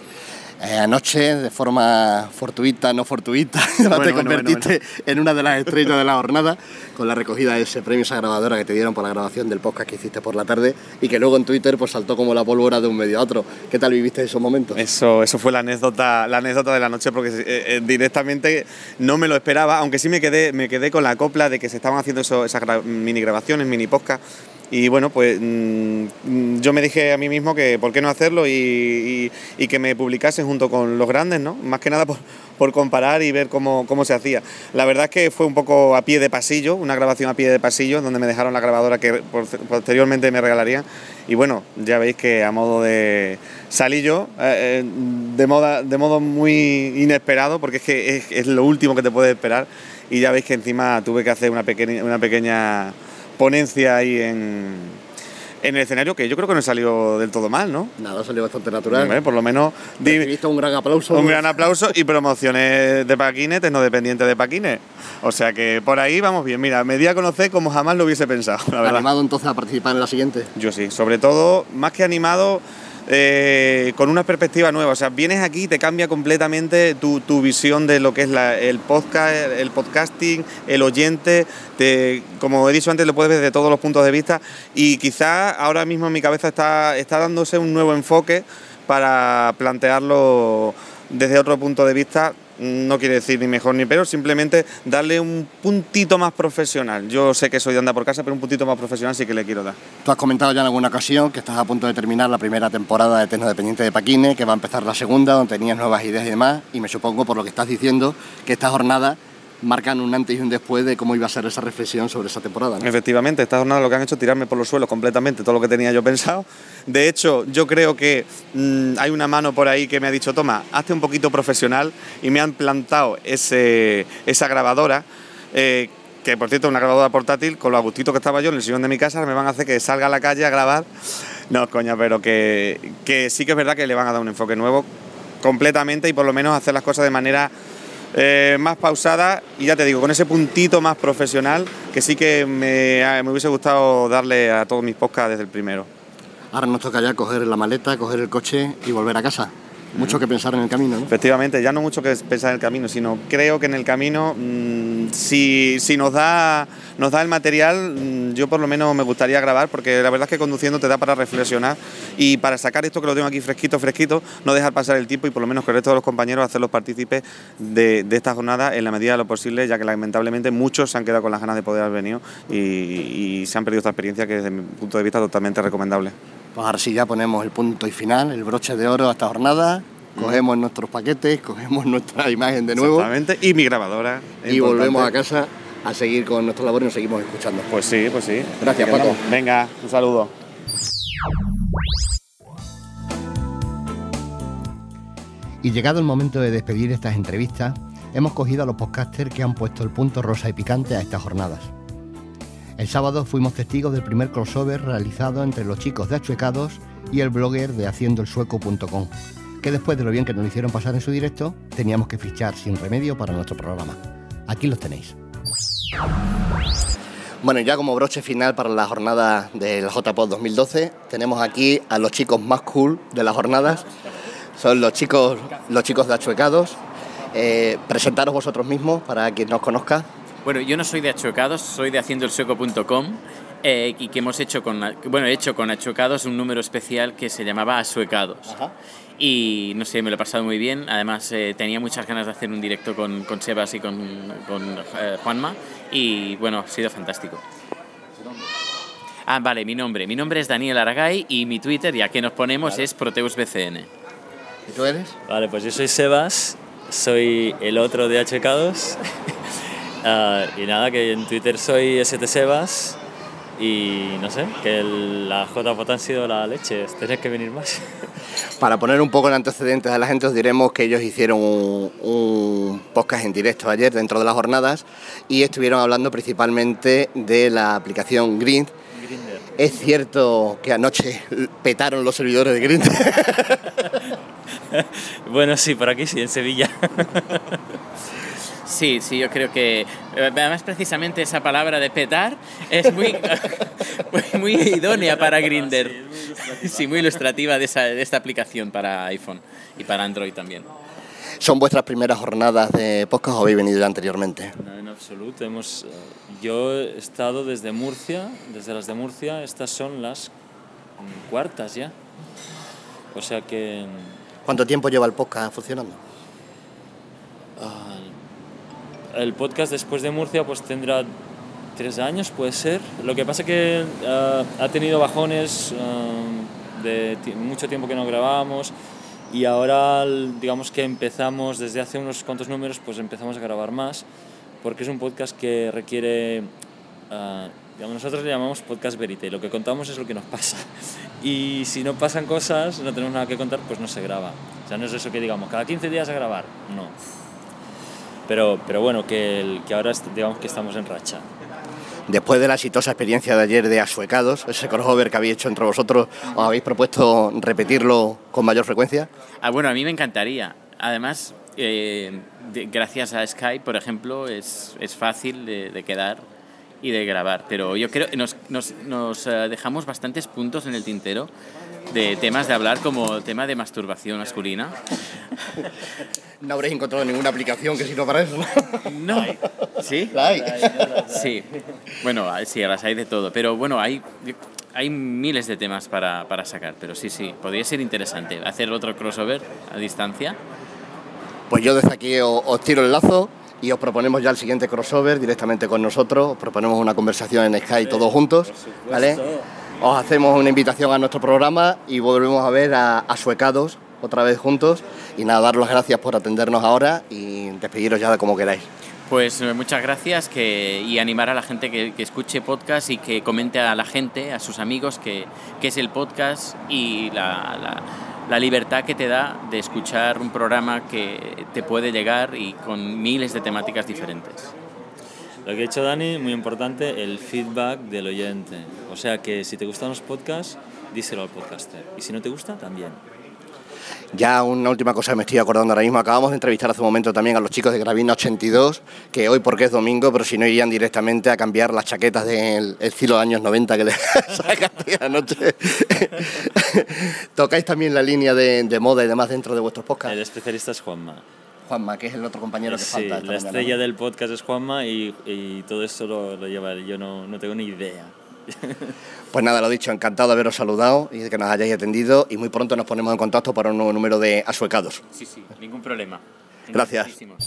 Anoche, de forma fortuita, no fortuita, te convertiste en una de las estrellas de la jornada con la recogida de ese premio a esa grabadora que te dieron por la grabación del podcast que hiciste por la tarde y que luego en Twitter pues saltó como la pólvora de un medio a otro. ¿Qué tal viviste esos momentos? Eso fue la anécdota de la noche porque directamente no me lo esperaba, aunque sí me quedé con la copla de que se estaban haciendo esas mini grabaciones, mini podcast. Y bueno, pues yo me dije a mí mismo que por qué no hacerlo y que me publicasen junto con los grandes, ¿no? Más que nada por comparar y ver cómo se hacía. La verdad es que fue un poco a pie de pasillo, una grabación a pie de pasillo, donde me dejaron la grabadora que posteriormente me regalarían. Y bueno, ya veis que a modo de salillo, de modo muy inesperado, porque es que es lo último que te puedes esperar. Y ya veis que encima tuve que hacer una pequeña ponencia ahí en el escenario, que yo creo que no salió del todo mal, ¿no? Nada, salió bastante natural. Hombre, por lo menos recibiste un gran aplauso. Un gran aplauso y promociones de Paquines, tecnodependiente de Paquines. O sea que por ahí vamos bien. Mira, me di a conocer como jamás lo hubiese pensado, la verdad. ¿Animado entonces a participar en la siguiente? Yo sí, sobre todo, más que animado, con una perspectiva nueva. O sea, vienes aquí y te cambia completamente tu visión de lo que es el podcast, el podcasting, el oyente. Como he dicho antes, lo puedes ver desde todos los puntos de vista y quizás ahora mismo en mi cabeza está dándose un nuevo enfoque para plantearlo desde otro punto de vista. No quiere decir ni mejor ni peor, simplemente darle un puntito más profesional. Yo sé que soy de andar por casa, pero un puntito más profesional sí que le quiero dar. Tú has comentado ya en alguna ocasión que estás a punto de terminar la primera temporada de Tecnodependiente de Paquines, que va a empezar la segunda, donde tenías nuevas ideas y demás, y me supongo, por lo que estás diciendo, que esta jornada marcan un antes y un después de cómo iba a ser esa reflexión sobre esa temporada, ¿no? Efectivamente, esta jornada lo que han hecho es tirarme por los suelos completamente todo lo que tenía yo pensado. De hecho, yo creo que hay una mano por ahí que me ha dicho, toma, hazte un poquito profesional, y me han plantado esa grabadora, que por cierto es una grabadora portátil, con lo a gustito que estaba yo en el sillón de mi casa. Me van a hacer que salga a la calle a grabar. No, coña, pero que sí que es verdad que le van a dar un enfoque nuevo completamente y por lo menos hacer las cosas de manera más pausada y ya te digo, con ese puntito más profesional que sí que me hubiese gustado darle a todos mis podcasts desde el primero. Ahora nos toca ya coger la maleta, coger el coche y volver a casa. Mucho que pensar en el camino, ¿no? Efectivamente, ya no mucho que pensar en el camino, sino creo que en el camino, si nos da nos da el material, yo por lo menos me gustaría grabar, porque la verdad es que conduciendo te da para reflexionar y para sacar esto que lo tengo aquí fresquito, no dejar pasar el tiempo y por lo menos con el resto de los compañeros hacerlos partícipes de esta jornada en la medida de lo posible, ya que lamentablemente muchos se han quedado con las ganas de poder haber venido y se han perdido esta experiencia que desde mi punto de vista es totalmente recomendable. Pues ahora sí ya ponemos el punto y final, el broche de oro a esta jornada. Cogemos nuestros paquetes, cogemos nuestra imagen de nuevo. Exactamente, y mi grabadora. Y volvemos a casa a seguir con nuestra labor y nos seguimos escuchando. Pues sí. Gracias, Paco. Venga, un saludo. Y llegado el momento de despedir estas entrevistas, hemos cogido a los podcasters que han puesto el punto rosa y picante a estas jornadas. El sábado fuimos testigos del primer crossover realizado entre los chicos de Achuecados y el blogger de haciendoelsueco.com, que después de lo bien que nos hicieron pasar en su directo, teníamos que fichar sin remedio para nuestro programa. Aquí los tenéis. Bueno, ya como broche final para la jornada del JPod 2012, tenemos aquí a los chicos más cool de las jornadas. Son los chicos de Achuecados. Presentaros vosotros mismos para quien no os conozca. Bueno, yo no soy de Achuecados, soy de haciendoelsueco.com. Y que he hecho con Achuecados un número especial que se llamaba Asuecados. Ajá. Y no sé, me lo he pasado muy bien. Además tenía muchas ganas de hacer un directo con Sebas y con Juanma, y bueno, ha sido fantástico. Vale, mi nombre es Daniel Aragay y mi Twitter, ya que nos ponemos, es ProteusBCN. ¿Y tú eres? Vale, pues yo soy Sebas, soy el otro de Achuecados. Y nada, que en Twitter soy STSebas. Y no sé, que la JPod han sido la leche, tenéis que venir más. Para poner un poco en antecedentes a la gente, os diremos que ellos hicieron un podcast en directo ayer dentro de las jornadas y estuvieron hablando principalmente de la aplicación Grindr. Es cierto que anoche petaron los servidores de Grindr. Bueno, sí, por aquí sí, en Sevilla. Sí, yo creo que además precisamente esa palabra de petar es muy idónea para Grindr. Sí, muy ilustrativa de esta aplicación para iPhone y para Android también. ¿Son vuestras primeras jornadas de podcast o habéis venido ya anteriormente? No, en absoluto. Yo he estado desde las de Murcia, estas son las cuartas ya. O sea que... ¿Cuánto tiempo lleva el podcast funcionando? El podcast después de Murcia pues tendrá 3 años, puede ser. Lo que pasa que ha tenido bajones de mucho tiempo que no grabábamos y ahora digamos que empezamos desde hace unos cuantos números, pues empezamos a grabar más porque es un podcast que requiere, nosotros le llamamos podcast verité, lo que contamos es lo que nos pasa y si no pasan cosas, no tenemos nada que contar, pues no se graba. O sea, no es eso que digamos cada 15 días a grabar, no. Pero bueno, que ahora digamos que estamos en racha. Después de la exitosa experiencia de ayer de Asuecados, ese crossover que habéis hecho entre vosotros, ¿os habéis propuesto repetirlo con mayor frecuencia? Bueno, a mí me encantaría. Además, gracias a Skype, por ejemplo, es fácil de quedar y de grabar. Pero yo creo que nos dejamos bastantes puntos en el tintero de temas de hablar, como tema de masturbación masculina. No habréis encontrado ninguna aplicación que sirva para eso, ¿no? No. ¿Sí? ¿La hay? Sí. Bueno, sí, las hay de todo. Pero bueno, hay miles de temas para sacar. Pero sí, podría ser interesante hacer otro crossover a distancia. Pues yo desde aquí os tiro el lazo y os proponemos ya el siguiente crossover directamente con nosotros. Os proponemos una conversación en Skype todos juntos, ¿vale? Os hacemos una invitación a nuestro programa y volvemos a ver a Asuecados otra vez juntos. Y nada, daros las gracias por atendernos ahora y despediros ya de como queráis. Pues muchas gracias y animar a la gente que escuche podcast y que comente a la gente, a sus amigos, que es el podcast y la libertad que te da de escuchar un programa que te puede llegar y con miles de temáticas diferentes. Lo que ha dicho Dani, muy importante, el feedback del oyente. O sea que si te gustan los podcasts, díselo al podcaster. Y si no te gusta, también. Ya una última cosa que me estoy acordando ahora mismo. Acabamos de entrevistar hace un momento también a los chicos de Gravina 82, que hoy porque es domingo, pero si no irían directamente a cambiar las chaquetas del estilo de años 90 que les sacaste anoche. ¿Tocáis también la línea de moda y demás dentro de vuestros podcasts? El especialista es Juanma. Juanma, que es el otro compañero que falta. Sí, la estrella del podcast es Juanma y todo esto lo lleva él. Yo no tengo ni idea. Pues nada, lo dicho, encantado de haberos saludado y de que nos hayáis atendido, y muy pronto nos ponemos en contacto para un nuevo número de Asuecados. Sí, ningún problema. Gracias.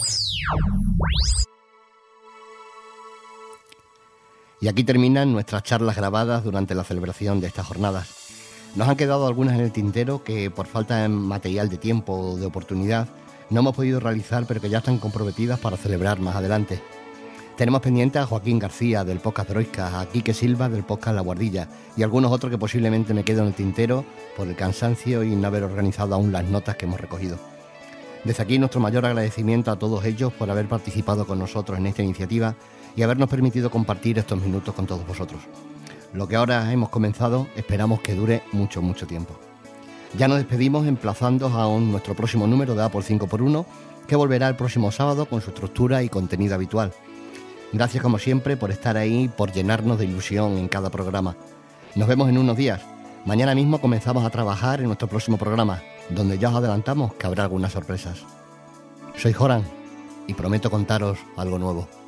Y aquí terminan nuestras charlas grabadas durante la celebración de estas jornadas. Nos han quedado algunas en el tintero que, por falta de material de tiempo o de oportunidad, no hemos podido realizar, pero que ya están comprometidas para celebrar más adelante. Tenemos pendientes a Joaquín García del podcast Droidcast, a Quique Silva del podcast La Guardilla y algunos otros que posiblemente me queden en el tintero por el cansancio y no haber organizado aún las notas que hemos recogido. Desde aquí nuestro mayor agradecimiento a todos ellos por haber participado con nosotros en esta iniciativa y habernos permitido compartir estos minutos con todos vosotros. Lo que ahora hemos comenzado esperamos que dure mucho, mucho tiempo. Ya nos despedimos emplazando a nuestro próximo número de Apple 5x1, que volverá el próximo sábado con su estructura y contenido habitual. Gracias como siempre por estar ahí, por llenarnos de ilusión en cada programa. Nos vemos en unos días. Mañana mismo comenzamos a trabajar en nuestro próximo programa, donde ya os adelantamos que habrá algunas sorpresas. Soy Joran y prometo contaros algo nuevo.